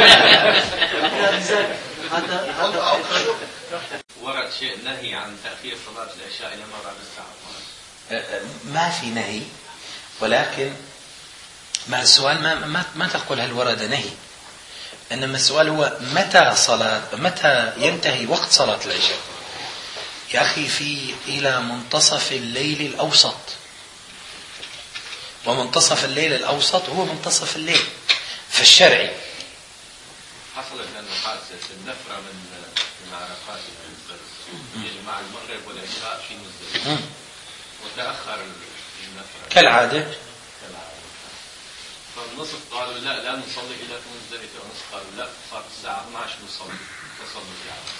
ورد شيء نهي عن تأخير صلاة العشاء إلى ما بعد الساعة 12. ما في نهي ولكن ما السؤال ما تقول هل ورد نهي إنما السؤال هو متى ينتهي وقت صلاة العشاء. يا أخي إلى منتصف الليل الأوسط ومنتصف الليل الأوسط هو منتصف الليل في الشرع. حصلت لنا حادثة النفرة من عرفات مع المغرب والعشاء في مزدلفة وتأخر النفرة كالعادة. فالنصف قالوا لا نصلي إلى في مزدلفة ونصف قالوا لا صار الساعة 12 نصلي في عرفة.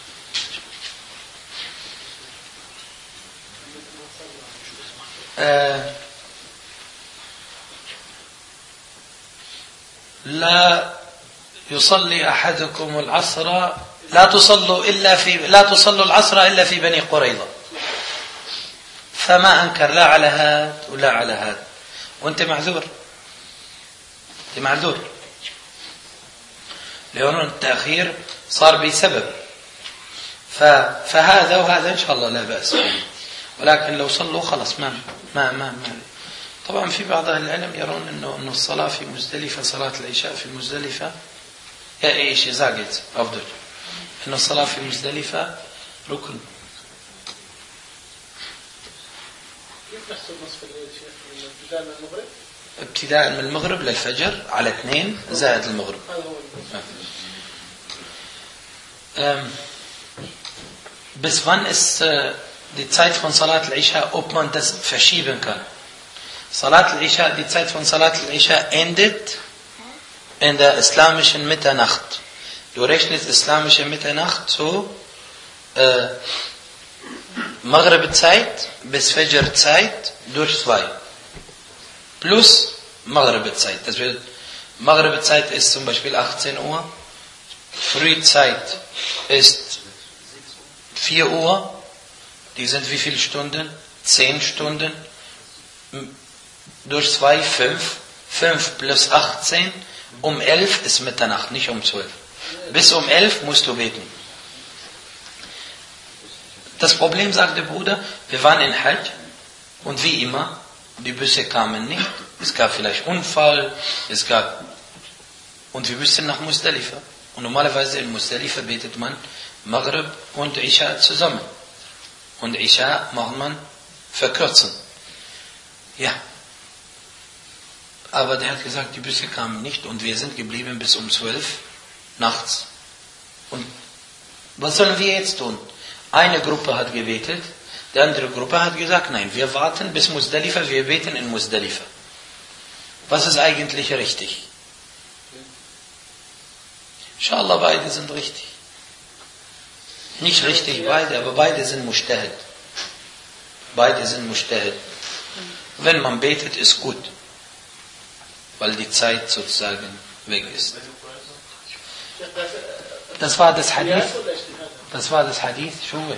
لا يصلي أحدكم العصر لا تصلوا العصر إلا في بني قريظة. فما أنكر لا على هذا ولا على هذا وأنت معذور. لأن التأخير صار بسبب فهذا وهذا إن شاء الله لا بأس به. ولكن لو صلوا خلاص ما طبعا في بعض أهل العلم يرون إنه الصلاة في مزدلفة، صلاة العشاء في مزدلفة إيش زاجد أفضل، إنه الصلاة في مزدلفة ركن. كيف نحسب نصف الليل شيخ؟ من ابتداء من المغرب؟ ابتداء من المغرب للفجر على 2 زائد المغرب. هذا هو Bis wann ist die Zeit von Salat al-Isha, ob man das verschieben kann? Salat al-Isha, die Zeit von Salat al-Isha endet in der islamischen Mitternacht. Du rechnest islamische Mitternacht zu Maghrib-Zeit bis Fajr-Zeit durch 2. Plus Maghrib-Zeit. Das wird, Maghrib-Zeit ist zum Beispiel 18 Uhr. Frühzeit ist 4 Uhr. Die sind wie viele Stunden? 10 Stunden. Durch 2, 5. 5 plus 18. Um 11 ist Mitternacht, nicht um 12. Bis um 11 musst du beten. Das Problem, sagt der Bruder, wir waren in Hajj und wie immer, die Busse kamen nicht. Es gab vielleicht Unfall, und wir müssten nach Muzdalifa. Und normalerweise in Muzdalifa betet man Maghrib und Isha zusammen. Und Isha macht man verkürzen. Ja. Aber der hat gesagt, die Busse kamen nicht und wir sind geblieben bis um 12 nachts. Und was sollen wir jetzt tun? Eine Gruppe hat gebetet, die andere Gruppe hat gesagt, nein, wir warten bis Muzdalifa, wir beten in Muzdalifa. Was ist eigentlich richtig? Inshallah, beide sind richtig. Nicht richtig beide, aber beide sind Mujtahid. Beide sind Mujtahid. Wenn man betet, ist gut. Weil die Zeit sozusagen weg ist. Das war das Hadith. Das war das Hadith. شو هو؟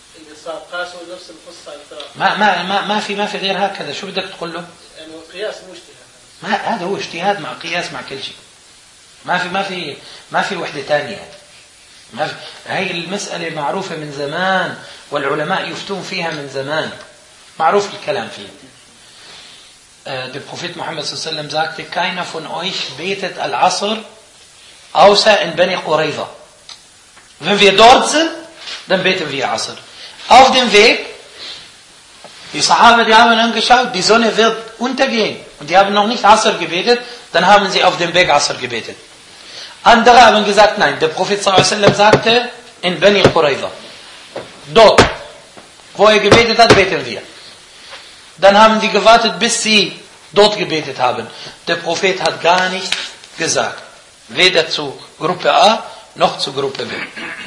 ما في غير هكذا. شو بدك تقول له؟ يعني قياس مو اجتهاد. ما هذا هو اجتهاد مع قياس مع كل شيء. ما في وحدة ثانية. هاي المسألة معروفة من زمان والعلماء يفتون فيها من زمان. معروف الكلام فيه. Der Prophet Muhammad sallallahu alaihi wasallam sagte, keiner von euch betet Al-Asr außer in Bani Qurayza. Wenn wir dort sind, dann beten wir Asr. Auf dem Weg, die Sahaba, die haben angeschaut, die Sonne wird untergehen. Und die haben noch nicht Asr gebetet, dann haben sie auf dem Weg Asr gebetet. Andere haben gesagt, nein, der Prophet sallallahu alaihi wasallam sagte, in Bani Qurayza. Dort, wo er gebetet hat, beten wir. Dann haben die gewartet, bis sie dort gebetet haben. Der Prophet hat gar nichts gesagt. Weder zu Gruppe A, noch zu Gruppe B.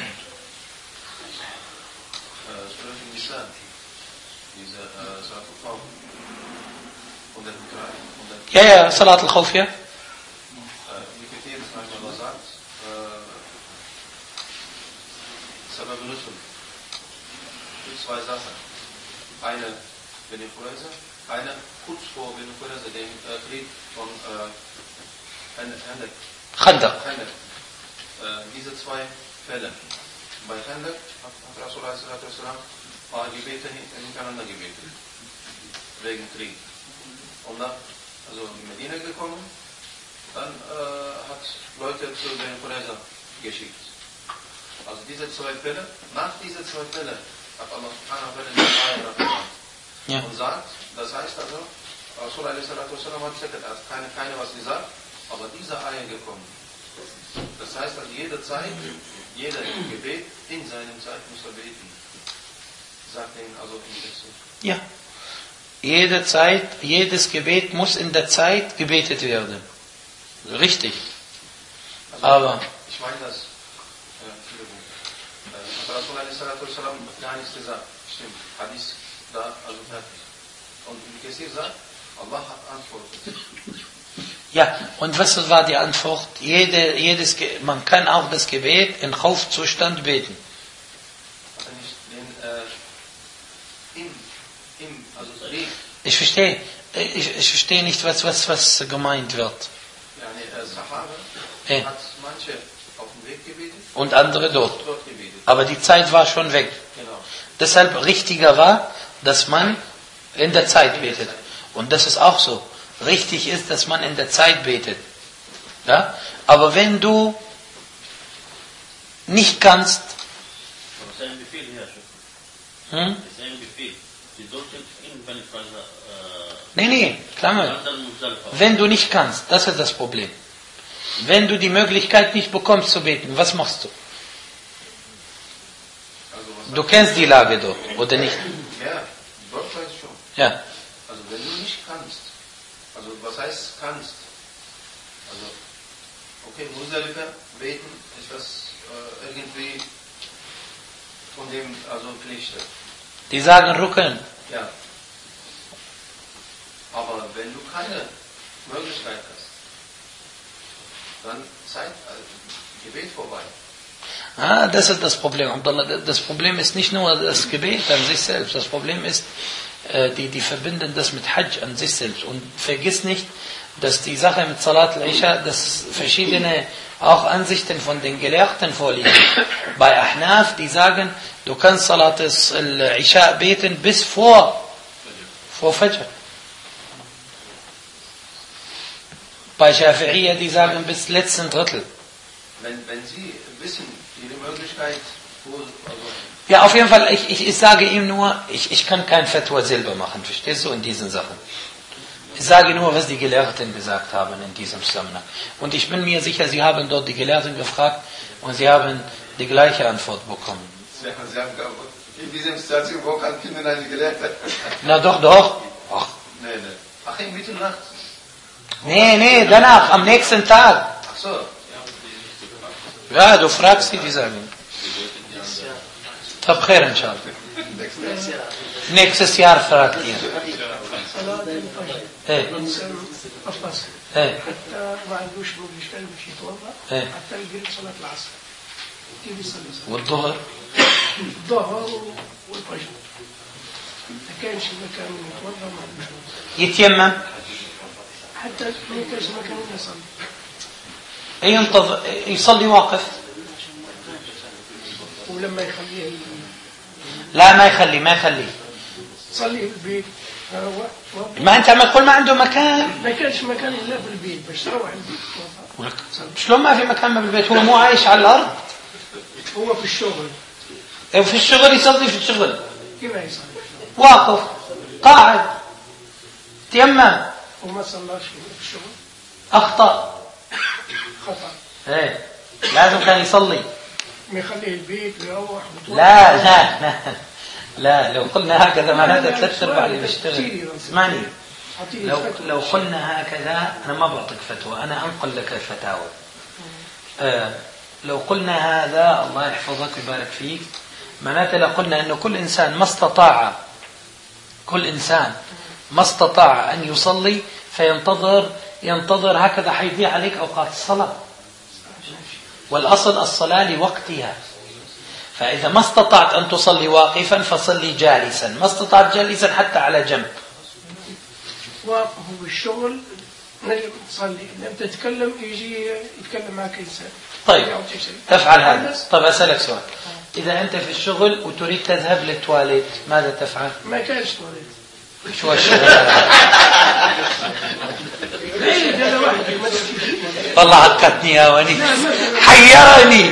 Ja, Salat al-Khawf, ja. Die Kriterien, was man sagt, Sabab al-Nusul. Zwei Sachen. Eine Beni Qurayza, eine kurz vor Beni Qurayza, dem Krieg von Khandaq. Diese 2 Fälle. Bei Khandaq hat Rasulullah sallallahu alaihi wasallam paar Gebete hintereinander gebetet. Wegen Krieg. Und dann, also in Medina gekommen, dann hat Leute zu Beni Qurayza geschickt. Also diese 2 Fälle, nach diesen 2 Fällen hat Allah subhanahu wa ta'ala die Ayah gemacht. Ja. Und sagt, das heißt also, Rasulullah sallallahu alaihi wasallam hat gesagt, keine was gesagt, aber diese Ayah gekommen. Das heißt, also jede Zeit, jeder Gebet in seinem Zeit muss er beten. Sagt ihn also in der Ja. Jede Zeit, jedes Gebet muss in der Zeit gebetet werden. Richtig. Also, aber ich meine das, Rasulullah sallallahu alaihi wasallam hat gar nichts gesagt. Stimmt. Hadith da, also fertig. Und wie Kassir sagt, Allah hat antwortet. ja, und was war die Antwort? Man kann auch das Gebet in Khauf-Zustand beten. Hat er nicht den, also Weg. Ich verstehe nicht, was gemeint wird. Ja, Sahaba hat manche auf dem Weg gebetet und andere dort. Aber die Zeit war schon weg. Deshalb richtiger war, dass man in der Zeit betet. Und das ist auch so. Richtig ist, dass man in der Zeit betet. Ja? Aber wenn du nicht kannst... Das ist ein Befehl, Herr Schäfer. Das ist ein Befehl. Sie sollten irgendwann Nee, klar. Wenn du nicht kannst, das ist das Problem. Wenn du die Möglichkeit nicht bekommst zu beten, was machst du? Du kennst die Lage dort, oder nicht? Ja, dort weiß ich schon. Ja. Also wenn du nicht kannst, also was heißt kannst? Also, okay, Muzdalifa beten ist das irgendwie von dem, also Pflicht. Die sagen Rücken. Ja. Aber wenn du keine Möglichkeit hast, dann Zeit, Gebet vorbei. Das ist das Problem, Abdullah. Das Problem ist nicht nur das Gebet an sich selbst. Das Problem ist, die verbinden das mit Hajj an sich selbst. Und vergiss nicht, dass die Sache mit Salat al-Isha, dass verschiedene auch Ansichten von den Gelehrten vorliegen. Bei Ahnaf, die sagen, du kannst Salat al-Isha beten bis vor Fajr. Bei Shafi'iyya, die sagen bis letzten Drittel. Wenn Sie wissen, Ihre Möglichkeit, ja, auf jeden Fall, ich sage ihm nur, ich kann kein Fatwa selber machen, verstehst du, in diesen Sachen. Ich sage nur, was die Gelehrten gesagt haben in diesem Zusammenhang. Und ich bin mir sicher, Sie haben dort die Gelehrten gefragt und Sie haben die gleiche Antwort bekommen. Sie haben in diesem Situation, wo kann Kinder eine Gelehrte? Na doch. Ach. Nee. Ach, in Mitternacht? Nee, danach, am nächsten Tag. Ach so. Ja, du fragst sie, die sagen. Tab khair, inshallah. Nächstes Jahr fragt ihr. Hey. Hey. والظهر يتيمم حتى ما يكونش مكان يصلي ينتظر يصلي واقف ولما يخليه لا ما يخليه صلي في البيت ما انت ما تقول ما عنده مكان ما كانش مكان الا في البيت باش تروح البيت شلون ما في مكان في البيت هو مو عايش على الارض هو في الشغل في الشغل يصلي في الشغل كيف يصلي واقف قاعد تيمم وما صلاش في الشغل اخطا ايه لازم كان يصلي ما يخليه البيت ويروح لا لو قلنا هكذا معناته 3/4 اللي بيشتغل اسمعني لو قلنا هكذا انا ما بعطيك فتوى انا انقل لك الفتاوى لو قلنا هذا الله يحفظك ويبارك فيك معناته لو قلنا انه كل انسان ما استطاع ان يصلي ينتظر هكذا حيضيع عليك اوقات الصلاه والاصل الصلاه لوقتها فإذا ما استطعت أن تصلي واقفا فصلي جالسا ما استطعت جالسا حتى على جنب واقف بالشغل نجم تصلي لم تتكلم يجي يتكلم معك إنسان طيب تفعل هذا طيب أسألك سؤال إذا أنت في الشغل وتريد تذهب للتواليت ماذا تفعل ما كانش تواليت شو الشغل والله عقدني يا وني حيرني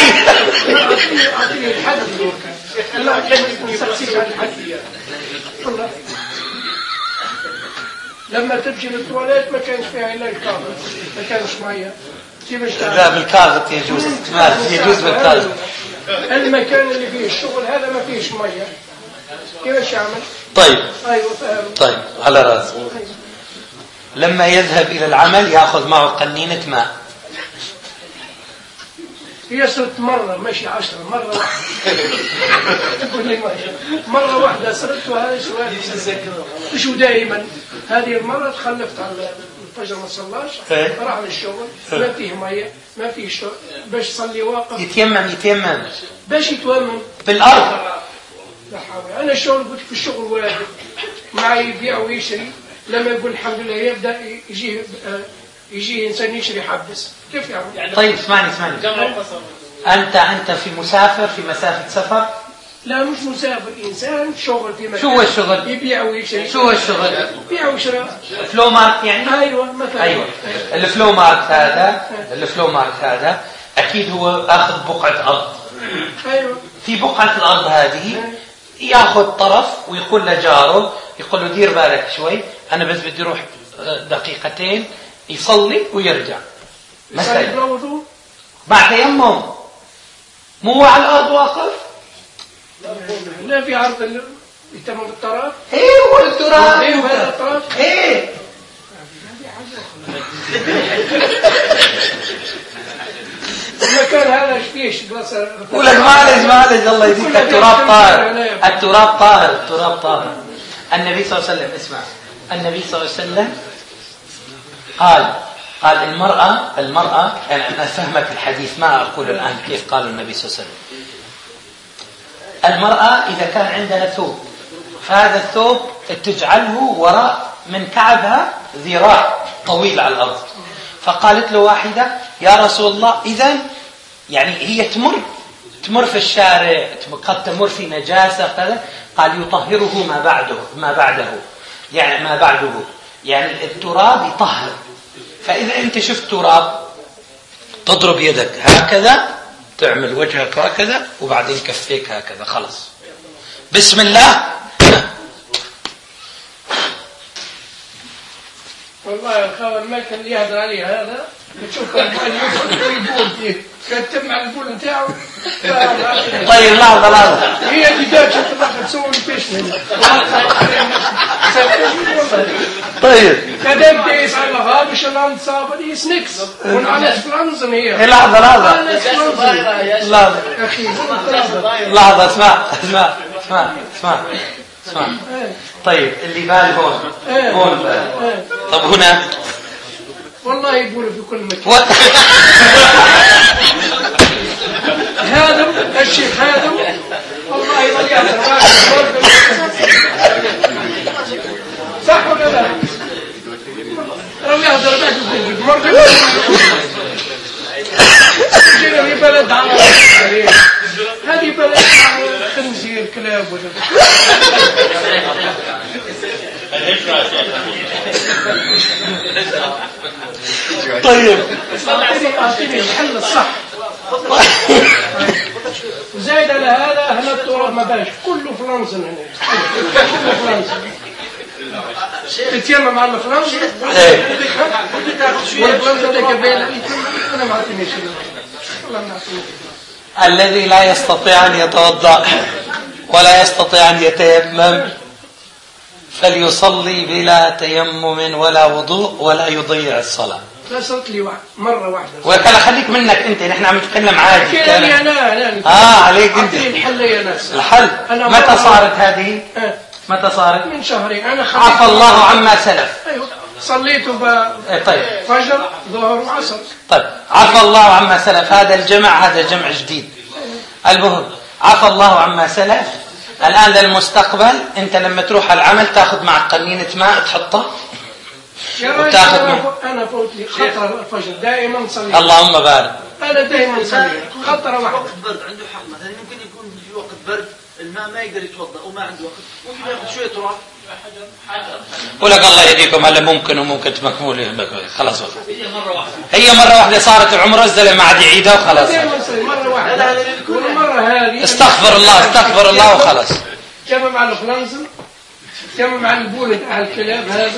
لما تمشي للتواليت ما كانش فيها الا الكاغط ما كانش ميه كيفاش لا بالكاغط يجوز بالكاغط المكان اللي فيه الشغل هذا ما فيهش ميه كيفاش يعمل طيب على راسي لما يذهب إلى العمل يأخذ معه قنينة ماء هي صرت مرة ماشي 10 مرة واحدة صرت وهذا سؤال شو دائما هذه المرة تخلفت على الفجر ما صلاش راح للشغل ما فيه مية ما فيه شغل باش يصلي واقف يتيمم باش يتيمم بالأرض لا حول أنا الشغل قلت في الشغل واجب معي يبيع ويشري لما يقول الحمد لله يبدأ يجي إنسان يشري حبس كيف يعني؟ طيب اسمعني أنت في مسافر في مسافة سفر؟ لا مش مسافر، إنسان شغل في مكان. شو هو الشغل؟ يبيع ويشتري. شو هو الشغل؟ يبيع ويشتري. فلو مارك يعني؟ أيوة مثلا. أيوة. الفلو مارك هذا أكيد هو أخذ بقعة أرض. أيوة. في بقعة الأرض هذه يأخذ طرف ويقول لجاره، يقول له دير بالك شوي، أنا بس بدي أروح دقيقتين، يصلي ويرجع. مثلا مع تيمم، مو على الأرض واقف. لا في عرض يتم بالطرف. ايه هو التراب. ايه هذا الطرف. ايه المكان هذا ايش فيه؟ ولك معلش الله يزيدك. التراب طاهر. النبي صلى الله عليه وسلم، اسمع، النبي صلى الله عليه وسلم قال المرأة أنا أفهمك الحديث، ما أقول الآن كيف قال النبي صلى الله عليه وسلم. المرأة إذا كان عندها ثوب، فهذا الثوب تجعله وراء من كعبها ذراع طويل على الأرض. فقالت له واحدة يا رسول الله، إذن يعني هي تمر في الشارع، قد تمر في نجاسة كذا. قال يطهره ما بعده يعني التراب يطهر. فإذا أنت شفت تراب تضرب يدك هكذا، تعمل وجهك هكذا، وبعدين كفيك هكذا، خلص بسم الله. والله الخبر ما كان يهدر عليه هذا، بتشوف البول كتب على البول نتاعو. طيب لحظة هي اللي جات تروح تسوي البيشن. طيب كذا بيس على غابش الان صابر يسنكس ونعلش فلانزن هي. لحظة اسمع. طيب اللي بال هون بال. طب هنا والله يقولوا في كل مكان. هذا الشيخ هذا والله يضيع صح ولا لا؟ رمي هذا الباك يقول مرة جينا في بلد على هذه بلد خنزير كلاب ولا طيب أعطيني الحل الصح. وزايد على هذا هنا التراب ما باش كله فرنسا هنا، كله فرنسا. تتيمم على فرنسا والفرنسا ده قبيلة. أنا ما أعطيني شيء. والله ما أعطيني. الذي لا يستطيع أن يتوضأ ولا يستطيع أن يتيمم فليصلي بلا تيمم ولا وضوء ولا يضيع الصلاة. لا صرت لي مرة واحدة. وكلا خليك منك أنت، نحن عم نتكلم عادي. كلامي أنا عليك أنت. الحل يا ناس. الحل متى صارت هذه؟ متى صارت؟ من شهرين. أنا عفى الله عما سلف. أيوة صليت طيب فجر ظهر وعصر. طيب عفى الله عما سلف، هذا الجمع هذا جمع جديد. المهم عفى الله عما سلف. الآن للمستقبل أنت لما تروح على العمل تأخذ معك قنينة ماء تحطها وتأخذ أنا فوت لي خطرة الفجر دائما صلي. اللهم بارك. أنا دائما صلي خطرة واحدة. وقت برد عنده حق مثلا، ممكن يكون في وقت برد الماء ما يقدر يتوضأ وما عنده وقت، ممكن ياخذ شوية تراب. ولك الله يهديكم، هلا ممكن تمكمل خلاص. هي مرة واحدة صارت العمرة، الزلمة ما عاد يعيدها وخلاص. مرة واحدة. والمرة هذه استغفر الله وخلاص. جمع مع الفلانزا، جمع مع البولد على الكلاب هذا.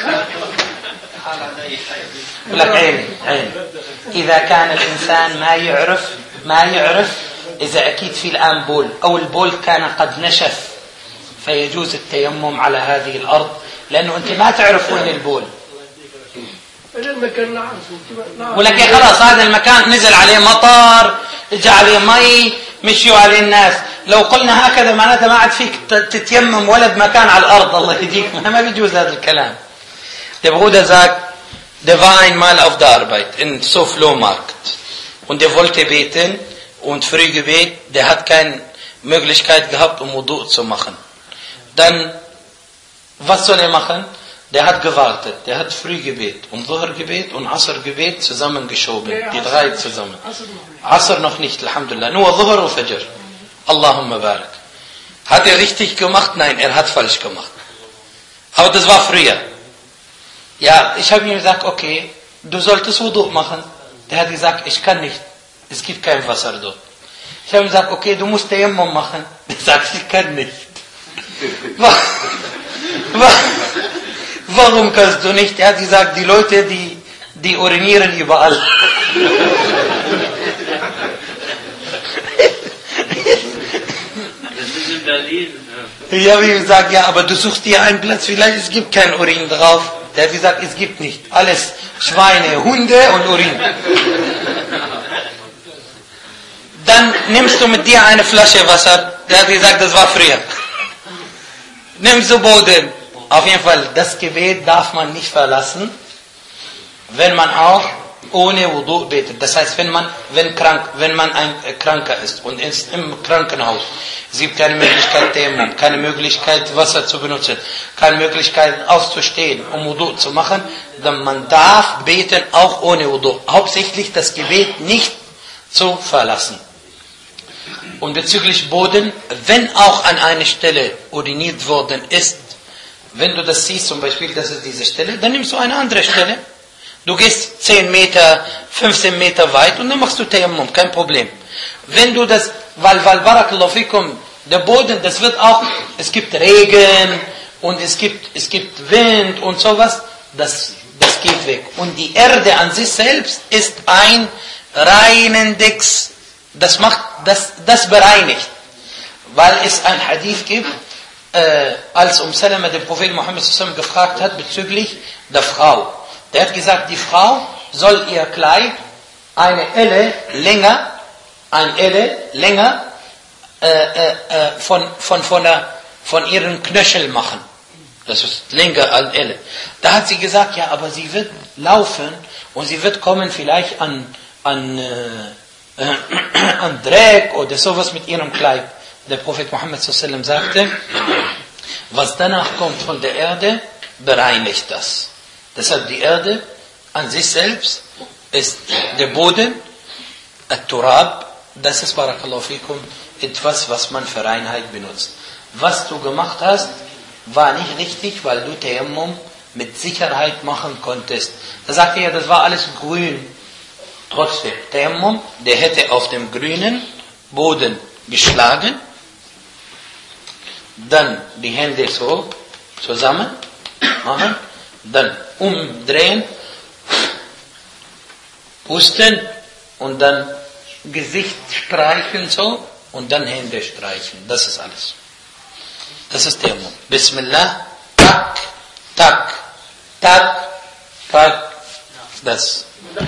ولك عيني إذا كان الإنسان ما يعرف إذا أكيد في الآن بول أو البول كان قد نشف، فيجوز التيمم على هذه الأرض، لأنه أنت ما تعرف وين البول. المكان نعرفه. ولك خلاص هذا المكان نزل عليه مطر، اجى عليه مي، مشيوا عليه الناس. لو قلنا هكذا معناتها ما عاد فيك تتيمم ولا بمكان على الأرض. الله يهديك، ما بيجوز هذا الكلام. Det berodde sagt, det war einmal auf der Arbeit in so Flohmarkt und der wollte beten und Frühgebet, der hat keine Möglichkeit gehabt, Wudu zu machen. Dann, was soll er machen? der hat gewartet, der hat Frühgebet und Dhuhr-Gebet und Asr-Gebet zusammengeschoben, die drei zusammen. Asr noch nicht, Alhamdulillah, nur Dhuhr und Fajr. Allahumma barak. Hat er richtig gemacht? Nein, er hat falsch gemacht. Aber das war früher. Ja, ich habe ihm gesagt, okay, du solltest Wudu machen. Der hat gesagt, ich kann nicht. Es gibt kein Wasser dort. Ich habe ihm gesagt, okay, du musst Tayammum machen. Der sagt, ich kann nicht. Warum kannst du nicht? Er hat gesagt, die Leute, die urinieren überall. Das ist in Berlin. Ich habe ihm gesagt, ja, aber du suchst dir einen Platz, vielleicht es gibt kein Urin drauf. Der hat gesagt, es gibt nicht. Alles Schweine, Hunde und Urin. Dann nimmst du mit dir eine Flasche Wasser. Der hat gesagt, das war früher. Nimmst du Boden. Auf jeden Fall, das Gebet darf man nicht verlassen, wenn man auch ohne Wudu betet. Das heißt, wenn man ein Kranker ist und ist im Krankenhaus, es gibt keine Möglichkeit, Tayammum, keine Möglichkeit, Wasser zu benutzen, keine Möglichkeit, aufzustehen, um Wudu zu machen, dann man darf beten, auch ohne Wudu. Hauptsächlich das Gebet nicht zu verlassen. Und bezüglich Boden, wenn auch an einer Stelle uriniert worden ist, wenn du das siehst, zum Beispiel, das ist diese Stelle, dann nimmst du eine andere Stelle. Du gehst 10 Meter, 15 Meter weit und dann machst du Tayammum, kein Problem. Wenn du das, weil Barakallahu fikum, der Boden, das wird auch, es gibt Regen und es gibt Wind und sowas, das geht weg. Und die Erde an sich selbst ist ein reinendes, das bereinigt. Weil es ein Hadith gibt, als Salama den Prophet Muhammad sallam gefragt hat bezüglich der Frau. Der hat gesagt, die Frau soll ihr Kleid eine Elle länger von ihren Knöchel machen. Das ist länger als Elle. Da hat sie gesagt, ja, aber sie wird laufen und sie wird kommen vielleicht an Dreck oder sowas mit ihrem Kleid. Der Prophet Muhammad sallam sagte, was danach kommt von der Erde, bereinigt das. Deshalb die Erde an sich selbst ist der Boden, At-Turab, das ist Barakallahu fikum, etwas, was man für Reinheit benutzt. Was du gemacht hast, war nicht richtig, weil du Tayammum mit Sicherheit machen konntest. Da sagte er, das war alles grün. Trotzdem, Tayammum, der hätte auf dem grünen Boden geschlagen, dann die Hände so zusammen machen, dann umdrehen, pusten und dann Gesicht streichen so und dann Hände streichen. Das ist alles. Das ist Tayammum. Bismillah, tak, tak, tak, tak, das.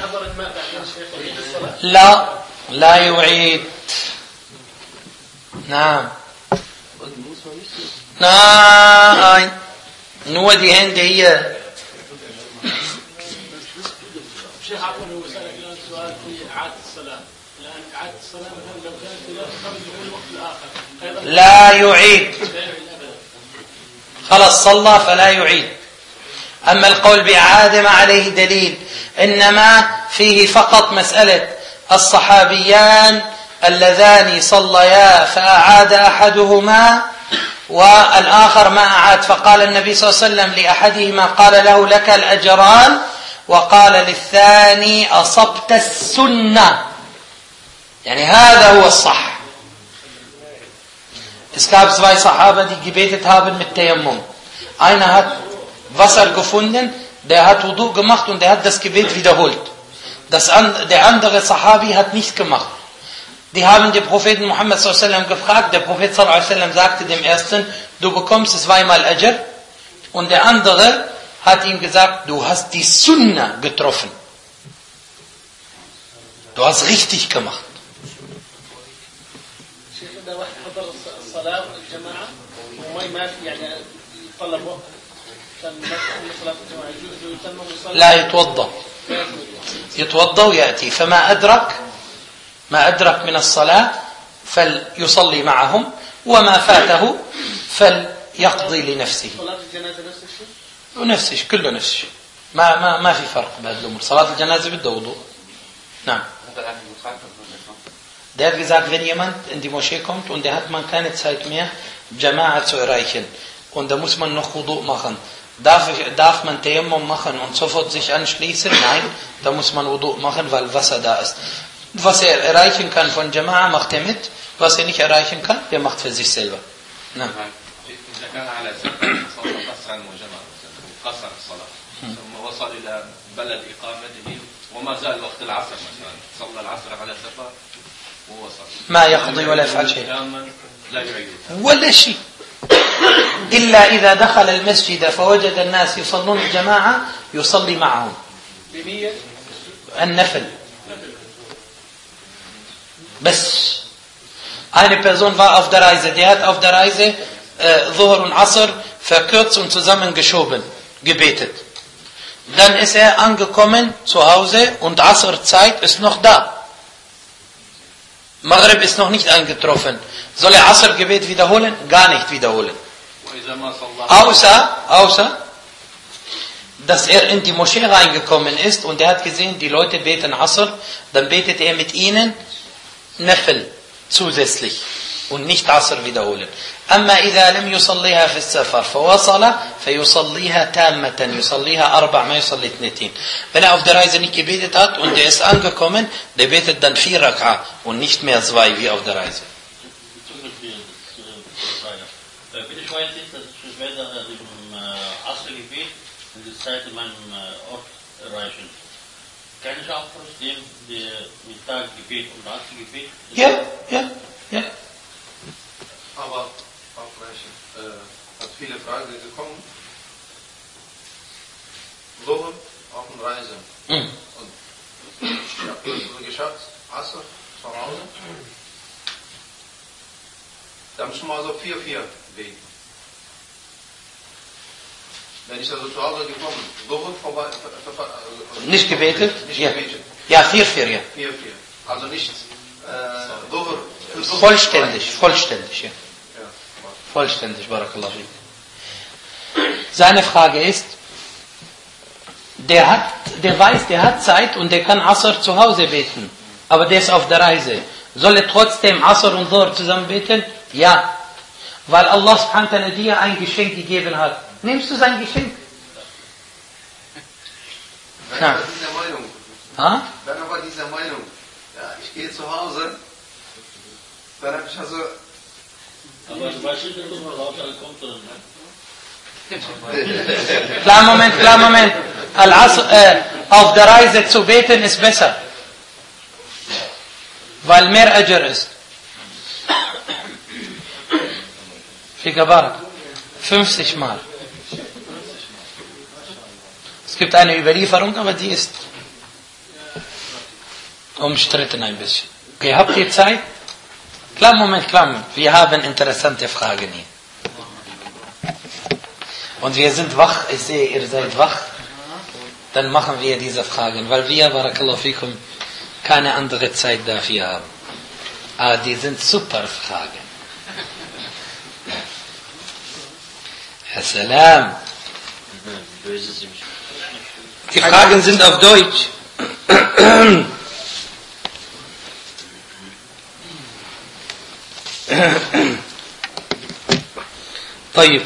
لا يعيد. نعم. Nein, nur die Hände hier. شيخ عفوا هو سألك الآن سؤال في إعادة الصلاة. الآن إعادة الصلاة مثلا لو كانت إلى خرج من الوقت الآخر. لا يعيد. خلاص صلى فلا يعيد. أما القول بإعادة ما عليه دليل. إنما فيه فقط مسألة الصحابيان اللذان صليا فأعاد أحدهما والآخر ما أعاد، فقال النبي صلى الله عليه وسلم لأحدهما قال له لك الأجران وقال للثاني أصبت السنة. يعني هذا هو الصح. Es gab zwei Sahaba, die gebetet haben mit Tayammum. Einer hat Wasser gefunden, der hat Wudu gemacht und der hat das Gebet wiederholt. Der andere Sahabi hat nichts gemacht. Die haben den Propheten Muhammad s.a.w. gefragt. Der Prophet s.a.w. sagte dem ersten, du bekommst zweimal Ajr. Und der andere hat ihm gesagt, du hast die Sunna getroffen. Du hast richtig gemacht. لا يتوضأ. يتوضأ ويأتي فما أدرك من الصلاة فليصلي معهم وما فاته فليقضي لنفسه. ونفس الشيء كله نفس الشيء ما في فرق بهذه الأمور. صلاة الجنازة بدها وضوء. نعم. Der hat gesagt, wenn jemand in die Moschee kommt und der hat man keine Zeit mehr, Jama'a zu erreichen und da muss man noch Wudu machen, darf man Tayammum machen und sofort sich anschließen? Nein, da muss man Wudu machen, weil Wasser da ist. Was er erreichen kann von Jama'a, macht er mit. Was er nicht erreichen kann, der macht für sich selber. Nein. ثم وصل إلى بلد إقامته وما زال وقت العصر مثلا صلى العصر على سفر ووصل ما يقضي ولا يفعل شيء لا يعيد ولا شيء إلا إذا دخل المسجد فوجد الناس يصلون الجماعة يصلي معهم النفل بس. Eine Person war auf der Reise, die hat auf der Reise Dhuhr und Asr verkürzt und zusammengeschoben, gebetet. Dann ist er angekommen zu Hause und Asr-Zeit ist noch da. Maghrib ist noch nicht eingetroffen. Soll er Asr-Gebet wiederholen? Gar nicht wiederholen. Außer, dass er in die Moschee reingekommen ist und er hat gesehen, die Leute beten Asr, dann betet er mit ihnen Nafil zusätzlich und nicht Asr wiederholen. أما إذا لم يصليها في السفر فوصل فيصليها تامة يصليها 4 ما يصلي 2. Wenn er auf der Reise nicht gebetet hat und er ist angekommen, der betet dann 4 Rak'a und nicht mehr 2 wie auf der Reise. Ich weiß nicht, dass ich werde im Asr-Gebet in die Zeit in meinem Ort erreichen. Kann ich auch trotzdem die Mittag-Gebet und Asr-Gebet? Ja. Aber auch vielleicht hat viele Fragen gekommen. Dhuhr auf der Reise. Und ich habe geschafft, Asr zu Hause. Da müssen wir also 4-4 beten. Wenn ich also zu Hause gekommen, Dhuhr vorbei... Nicht gebetet? Nicht gebetet. Ja, 4-4, ja. 4-4. Also nicht Dhuhr... Vollständig, ja. Vollständig, Barakallahu fik. Seine Frage ist, der hat Zeit und der kann Asr zu Hause beten, aber der ist auf der Reise. Soll er trotzdem Asr und Dhuhr zusammen beten? Ja, weil Allah subhanahu wa ta'ala dir ein Geschenk gegeben hat. Nimmst du sein Geschenk? Dann dieser Meinung. Dann aber dieser Meinung. Ja, ich gehe zu Hause. Dann habe ich also... Aber du weißt nicht, dass man raus kommt oder nicht? Klar, Moment. Auf der Reise zu beten ist besser. Weil mehr Ajr ist. Fikabarak. 50 Mal. Es gibt eine Überlieferung, aber die ist umstritten ein bisschen. Okay, habt ihr Zeit? Klar, Moment. Wir haben interessante Fragen hier. Und wir sind wach. Ich sehe, ihr seid wach. Dann machen wir diese Fragen, weil wir, Barakallahu fikum, keine andere Zeit dafür haben. Aber die sind super Fragen. Ja, Salam. Die Fragen sind auf Deutsch. طيب.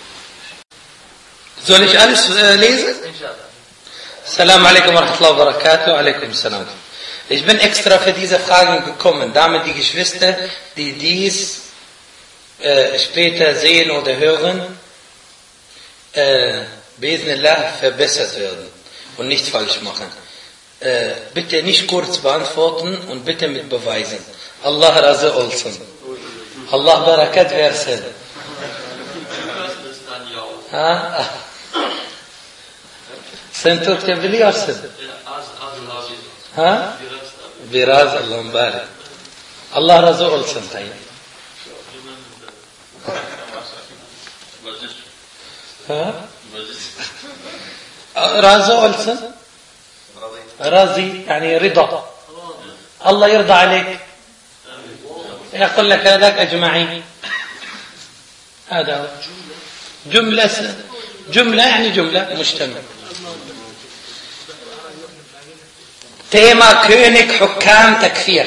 Soll ich alles lesen? Assalamu alaikum wa rahmatullahi wa barakatuh. Alaikum salam. Ich bin extra für diese Fragen gekommen, damit die Geschwister, die dies später sehen oder hören, Bismillah verbessert werden und nicht falsch machen. Bitte nicht kurz beantworten und bitte mit Beweisen. Allah razı olsun. Allah barakat versin. Sen Türkçe biliyorsun. Biraz Allah mübarek. Allah razı olsun. razı olsun. راضي يعني رضا. الله يرضى عليك. يقول لك هذاك أجمعين. هذا جملة جملة يعني جملة مجتمع. Thema König, Hukam, Takfir.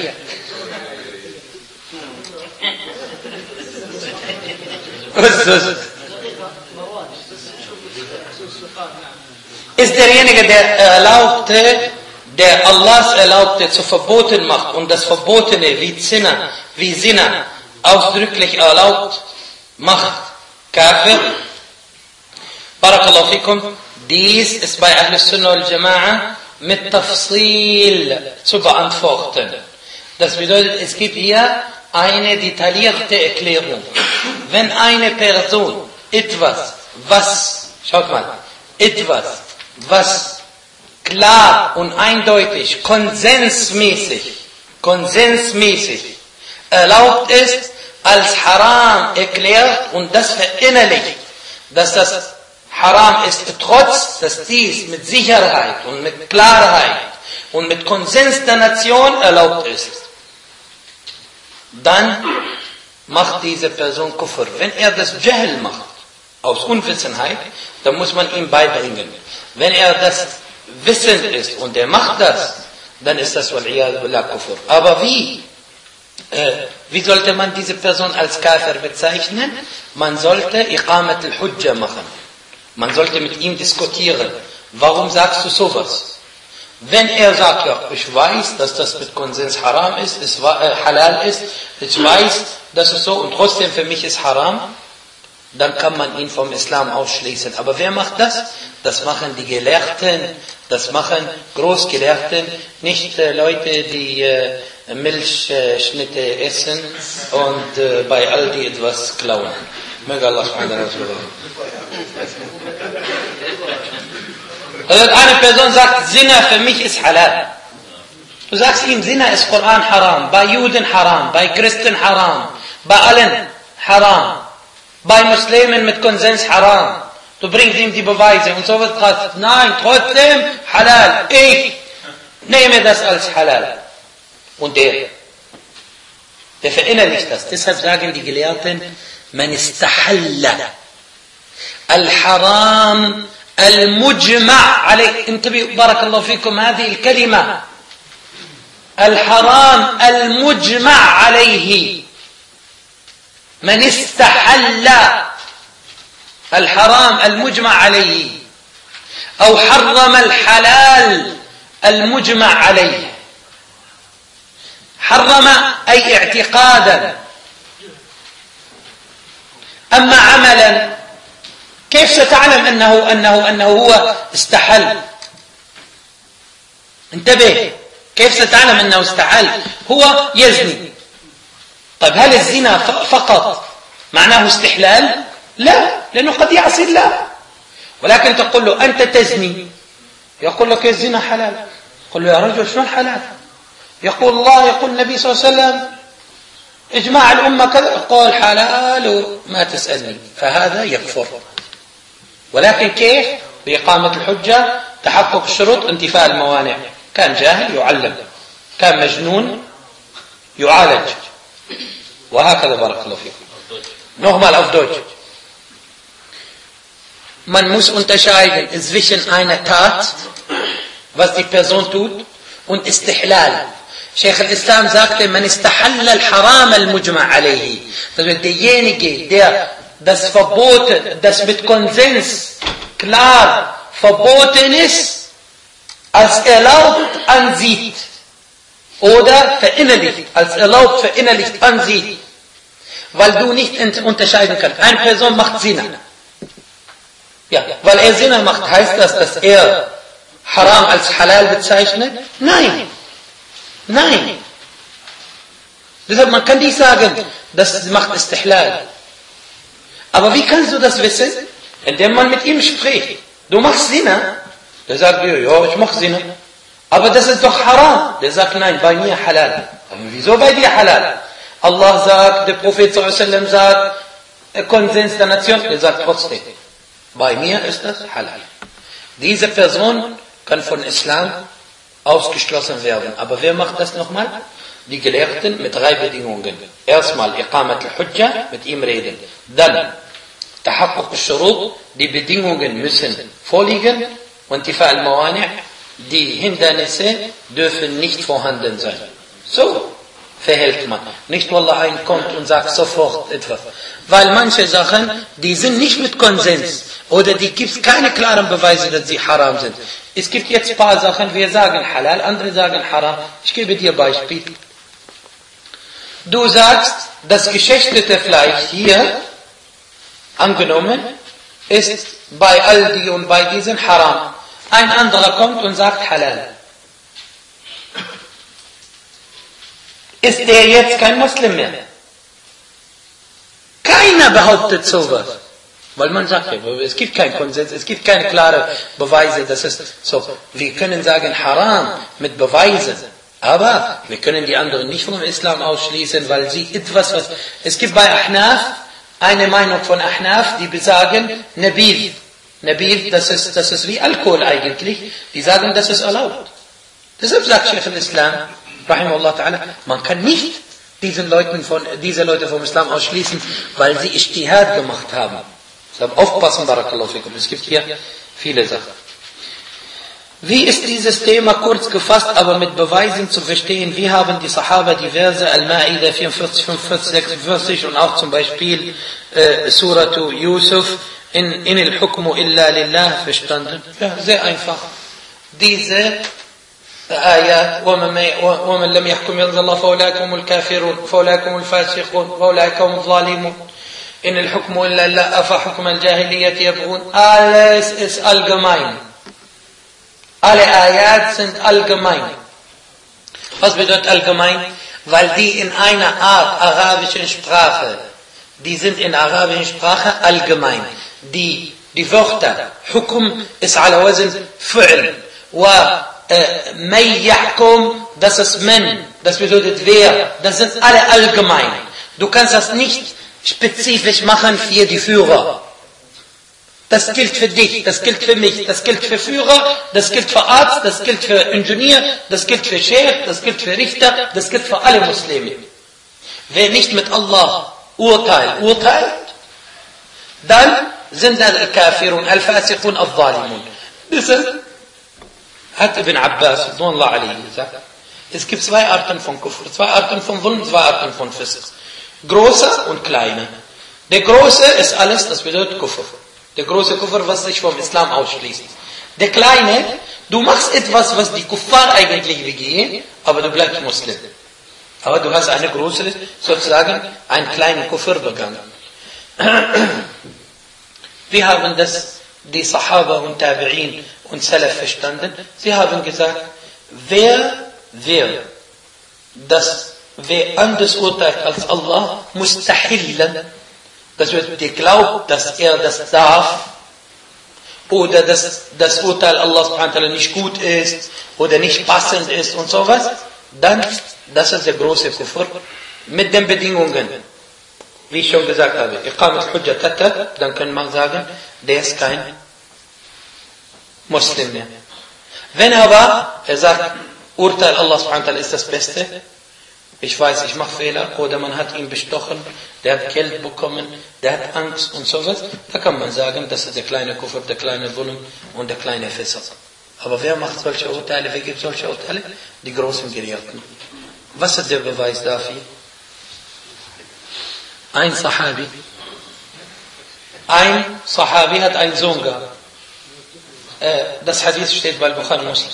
Ist derjenige, der Allahs Erlaubte zu verboten macht und das Verbotene wie Zina ausdrücklich erlaubt macht, Kafir? Barakallahu fikum. Dies ist bei Ahlus Sunnah wal Jama'a mit Tafsil zu beantworten. Das bedeutet, es gibt hier eine detaillierte Erklärung. Wenn eine Person etwas, was klar und eindeutig, konsensmäßig erlaubt ist, als Haram erklärt und das verinnerlicht, dass das Haram ist, trotz, dass dies mit Sicherheit und mit Klarheit und mit Konsens der Nation erlaubt ist, dann macht diese Person Kufr. Wenn er das Jahl macht, aus Unwissenheit, dann muss man ihm beibringen. Wenn er das wissend ist und er macht das, dann ist das Wal'iyadu billah Kufr. Aber wie sollte man diese Person als Kafir bezeichnen? Man sollte Iqamat al-Hujja machen. Man sollte mit ihm diskutieren. Warum sagst du sowas? Wenn er sagt, ja, ich weiß, dass das mit Konsens haram ist, es halal ist, ich weiß, dass es so und trotzdem für mich ist haram, dann kann man ihn vom Islam ausschließen. Aber wer macht das? Das machen die Gelehrten, das machen Großgelehrten, nicht Leute, die Milchschnitte essen und bei Aldi etwas klauen. Möge Allah subhanahu wa ta'ala. Eine Person sagt, Zina für mich ist halal. Du sagst ihm, Zina ist Koran haram, bei Juden haram, bei Christen haram, bei allen haram, bei Muslimen mit Konsens haram. Du bringst ihm die Beweise und so wird gesagt, nein, trotzdem halal. Ich nehme das als halal. Und der verinnerlicht das. Deshalb sagen die Gelehrten, man istahalla الحرام المجمع عليه. انتبهوا بارك الله فيكم هذه الكلمة الحرام المجمع عليه. من استحل الحرام المجمع عليه أو حرم الحلال المجمع عليه. حرم أي اعتقادا. أما عملا كيف ستعلم أنه هو استحل؟ انتبه، كيف ستعلم أنه استحل؟ هو يزني. طيب هل الزنا فقط معناه استحلال؟ لا، لأنه قد يعصي الله. ولكن تقول له أنت تزني، يقول لك الزنا حلال. قل له يا رجل شلون حلال؟ يقول الله، يقول النبي صلى الله عليه وسلم إجماع الأمة كذا، قال حلال ما تسألني، فهذا يكفر. ولكن كيف؟ بإقامة الحجة، تحقق الشروط، انتفاء الموانع. كان جاهل يعلم، كان مجنون يعالج، وهكذا بارك الله فيكم. Nochmal auf Deutsch. Man muss unterscheiden zwischen einer Tat, was die Person tut, und Istihlal. Sheikh al-Islam sagte, man istahalla al-haram al-mujma' alayhi. Das wird derjenige, der das Verboten, das mit Konsens klar verboten ist, als erlaubt ansieht. Oder verinnerlicht, als erlaubt verinnerlicht ansieht. Weil du nicht unterscheiden kannst. Eine Person macht Zina. Ja, weil er Zina macht, heißt das, dass er Haram als Halal bezeichnet? Nein. Nein. Deshalb, man kann nicht sagen, das macht Istihlal. Aber wie kannst du das wissen? Indem man mit ihm spricht. Du machst Zina. Der sagt dir, ja, ich mach Zina. Aber das ist doch Haram. Der sagt, nein, bei mir Halal. Aber wieso bei dir Halal? Allah sagt, der Prophet ﷺ sagt, Konsens der Nation. Der sagt trotzdem, bei mir ist das Halal. Diese Person kann von Islam ausgeschlossen werden. Aber wer macht das nochmal? Die Gelehrten mit 3 Bedingungen. Erstmal Iqamat al-Hujja, mit ihm reden. Dann Tahaqquq al-Shurut, die Bedingungen müssen vorliegen und Intifa al-Mawani', die Hindernisse dürfen nicht vorhanden sein. So verhält man. Nicht Wallah ein kommt und sagt sofort etwas. Weil manche Sachen, die sind nicht mit Konsens oder die gibt es keine klaren Beweise, dass sie haram sind. Es gibt jetzt ein paar Sachen, wir sagen halal, andere sagen haram. Ich gebe dir ein Beispiel. Du sagst, das geschächtete Fleisch hier, angenommen, ist bei Aldi und bei diesen haram. Ein anderer kommt und sagt halal. Ist der jetzt kein Muslim mehr? Keiner behauptet sowas. Weil man sagt ja, es gibt keinen Konsens, es gibt keine klaren Beweise, dass es so. Wir können sagen haram mit Beweisen. Aber wir können die anderen nicht vom Islam ausschließen, weil sie etwas, was... Es gibt bei Ahnaf eine Meinung von Ahnaf, die besagen, Nabil, das ist wie Alkohol eigentlich. Die sagen, das ist erlaubt. Deshalb sagt Sheikh al-Islam, rahimahullah ta'ala, man kann nicht diese Leute vom Islam ausschließen, weil sie Ijtihad gemacht haben. Deshalb aufpassen, barakallahu fikum. Es gibt hier viele Sachen. Wie ist dieses Thema kurz gefasst, aber mit Beweisen zu verstehen? Wie haben die Sahaba die Verse Al-Ma'idah 44, 45, 46 und auch zum Beispiel Suratu Yusuf in al-Hukmu illa lillah verstanden? Ja, sehr einfach. Diese Ayat, وَمَنْ لَمْ يَحْكُمْ يَرْضَ اللَّهُ فَأُولَٰئِكَ هُمُ الْكَافِرُونَ فَأُولَٰئِكَ هُمُ الْفَاسِقُونَ فَأُولَٰئِكَ هُمُ الظَّالِمُونَ إِنَّ الْحُكْمُ إِلَّا لِلَّهِ أَفَحُكْمَ الْجَاهِلِيَّةِ يَبْغُونَ. Alles ist allgemein. Alle Ayat sind allgemein. Was bedeutet allgemein? Weil die in einer Art arabischen Sprache, die sind in arabischen Sprache allgemein. Die Wörter, Hukum ist ala wazn Fi'l. Wa man yahkum, das ist man, das bedeutet wer. Das sind alle allgemein. Du kannst das nicht spezifisch machen für die Führer. Das gilt für dich, das gilt für mich, das gilt für Führer, das gilt für Arzt, das gilt für Ingenieur, das gilt für Sheikh, das gilt für Richter, das gilt für alle Muslime. Wer nicht mit Allah urteilt, dann sind Al-Kafirun, Al-Fasiqun, Al-Zalimun. Deshalb hat Ibn Abbas, gesagt, es gibt zwei Arten von Kufr, zwei Arten von Dhulm, zwei Arten von Fisq. Großer und kleiner. Der Große ist alles, das bedeutet Kufr. Der große Kufr, was sich vom Islam ausschließt. Der kleine, du machst etwas, was die Kuffar eigentlich begehen, aber du bleibst Muslim. Aber du hast eine große, sozusagen, einen kleinen Kufr begangen. Wir haben das, die Sahaba und Tabi'in und Salaf verstanden. Sie haben gesagt, wer anders urteilt als Allah, mustahillan, das wird dir glaubt, dass er das darf, oder dass das Urteil Allah subhanahu wa ta'ala nicht gut ist, oder nicht passend ist und sowas, dann, das ist der große Kufr, mit den Bedingungen, wie ich schon gesagt habe, Iqamat Hujjat Hatta, dann kann man sagen, der ist kein Muslim mehr. Wenn aber, er sagt, Urteil Allah subhanahu wa ta'ala ist das Beste, ich weiß, ich mache Fehler, oder man hat ihn bestochen, der hat Geld bekommen, der hat Angst und sowas, da kann man sagen, das ist der kleine Kufr, der kleine Dhulm und der kleine Fisq. Aber wer macht solche Urteile, wer gibt solche Urteile? Die großen Gelehrten. Was ist der Beweis dafür? Ein Sahabi hat einen Sohn gehabt. Das Hadith steht bei Bukhari Muslim.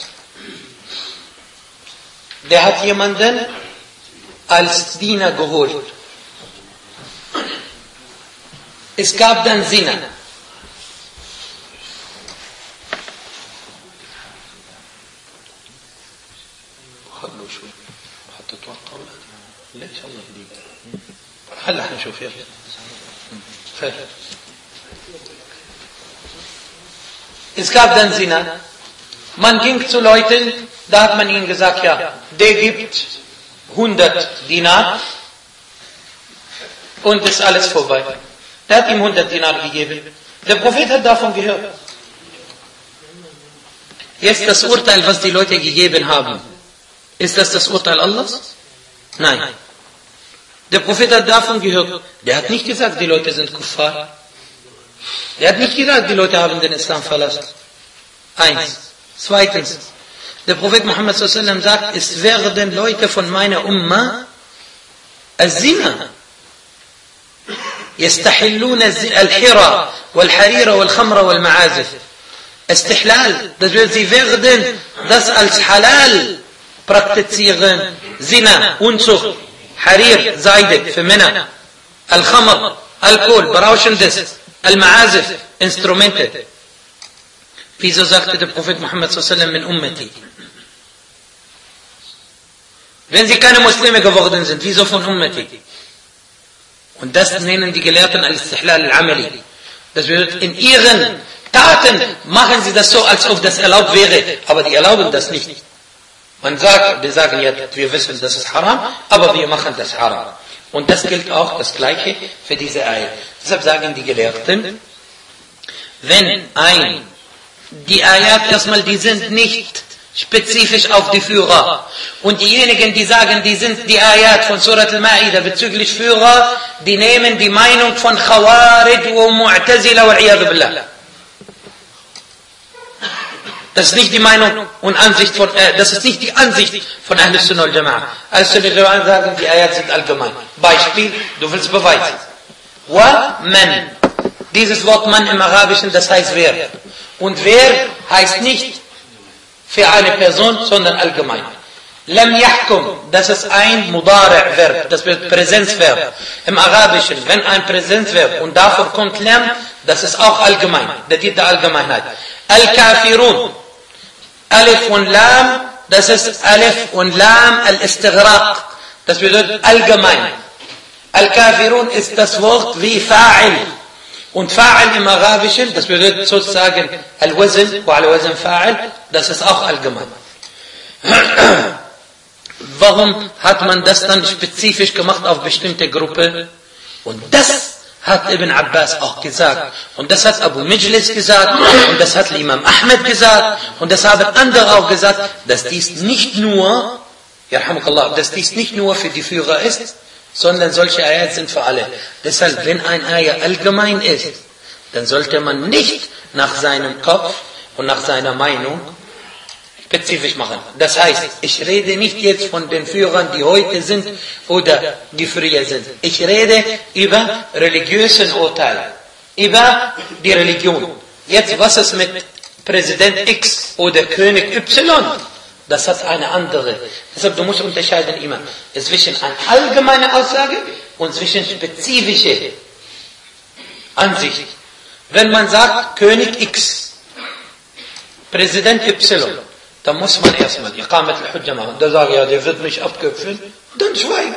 Der hat jemanden als Diener geholt. Es gab dann Zina. Es gab dann Zina. Man ging zu Leuten, da hat man ihnen gesagt, ja, der gibt 100 Dinar und ist alles vorbei. Der hat ihm 100 Dinar gegeben. Der Prophet hat davon gehört. Jetzt das Urteil, was die Leute gegeben haben. Ist das Urteil Allahs? Nein. Der Prophet hat davon gehört. Der hat nicht gesagt, die Leute sind Kuffar. Er hat nicht gesagt, die Leute haben den Islam verlassen. Eins. Zweitens, der Prophet Muhammad sallallahu sagt, es werden Leute von meiner Umma الزنا يستحلون الحرى والحرير والخمر والمعازف. Istihlal, das wird sie werden das als halal praktizieren. Zina, Unzucht, Harir, Seide für Männer, Al-Khamr, Alkohol, Berauschendes, Al-Ma'azif, Instrumente. Wieso sagte der Prophet Muhammad sallallahu min Ummati? Wenn sie keine Muslime geworden sind, wieso von Ummati? Und das nennen die Gelehrten Al-Istihlal al-Amali. Das bedeutet, in ihren Taten machen sie das so, als ob das erlaubt wäre, aber die erlauben das nicht. Man sagt, wir sagen ja, wir wissen, das ist haram, aber wir machen das haram. Und das gilt auch das Gleiche für diese Ayat. Deshalb sagen die Gelehrten, wenn die Ayat erstmal, die sind nicht spezifisch auf die Führer. Und diejenigen, die sagen, die sind die Ayat von Surat al-Ma'idah bezüglich Führer, die nehmen die Meinung von Khawarij und Mu'tazila wal-Iyadu billah. Das ist nicht die Meinung und Ansicht von, das ist nicht die Ansicht von Ahlus Sunnah wal Jama'a. Ahlus Sunnah wal Jama'a sagen, die Ayat sind allgemein. Beispiel, du willst beweisen. Wa man. Dieses Wort man im Arabischen, das heißt wer. Und wer heißt nicht für eine Person, sondern allgemein. Lam yahkum, das ist ein Mudari'-Verb, das wird Präsenzverb. Im Arabischen, wenn ein Präsenzverb und davor kommt lam, das ist auch allgemein. Der dient der Allgemeinheit. Al-Kafirun, Alif und Lam, das ist Alif und Lam al-Istighraq. Das bedeutet allgemein. Al-Kafirun ist das Wort wie Fa'il. Und Fa'il im Arabischen, das bedeutet sozusagen Al-Wazn, wa al-Wazn Fa'il, das ist auch allgemein. Warum hat man das dann spezifisch gemacht auf bestimmte Gruppe? Und das hat Ibn Abbas auch gesagt. Und das hat Abu Mijlis gesagt. Und das hat Imam Ahmed gesagt. Und das haben andere auch gesagt, dass dies nicht nur, dass dies nicht nur für die Führer ist, sondern solche Ayat sind für alle. Deshalb, wenn ein Ayat allgemein ist, dann sollte man nicht nach seinem Kopf und nach seiner Meinung spezifisch machen. Das heißt, ich rede nicht jetzt von den Führern, die heute sind oder die früher sind. Ich rede über religiösen Urteile, über die Religion. Jetzt, was ist mit Präsident X oder König Y? Das hat eine andere. Deshalb, du musst unterscheiden immer zwischen einer allgemeinen Aussage und zwischen spezifischer Ansicht. Wenn man sagt, König X, Präsident Y, dann muss man erstmal Iqamat al-Hujja machen. Da sage ich, ja, der wird mich abköpfen. Dann schweig.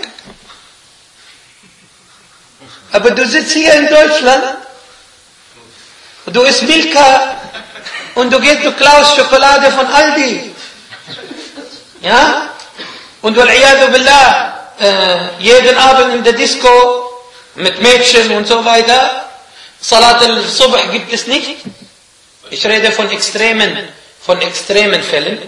Aber du sitzt hier in Deutschland, du isst Milka und du klaust Schokolade von Aldi. Ja? Und wal-Iyadu billah, jeden Abend in der Disco mit Mädchen und so weiter. Salat al-Subh gibt es nicht. Ich rede von extremen Fällen.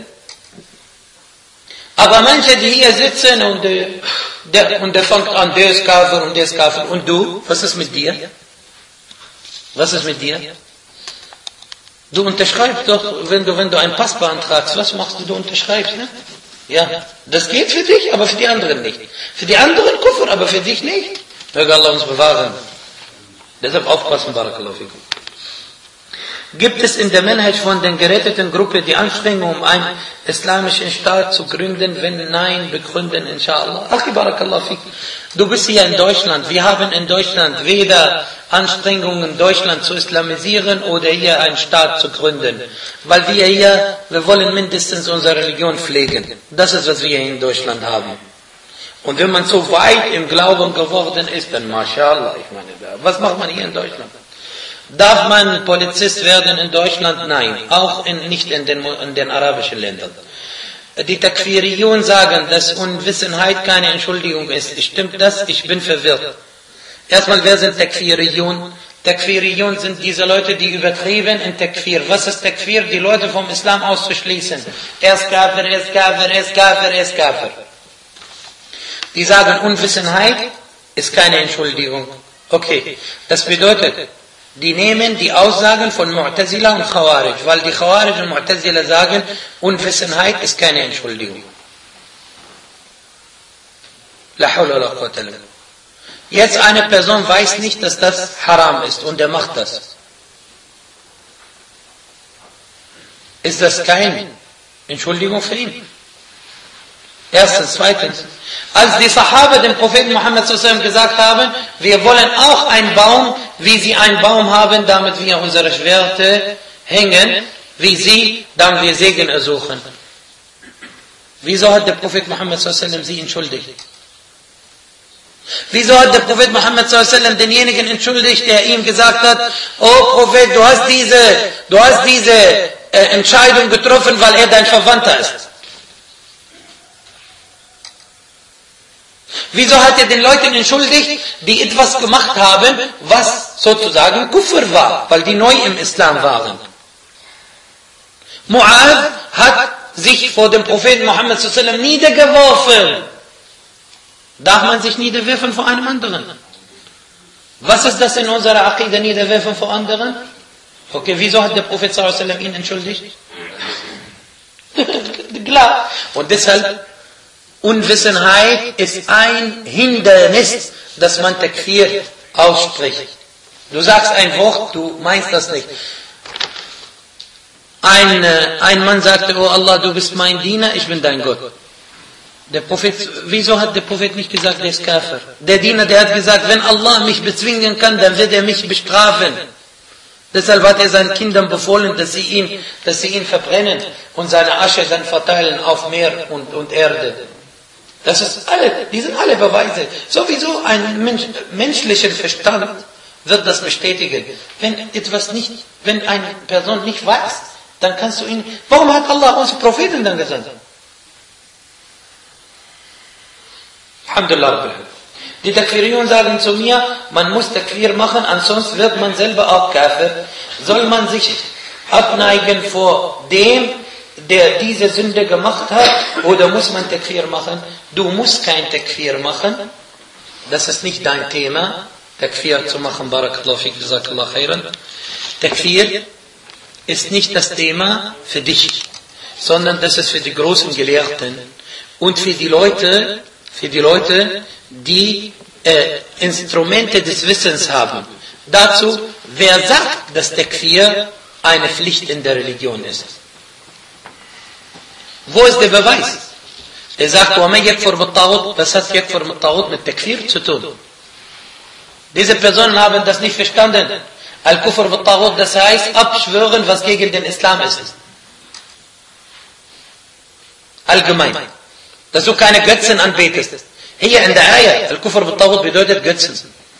Aber manche, die hier sitzen und der fängt an, der ist Kafir und der ist Kafir. Und du, was ist mit dir? Was ist mit dir? Du unterschreibst doch, wenn du einen Pass beantragst, was machst du? Du unterschreibst, ne? Ja, das geht für dich, aber für die anderen nicht. Für die anderen Kufr, aber für dich nicht. Möge Allah uns bewahren. Deshalb aufpassen, Barakallahu fikum. Gibt es in der Mehrheit von den geretteten Gruppe die Anstrengung, um einen islamischen Staat zu gründen? Wenn nein, begründen, inshallah. Ach, Barakallahu fik. Du bist hier in Deutschland. Wir haben in Deutschland weder Anstrengungen, Deutschland zu islamisieren oder hier einen Staat zu gründen. Weil wir wollen mindestens unsere Religion pflegen. Das ist, was wir hier in Deutschland haben. Und wenn man so weit im Glauben geworden ist, dann mashallah, ich meine, was macht man hier in Deutschland? Darf man Polizist werden in Deutschland? Nein, auch nicht in den arabischen Ländern. Die Takfiriyun sagen, dass Unwissenheit keine Entschuldigung ist. Stimmt das? Ich bin verwirrt. Erstmal, wer sind Takfiriyun? Takfiriyun sind diese Leute, die übertrieben in Takfir. Was ist Takfir? Die Leute vom Islam auszuschließen. Er ist Kafir, er ist Kafir, er ist Kafir, er ist Kafir. Die sagen, Unwissenheit ist keine Entschuldigung. Okay, das bedeutet, die nehmen die Aussagen von Mu'tazila und Khawarij, weil die Khawarij und Mu'tazila sagen, Unwissenheit ist keine Entschuldigung. La hawla wa la quwwata illa billah. Jetzt eine Person weiß nicht, dass das haram ist und er macht das. Ist das keine Entschuldigung für ihn? Erstens. Zweitens, als die Sahaba dem Propheten Muhammad sallallahu gesagt haben, wir wollen auch einen Baum, wie sie einen Baum haben, damit wir unsere Schwerte hängen, wie sie, dann wir Segen ersuchen. Wieso hat der Prophet Muhammad sallallahu sie entschuldigt? Wieso hat der Prophet Muhammad sallallahu denjenigen entschuldigt, der ihm gesagt hat, oh Prophet, du hast diese Entscheidung getroffen, weil er dein Verwandter ist? Wieso hat er den Leuten entschuldigt, die etwas gemacht haben, was sozusagen Kufr war, weil die neu im Islam waren? Mu'adh hat sich vor dem Propheten Muhammad sallallahu niedergeworfen. Darf man sich niederwerfen vor einem anderen? Was ist das in unserer Aqidah, niederwerfen vor anderen? Okay, wieso hat der Prophet sallallahu ihn entschuldigt? Klar. Und deshalb, Unwissenheit ist ein Hindernis, dass man Takfir ausspricht. Du sagst ein Wort, du meinst das nicht. Ein Mann sagte, oh Allah, du bist mein Diener, ich bin dein Gott. Der Prophet, wieso hat der Prophet nicht gesagt, der ist Kafir? Der Diener, der hat gesagt, wenn Allah mich bezwingen kann, dann wird er mich bestrafen. Deshalb hat er seinen Kindern befohlen, dass sie ihn verbrennen und seine Asche dann verteilen auf Meer und Erde. Das ist die sind alle Beweise. Sowieso ein menschlicher Verstand wird das bestätigen. Wenn eine Person nicht weiß, dann kannst du ihn, warum hat Allah uns Propheten dann gesandt? Alhamdulillah. Die Takfiriyun sagen zu mir, man muss Takfir machen, ansonsten wird man selber auch Kafir. Soll man sich abneigen vor dem, der diese Sünde gemacht hat, oder muss man Takfir machen? Du musst kein Takfir machen. Das ist nicht dein Thema, Takfir zu machen. Barakallahu fik, jazakallahu khairan. Takfir ist nicht das Thema für dich, sondern das ist für die großen Gelehrten und für die Leute, die Instrumente des Wissens haben. Dazu, wer sagt, dass Takfir eine Pflicht in der Religion ist? Wo ist der Beweis? Er sagt, was hat Yakfur mit Taghut mit Takfir zu tun? Diese Personen haben das nicht verstanden. Al-Kufr mit Taghut, das heißt abschwören, was gegen den Islam ist. Allgemein. Dass du keine Götzen anbetest. Hier in der Ayah, Al-Kufr mit Taghut bedeutet Götzen.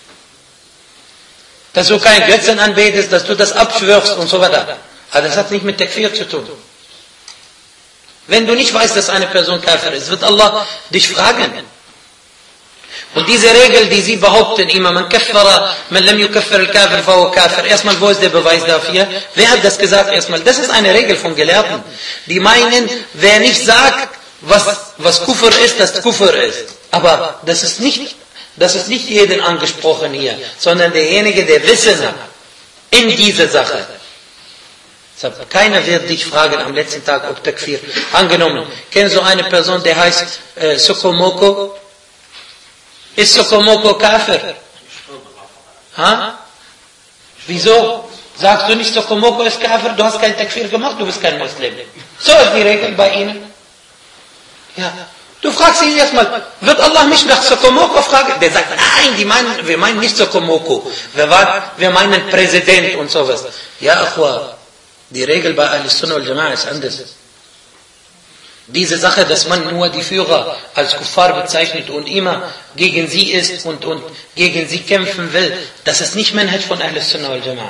Dass du keine Götzen anbetest, dass du das abschwörst und so weiter. Aber das hat nicht mit Takfir zu tun. Wenn du nicht weißt, dass eine Person Kafir ist, wird Allah dich fragen. Und diese Regel, die sie behaupten, immer, man lam yukaffir al-Kafir, fahuwa Kafir. Erstmal, wo ist der Beweis dafür? Wer hat das gesagt erstmal? Das ist eine Regel von Gelehrten. Die meinen, wer nicht sagt, was Kufr ist, das Kufr ist. Aber das ist nicht jeden angesprochen hier, sondern derjenige, der Wissen hat in dieser Sache. Keiner wird dich fragen am letzten Tag, ob Takfir. Angenommen, kennst du eine Person, der heißt Sokomoko? Ist Sokomoko Kafir? Ha? Wieso? Sagst du nicht, Sokomoko ist Kafir? Du hast kein Takfir gemacht, du bist kein Muslim. So ist die Regel bei ihnen. Ja. Du fragst ihn erstmal, wird Allah mich nach Sokomoko fragen? Der sagt, nein, wir meinen nicht Sokomoko. Wir meinen Präsident und sowas. Ja, Akhwa. Die Regel bei Ahl-Sunnah wal Jama'a ist anders. Diese Sache, dass man nur die Führer als Kuffar bezeichnet und immer gegen sie ist und gegen sie kämpfen will, das ist nicht Manhaj von Ahl-Sunnah wal Jama'a.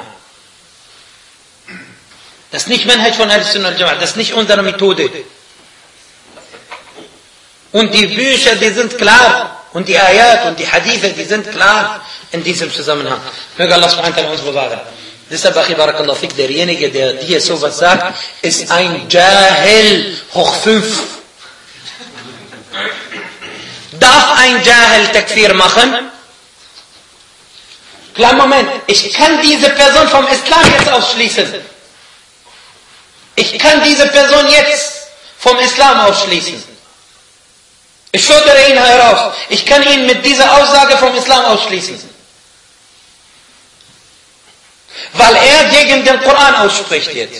Das ist nicht Manhaj von Ahl-Sunnah wal Jama'a, das ist nicht unsere Methode. Und die Bücher, die sind klar. Und die Ayat und die Hadithe, die sind klar in diesem Zusammenhang. Möge Allah subhanahu wa ta'ala uns bewahren. Deshalb, Achi Barakallahu Fik, derjenige, der dir sowas sagt, ist ein Jahil hoch 5. Darf ein Jahil Takfir machen? Kleinen Moment, ich kann diese Person vom Islam jetzt ausschließen. Ich kann diese Person jetzt vom Islam ausschließen. Ich fordere ihn heraus. Ich kann ihn mit dieser Aussage vom Islam ausschließen. Weil er gegen den Koran ausspricht jetzt.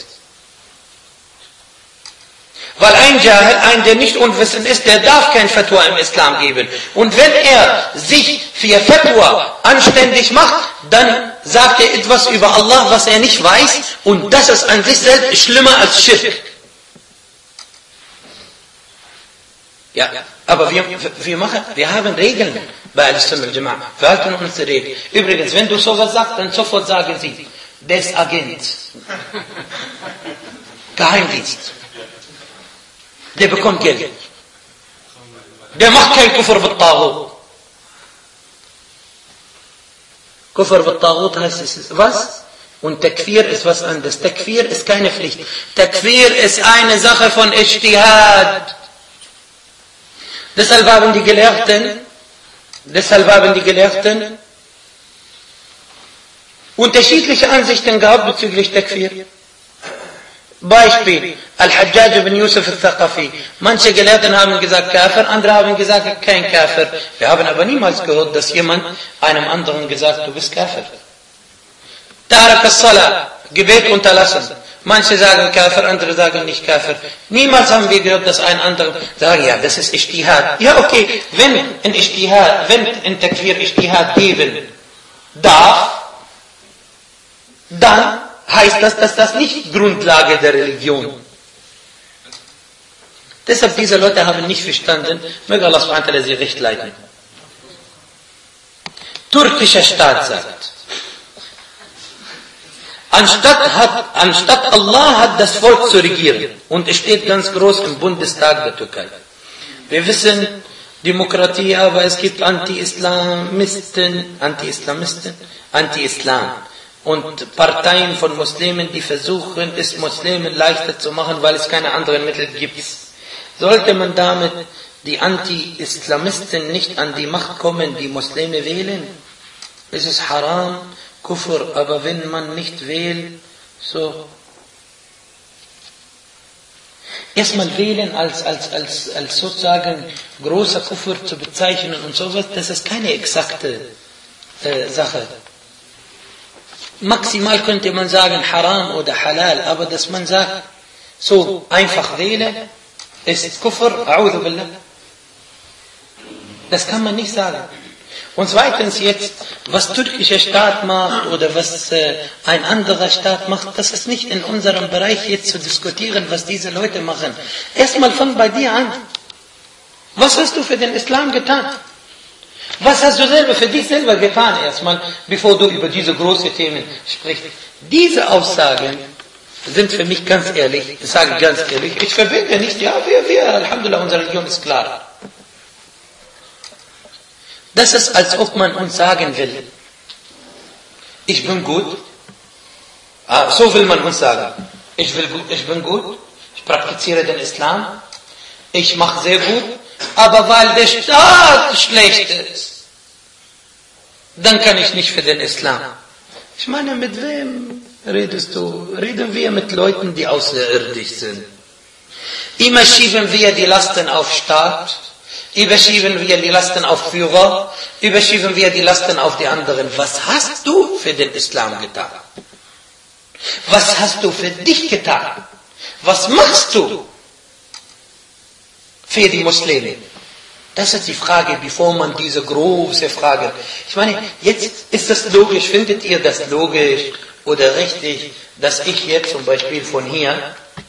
Weil ein Jahil, der nicht unwissend ist, der darf kein Fatwa im Islam geben. Und wenn er sich für Fatwa anständig macht, dann sagt er etwas über Allah, was er nicht weiß. Und das ist an sich selbst schlimmer als Schirk. Ja, aber wir haben Regeln bei Al-Sunnah al-Jama'a. Wir halten uns die Regeln. Übrigens, wenn du sowas sagst, dann sofort sagen sie, der ist Agent. Geheimdienst. Der bekommt Geld. Der macht kein Kufr mit Taghut. Kufr mit Taghut heißt es was? Und Takfir ist was anderes. Takfir ist keine Pflicht. Takfir ist eine Sache von Ijtihad. Deshalb haben die Gelehrten unterschiedliche Ansichten gehabt bezüglich Takfir. Beispiel, Al-Hajjaj ibn Yusuf al-Thaqafi. Manche Gelehrten haben gesagt Kafir, andere haben gesagt kein Kafir. Wir haben aber niemals gehört, dass jemand einem anderen gesagt, du bist Kafir. Tarak al-Salah, Gebet unterlassen. Manche sagen Kafir, andere sagen nicht Kafir. Niemals haben wir gehört, dass ein anderer sagt, ja, das ist Ijtihad. Ja, okay, wenn in Takfir Ijtihad geben darf, dann heißt das, dass das nicht Grundlage der Religion. Deshalb, diese Leute haben nicht verstanden, möge Allah subhanahu wa ta'ala sie recht leiten. Türkischer Staat sagt, anstatt Allah hat das Volk zu regieren, und es steht ganz groß im Bundestag der Türkei. Wir wissen, Demokratie, aber es gibt Anti-Islam, und Parteien von Muslimen, die versuchen, es Muslimen leichter zu machen, weil es keine anderen Mittel gibt. Sollte man damit die Anti-Islamisten nicht an die Macht kommen, die Muslime wählen? Es ist haram, Kufr, aber wenn man nicht wählt, so. Erstmal wählen als sozusagen großer Kufr zu bezeichnen und sowas, das ist keine exakte Sache. Maximal könnte man sagen Haram oder Halal, aber dass man sagt, so einfach wählen, ist Kufr, a'udhu billah. Das kann man nicht sagen. Und zweitens jetzt, was türkischer Staat macht oder was ein anderer Staat macht, das ist nicht in unserem Bereich jetzt zu diskutieren, was diese Leute machen. Erstmal fang bei dir an. Was hast du für den Islam getan? Was hast du selber für dich selber getan erstmal, bevor du über diese großen Themen sprichst? Diese Aussagen sind für mich ganz ehrlich, ich sage ganz ehrlich, ich verbinde nicht, ja, wir, Alhamdulillah, unsere Religion ist klar. Das ist, als ob man uns sagen will, ich bin gut, so will man uns sagen, ich bin gut, ich praktiziere den Islam, ich mache sehr gut, aber weil der Staat schlecht ist, dann kann ich nicht für den Islam. Ich meine, mit wem redest du? Reden wir mit Leuten, die außerirdisch sind. Immer schieben wir die Lasten auf Staat, überschieben wir die Lasten auf Führer, überschieben wir die Lasten auf die anderen. Was hast du für den Islam getan? Was hast du für dich getan? Was machst du für die Muslime? Das ist die Frage, bevor man diese große Frage... Ich meine, jetzt ist das logisch, findet ihr das logisch oder richtig, dass ich jetzt zum Beispiel von hier,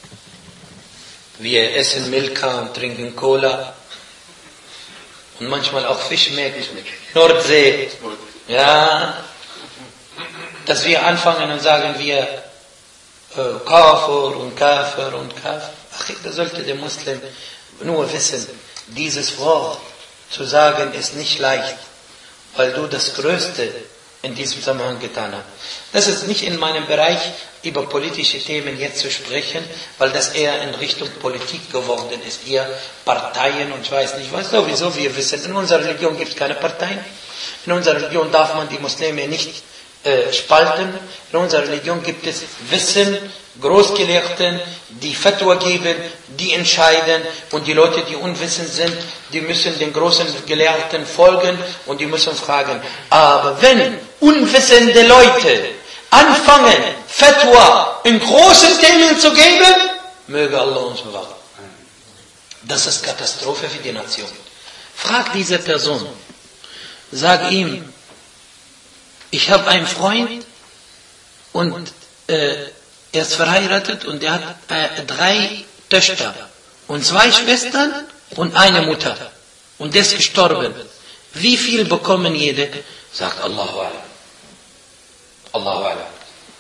wir essen Milka und trinken Cola und manchmal auch Fisch mit Nordsee, ja, dass wir anfangen und sagen wir Kafir und Kafir und Kafir. Ach, da sollte der Muslim nur wissen, dieses Wort zu sagen ist nicht leicht, weil du das Größte in diesem Zusammenhang getan hast. Das ist nicht in meinem Bereich, über politische Themen jetzt zu sprechen, weil das eher in Richtung Politik geworden ist, eher Parteien und ich weiß nicht was. Sowieso, wir wissen, in unserer Religion gibt es keine Parteien. In unserer Religion darf man die Muslime nicht spalten. In unserer Religion gibt es Wissen, Großgelehrten, die Fatwa geben, die entscheiden, und die Leute, die unwissend sind, die müssen den großen Gelehrten folgen und die müssen fragen. Aber wenn unwissende Leute anfangen, Fatwa in großen Themen zu geben, möge Allah uns bewahren. Das ist Katastrophe für die Nation. Frag diese Person, sag ihm, ich habe einen Freund und er ist verheiratet und er hat 3 Töchter und 2 Schwestern und eine Mutter. Und der ist gestorben. Wie viel bekommen jede? Sagt Allahu Alam. Allahu Alam.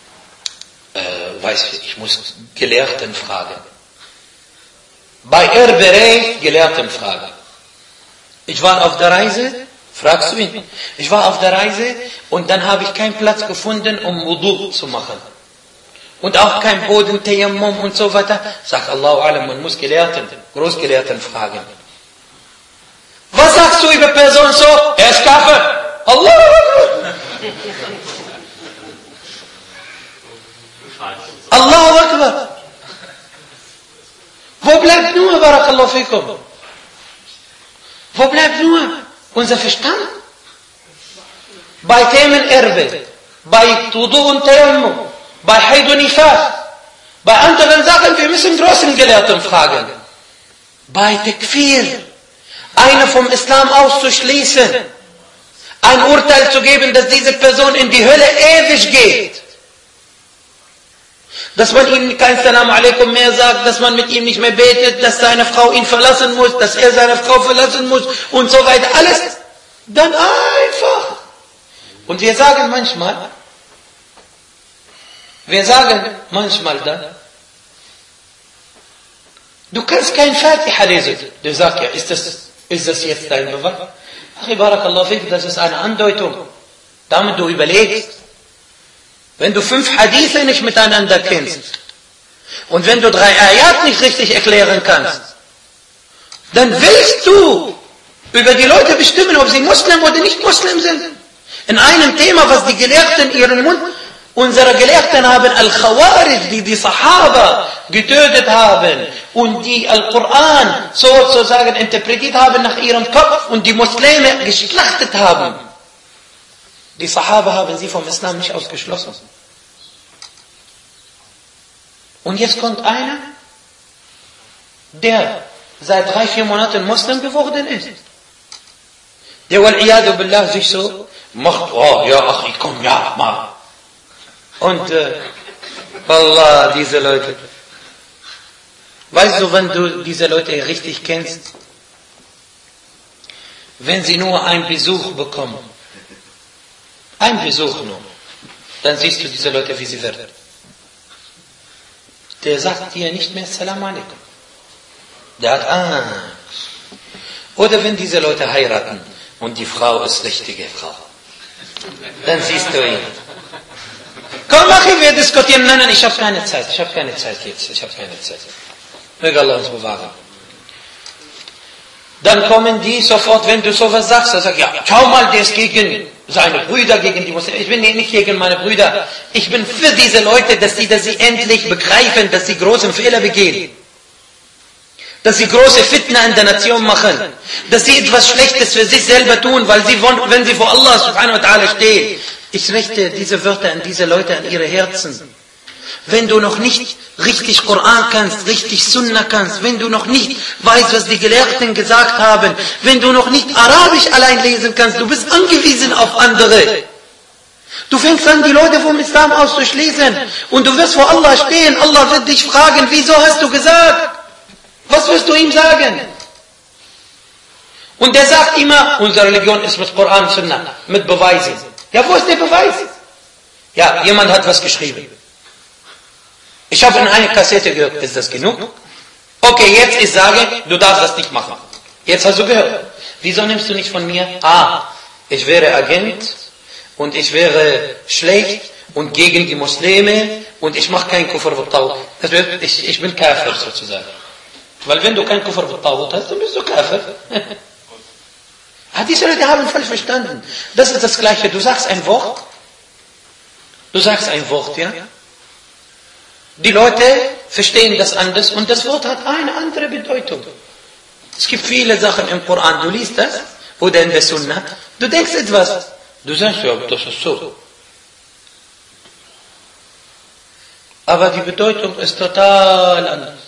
Weiß ich muss Gelehrten fragen. Bei Erbereich Gelehrten fragen. Ich war auf der Reise, fragst du ihn? Ich war auf der Reise und dann habe ich keinen Platz gefunden, um Wudu zu machen. Und auch kein Boden, Tayammum und so weiter. Sagt Allahu Alam, man muss Gelehrten, Großgelehrten fragen. Was sagst du über Person so? Er ist Kafir. Allahu Akbar. Allahu Akbar. Wo bleibt nur, Barakallahu fikum? Wo bleibt nur unser Verstand? Bei Themen Erbe, bei Wudu und Tayammum, bei Haid und Nifas, bei anderen Sachen, wir müssen großen Gelehrten fragen. Bei Takfir, einer vom Islam auszuschließen, ein Urteil zu geben, dass diese Person in die Hölle ewig geht. Dass man ihm kein Salam alaikum mehr sagt, dass man mit ihm nicht mehr betet, dass seine Frau ihn verlassen muss, dass er seine Frau verlassen muss und so weiter. Alles dann einfach. Und wir sagen manchmal dann, du kannst kein Fatiha lesen. Du sagst ja, ist das jetzt dein Beweis? Ach, Barakallahu fik, das ist eine Andeutung. Damit du überlegst. Wenn du 5 Hadithe nicht miteinander kennst und wenn du 3 Ayat nicht richtig erklären kannst, dann willst du über die Leute bestimmen, ob sie Muslim oder nicht Muslim sind. In einem Thema, was die Gelehrten ihren Mund, unsere Gelehrten haben Al-Khawarij, die Sahaba getötet haben und die Al-Quran sozusagen interpretiert haben nach ihrem Kopf und die Muslime geschlachtet haben. Die Sahaba haben sie vom Islam nicht ausgeschlossen. Und jetzt kommt einer, der seit 3-4 Monaten Muslim geworden ist. Der wal-iyadu billah sich so macht, oh ja, ach, ich komm, ja, mal. Und, Wallah, diese Leute. Weißt du, wenn du diese Leute richtig kennst, wenn sie nur einen Besuch bekommen, ein Besuch nur, dann siehst du diese Leute, wie sie werden. Der sagt dir nicht mehr Salam alaikum. Der hat Angst. Oder wenn diese Leute heiraten und die Frau ist richtige Frau, dann siehst du ihn. Komm, Achi, wir diskutieren. Nein, ich habe keine Zeit. Ich habe keine Zeit jetzt. Möge Allah uns bewahren. Dann kommen die sofort, wenn du sowas sagst, dann sagst ja, schau mal, der ist gegen seine Brüder, gegen die Muslime. Ich bin nicht gegen meine Brüder. Ich bin für diese Leute, dass sie endlich begreifen, dass sie großen Fehler begehen. Dass sie große Fitna in der Nation machen. Dass sie etwas Schlechtes für sich selber tun, weil sie wollen, wenn sie vor Allah subhanahu wa ta'ala stehen. Ich richte diese Wörter an diese Leute, an ihre Herzen. Wenn du noch nicht richtig Koran kannst, richtig Sunna kannst, wenn du noch nicht weißt, was die Gelehrten gesagt haben, wenn du noch nicht Arabisch allein lesen kannst, du bist angewiesen auf andere. Du fängst an, die Leute vom Islam auszuschließen und du wirst vor Allah stehen. Allah wird dich fragen, wieso hast du gesagt? Was wirst du ihm sagen? Und der sagt immer, unsere Religion ist mit Koran und Sunna, mit Beweisen. Ja, wo ist der Beweis? Ja, jemand hat was geschrieben. Ich habe in einer Kassette gehört, ist das genug? Okay, jetzt ich sage, du darfst das nicht machen. Jetzt hast du gehört. Wieso nimmst du nicht von mir? Ich wäre Agent und ich wäre schlecht und gegen die Muslime und ich mache kein Kufr wa Tawhid. Das bedeutet, ich bin Kafir sozusagen. Weil wenn du kein Kufr wa Tawhid hast, dann bist du Kafir. Diese Leute haben falsch verstanden. Das ist das Gleiche. Du sagst ein Wort Du sagst ein Wort, ja? Die Leute verstehen das anders und das Wort hat eine andere Bedeutung. Es gibt viele Sachen im Koran, du liest das oder in der Sunna, du denkst etwas, du sagst ja, das ist so. Aber die Bedeutung ist total anders.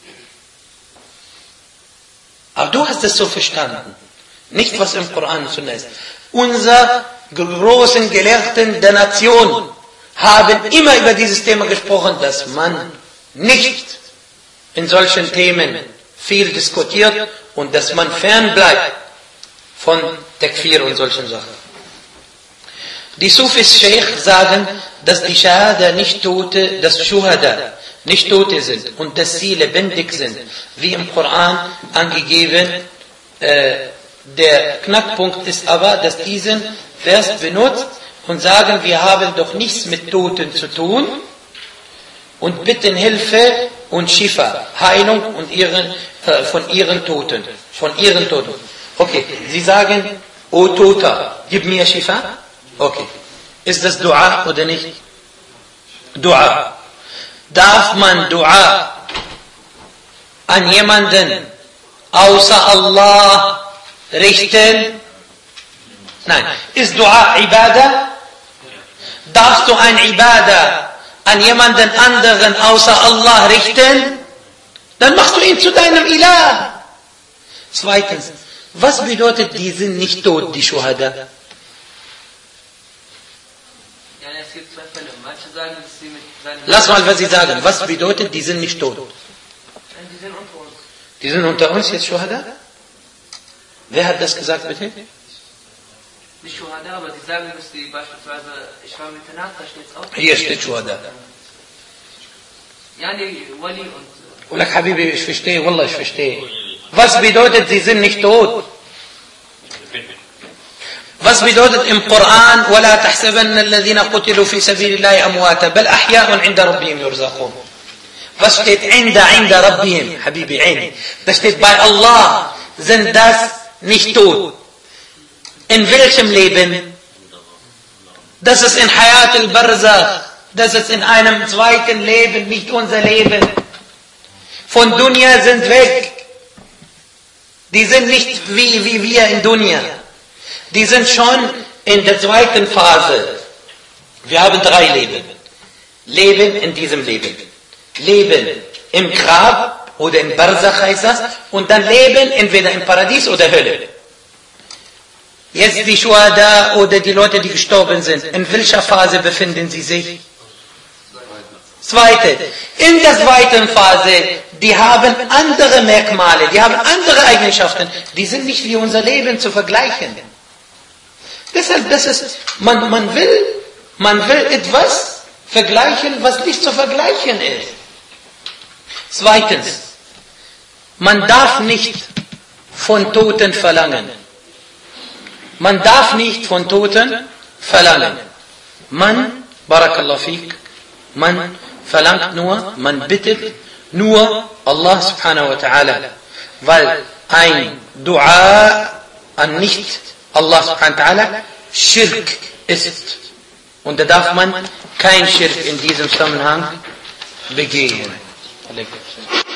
Aber du hast es so verstanden. Nicht, was im Koran und Sunna ist. Unsere großen Gelehrten der Nation haben immer über dieses Thema gesprochen, dass man nicht in solchen Themen viel diskutiert und dass man fern bleibt von Takfir und solchen Sachen. Die Sufis Sheikh sagen, dass die Shahada nicht Tote, dass Shuhada nicht Tote sind und dass sie lebendig sind, wie im Koran angegeben. Der Knackpunkt ist aber, dass diesen Vers benutzt und sagen, wir haben doch nichts mit Toten zu tun und bitten Hilfe und Shifa, Heilung und von ihren Toten. Okay, sie sagen, O Toter, gib mir Shifa. Okay, ist das Dua oder nicht? Dua. Darf man Dua an jemanden außer Allah richten? Nein. Ist Dua Ibadah? Darfst du ein Ibadah an jemanden anderen außer Allah richten? Dann machst du ihn zu deinem Ilah. Zweitens, was bedeutet, die sind nicht tot, die Shuhada? Ja, es gibt zwei Fälle. Manche sagen, dass sie mit seinen... Lass mal, was sie sagen. Was bedeutet, die sind nicht tot? Die sind unter uns. Die sind unter uns jetzt Shuhada? Wer hat das gesagt, bitte? Nicht Shuhada, aber sie sagen, dass die beispielsweise, ich war mit der Nacht, da steht es auch. Hier steht Shuhada. Ja, nee, Wali und... Ulak Habibi, ich verstehe, Wallah, ich verstehe. Was bedeutet, sie sind nicht tot? Was bedeutet im Koran, وَلَا تَحْسَبَنَّ الَّذِينَ قُتِلُوا فِي سَبِيلِ اللَّهِ أَمْوَاتًا بَلْ أَحْيَاءٌ عِنْدَ رَبِّهِمْ يُرْزَقُونَ. Was steht عند ربهم, Habibi, عند. Das steht bei Allah, sind das nicht tot. In welchem Leben? Das ist in Hayat al-Barzakh. Das ist in einem zweiten Leben, nicht unser Leben. Von Dunya sind weg. Die sind nicht wie wir in Dunya. Die sind schon in der zweiten Phase. Wir haben 3 Leben. Leben in diesem Leben. Leben im Grab oder im Barzakh heißt das. Und dann Leben entweder im Paradies oder Hölle. Jetzt die Shuhada oder die Leute, die gestorben sind. In welcher Phase befinden sie sich? Zweite. In der zweiten Phase, die haben andere Merkmale, die haben andere Eigenschaften. Die sind nicht wie unser Leben zu vergleichen. Deshalb, das ist, man will etwas vergleichen, was nicht zu vergleichen ist. Zweitens, man darf nicht von Toten verlangen. Man darf nicht von Toten verlangen. Barakallahu fik, man verlangt nur, man bittet nur Allah subhanahu wa ta'ala. Weil ein Dua an nicht Allah subhanahu wa ta'ala Schirk ist. Und da darf man kein Schirk in diesem Zusammenhang begehen.